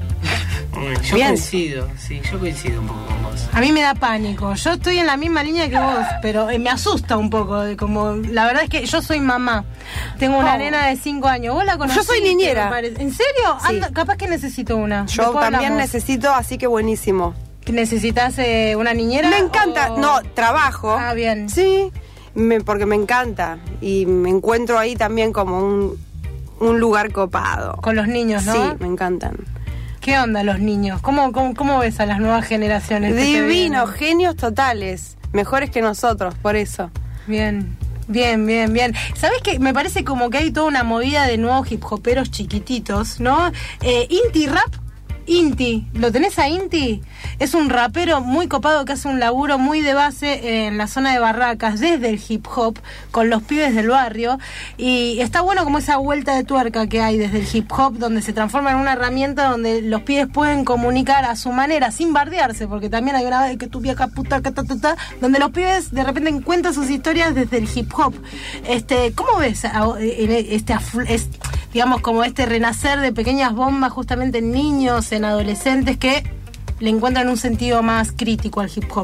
Yo Bien. coincido, sí, yo coincido un poco con vos. A mí me da pánico. Yo estoy en la misma línea que vos, pero eh, me asusta un poco. eh, Como la verdad es que yo soy mamá. Tengo una Oh. nena de cinco años. ¿Vos la conociste? Yo soy niñera. me parece? ¿En serio? Sí. Anda, capaz que necesito una. Yo Después también hablamos. necesito, así que buenísimo. ¿Necesitas eh, una niñera? Me encanta, o- no, trabajo. Ah, bien. Sí, me, porque me encanta y me encuentro ahí también como un, un lugar copado. Con los niños, ¿no? Sí, me encantan. ¿Qué onda los niños? ¿Cómo, cómo, cómo ves a las nuevas generaciones? que te Divinos, vienen? genios totales, mejores que nosotros, por eso. Bien, bien, bien, bien. ¿Sabés qué? Me parece como que hay toda una movida de nuevos hip hoperos chiquititos, ¿no? Eh, Inti Rap Inti, ¿lo tenés a Inti? Es un rapero muy copado que hace un laburo muy de base en la zona de Barracas, desde el hip hop, con los pibes del barrio. Y está bueno como esa vuelta de tuerca que hay desde el hip hop, donde se transforma en una herramienta donde los pibes pueden comunicar a su manera, sin bardearse, porque también hay una vez que tu vieja puta, ta, ta, ta, donde los pibes de repente cuentan sus historias desde el hip hop. Este, ¿cómo ves este, este, digamos, como este renacer de pequeñas bombas justamente en niños, en adolescentes que le encuentran un sentido más crítico al hip hop?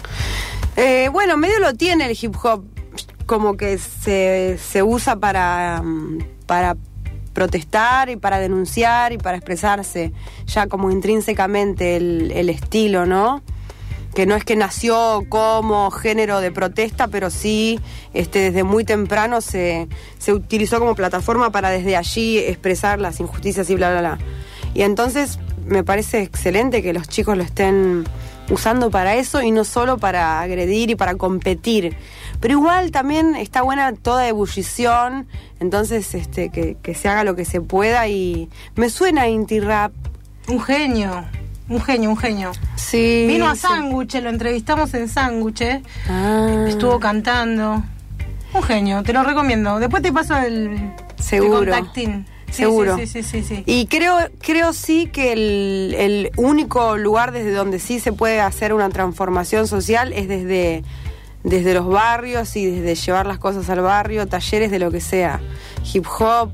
Eh, bueno, medio lo tiene el hip hop, como que se, se usa para, para protestar y para denunciar y para expresarse, ya como intrínsecamente el, el estilo, ¿no? Que no es que nació como género de protesta, pero sí este, desde muy temprano se, se utilizó como plataforma para desde allí expresar las injusticias y bla, bla, bla. Y entonces me parece excelente que los chicos lo estén usando para eso y no solo para agredir y para competir. Pero igual también está buena toda ebullición, entonces este, que, que se haga lo que se pueda y me suena Inti Rap. Un genio. Un genio, un genio. Sí. Vino a sí. Sándwich, lo entrevistamos en Sándwich. Ah. Estuvo cantando. Un genio, te lo recomiendo. Después te paso el, Seguro. el contactín. Sí, Seguro. Sí, sí, sí, sí, sí. Y creo, creo sí que el, el único lugar desde donde sí se puede hacer una transformación social es desde, desde los barrios y desde llevar las cosas al barrio, talleres de lo que sea, hip hop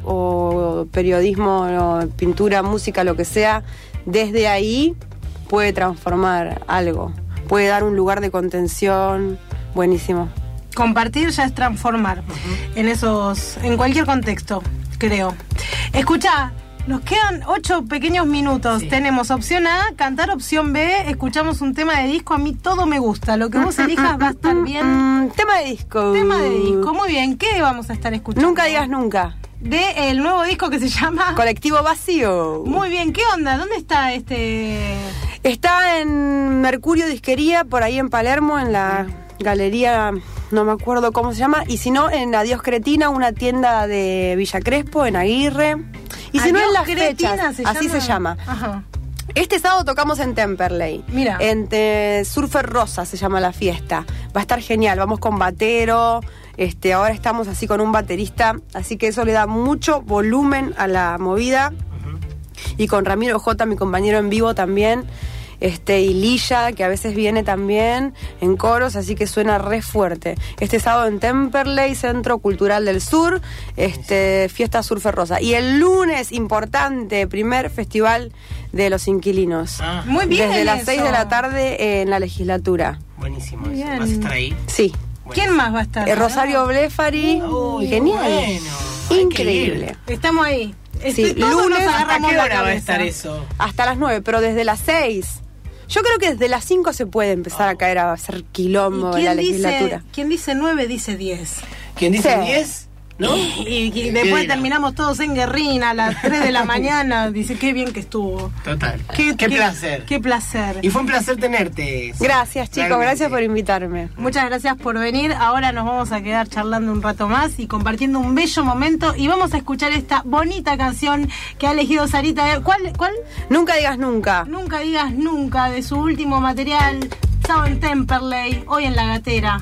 o periodismo, o pintura, música, lo que sea. Desde ahí puede transformar algo, puede dar un lugar de contención. Buenísimo. Compartir ya es transformar, uh-huh. en esos, en cualquier contexto, creo. Escuchá, nos quedan ocho pequeños minutos. Sí. Tenemos opción A, cantar, opción B, escuchamos un tema de disco. A mí todo me gusta, lo que vos elijas va a estar bien. Tema de disco. Tema de disco, muy bien. ¿Qué vamos a estar escuchando? Nunca digas nunca. De el nuevo disco que se llama Colectivo Vacío. Muy bien, ¿qué onda? ¿Dónde está este...? Está en Mercurio Disquería, por ahí en Palermo, en la galería, no me acuerdo cómo se llama, y si no, en Adiós Cretina, una tienda de Villa Crespo, en Aguirre. Y si no, en Las Fechas, se así llama? se llama. Ajá. Este sábado tocamos en Temperley. Mira. En eh, Surfer Rosa se llama la fiesta. Va a estar genial, vamos con batero. Este, ahora estamos así con un baterista, así que eso le da mucho volumen a la movida. Uh-huh. Y con Ramiro J, mi compañero en vivo también. Este, y Lilla, que a veces viene también en coros, así que suena re fuerte. Este sábado en Temperley, Centro Cultural del Sur, este, fiesta Surfer Rosa. Y el lunes, importante, primer festival de los inquilinos. Ah. Muy bien. Desde las eso. seis de la tarde en la legislatura. Buenísimo. Muy bien. ¿Vas a estar ahí? Sí. ¿Quién más va a estar? Eh, Rosario Blefari. Uy, Genial. bueno. Increíble. Estamos ahí. Sí, Este, todos lunes, nos ¿Hasta agarramos qué la hora va a cabeza. estar eso? Hasta las nueve, pero desde las seis. Yo creo que desde las cinco se puede empezar a caer a hacer quilombo en la legislatura. Dice, ¿quién dice nueve dice diez? ¿Quién dice Sí. diez? ¿No? Y, y después terminamos todos en Guerrina a las tres de la mañana. Dice, qué bien que estuvo. Total. Qué, Qué placer. Qué placer. Y fue un placer tenerte. Gracias, chicos. Realmente. Gracias por invitarme. Muchas gracias por venir. Ahora nos vamos a quedar charlando un rato más y compartiendo un bello momento. Y vamos a escuchar esta bonita canción que ha elegido Sarita. ¿Cuál? ¿Cuál? Nunca digas nunca. Nunca digas nunca, de su último material, Sábado en Temperley, hoy en La Gatera.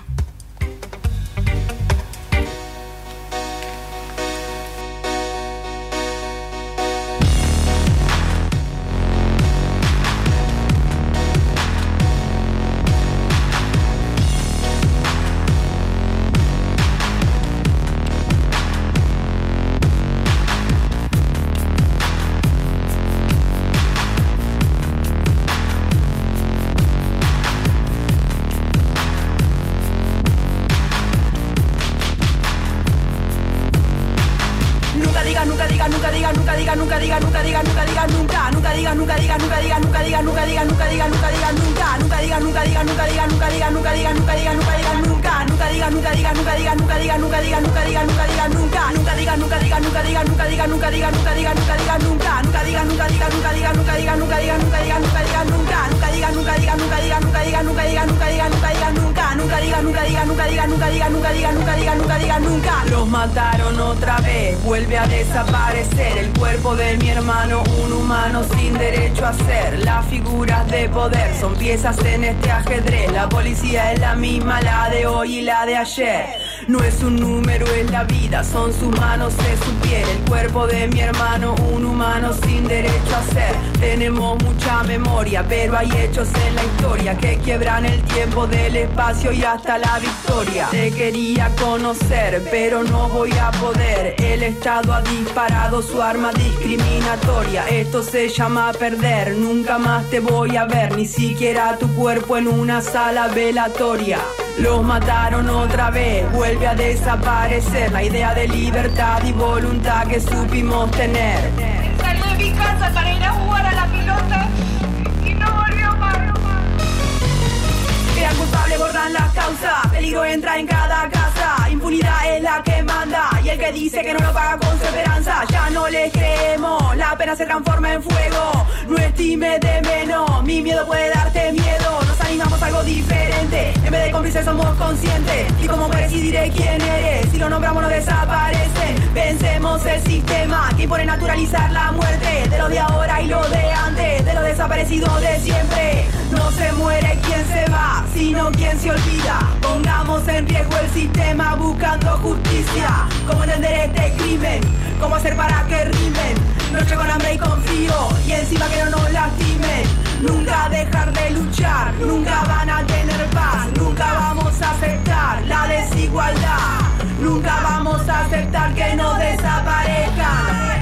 Nunca nunca digas, nunca digas, nunca digas, nunca digas, nunca digas, nunca digas, nunca digas, nunca. Los mataron otra vez, vuelve a desaparecer el cuerpo de mi hermano, un humano sin derecho a ser. Las figuras de poder son piezas en este ajedrez. La policía es la misma, la de hoy y la de ayer. No es un número, es la vida, son sus manos, es su piel. El cuerpo de mi hermano, un humano sin derecho a ser. Tenemos mucha memoria, pero hay hechos en la historia que quiebran el tiempo del espacio y hasta la victoria. Te quería conocer, pero no voy a poder. El Estado ha disparado su arma discriminatoria. Esto se llama perder, nunca más te voy a ver, ni siquiera tu cuerpo en una sala velatoria. Los mataron otra vez, vuelve a desaparecer la idea de libertad y voluntad que supimos tener. Salí de mi casa para ir a jugar a la pelota y no volvió más. Quedan culpables, borran las causas, peligro entra en cada casa, impunidad es la que manda y el que dice que no lo paga con su esperanza, ya no le creemos, la pena se transforma en fuego, no estime de menos, mi miedo puede darte miedo, nos animamos a algo diferente, en vez de cómplices somos conscientes, y como mueres y diré quién eres, si lo nombramos no desaparecen, vencemos el sistema que impone naturalizar la muerte, de lo de ahora y lo de antes, de lo desaparecido de siempre, no se muere quien se va, sino quien se olvida. Pongamos en riesgo el sistema buscando justicia. ¿Cómo entender este crimen? ¿Cómo hacer para que rimen? Noche con hambre y con frío y encima que no nos lastimen. Nunca dejar de luchar, nunca van a tener paz, nunca vamos a aceptar la desigualdad, nunca vamos a aceptar que nos desaparezcan.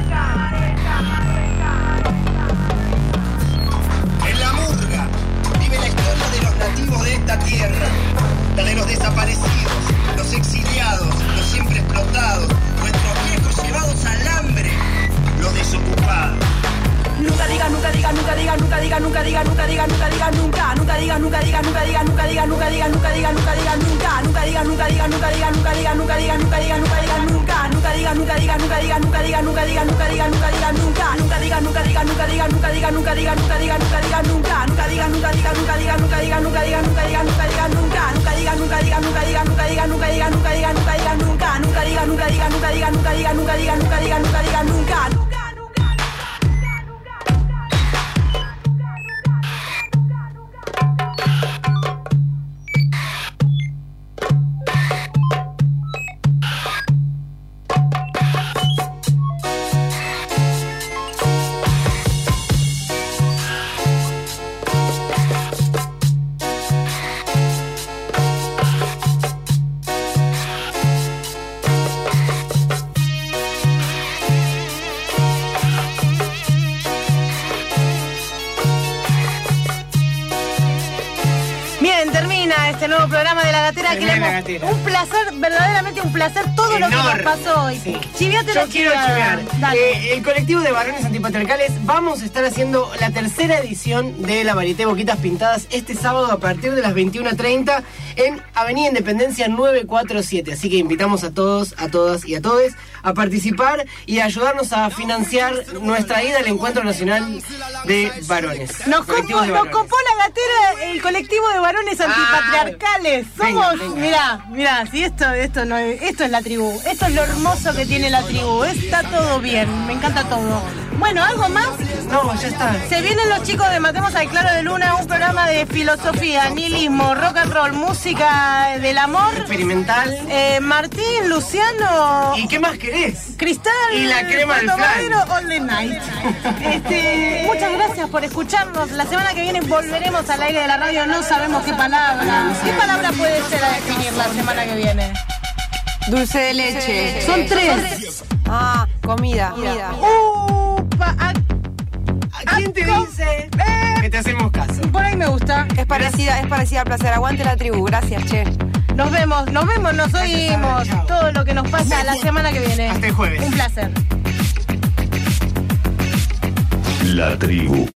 En la murga vive la historia de los nativos de esta tierra, la de los desaparecidos, los exiliados, los siempre explotados, nuestros viejos llevados al hambre, los desocupados. Nunca digas, nunca digas, nunca digas, nunca digas, nunca digas, nunca digas, nunca digas, nunca, nunca digas, nunca digas, nunca digas, nunca digas, nunca digas, nunca digas, nunca digas, nunca, nunca digas, nunca digas, nunca digas, nunca digas, nunca digas, nunca digas, nunca digas, nunca, nunca digas, nunca digas, nunca digas, nunca digas, nunca digas, nunca digas, nunca digas, nunca, nunca digas, nunca digas, nunca digas, nunca digas, nunca digas, nunca digas, nunca digas, nunca, nunca digas, nunca digas, nunca digas, nunca digas, nunca digas, nunca digas, nunca digas, nunca, nunca digas, nunca digas, nunca digas, nunca digas, nunca digas, nunca digas, nunca digas, nunca, nunca digas, nunca digas, nunca digas, nunca digas, nunca digas, nunca digas, nunca digas, nunca. Este nuevo programa de La Gatera, Termina queremos La Gatera. un placer, verdaderamente un placer todo lo que nos pasó hoy. Sí. Chiviate Yo la quiero chiviada. chivear. Dale. Eh, el colectivo de varones antipatriarcales vamos a estar haciendo la tercera edición de la Varieté Boquitas Pintadas este sábado a partir de las veintiuna treinta en Avenida Independencia novecientos cuarenta y siete. Así que invitamos a todos, a todas y a todes a participar y a ayudarnos a financiar nuestra ida al Encuentro Nacional de Varones. Nos, Colectivos copó, de nos varones. copó La Gatera, el colectivo de varones antipatriarcales. venga, Somos, venga. mirá, mirá, si esto, esto no es, esto es la tribu. Esto es lo hermoso que tiene la tribu. Está todo bien, me encanta todo. Bueno, ¿algo más? No, ya está. Se vienen los chicos de Matemos al Claro de Luna, un programa de filosofía, nihilismo, rock and roll, música del amor. Experimental. Eh, Martín, Luciano. ¿Y qué más querés? Cristal. Y la crema del Pato flan. Madero, All the Night. Este, muchas gracias por escucharnos. La semana que viene volveremos al aire de la radio. No sabemos qué palabra. ¿Qué palabra puede ser a definir la semana que viene? Dulce de leche. Son tres. Ah, comida. comida. Upa, a, ¿A quién te dice eh, que te hacemos caso? por ahí me gusta. Es parecida, es parecida a Placer. Aguante la tribu. Gracias, che. Nos vemos, nos vemos, nos oímos. Chao. Todo lo que nos pasa la semana que viene. Hasta el jueves. Un placer. La tribu.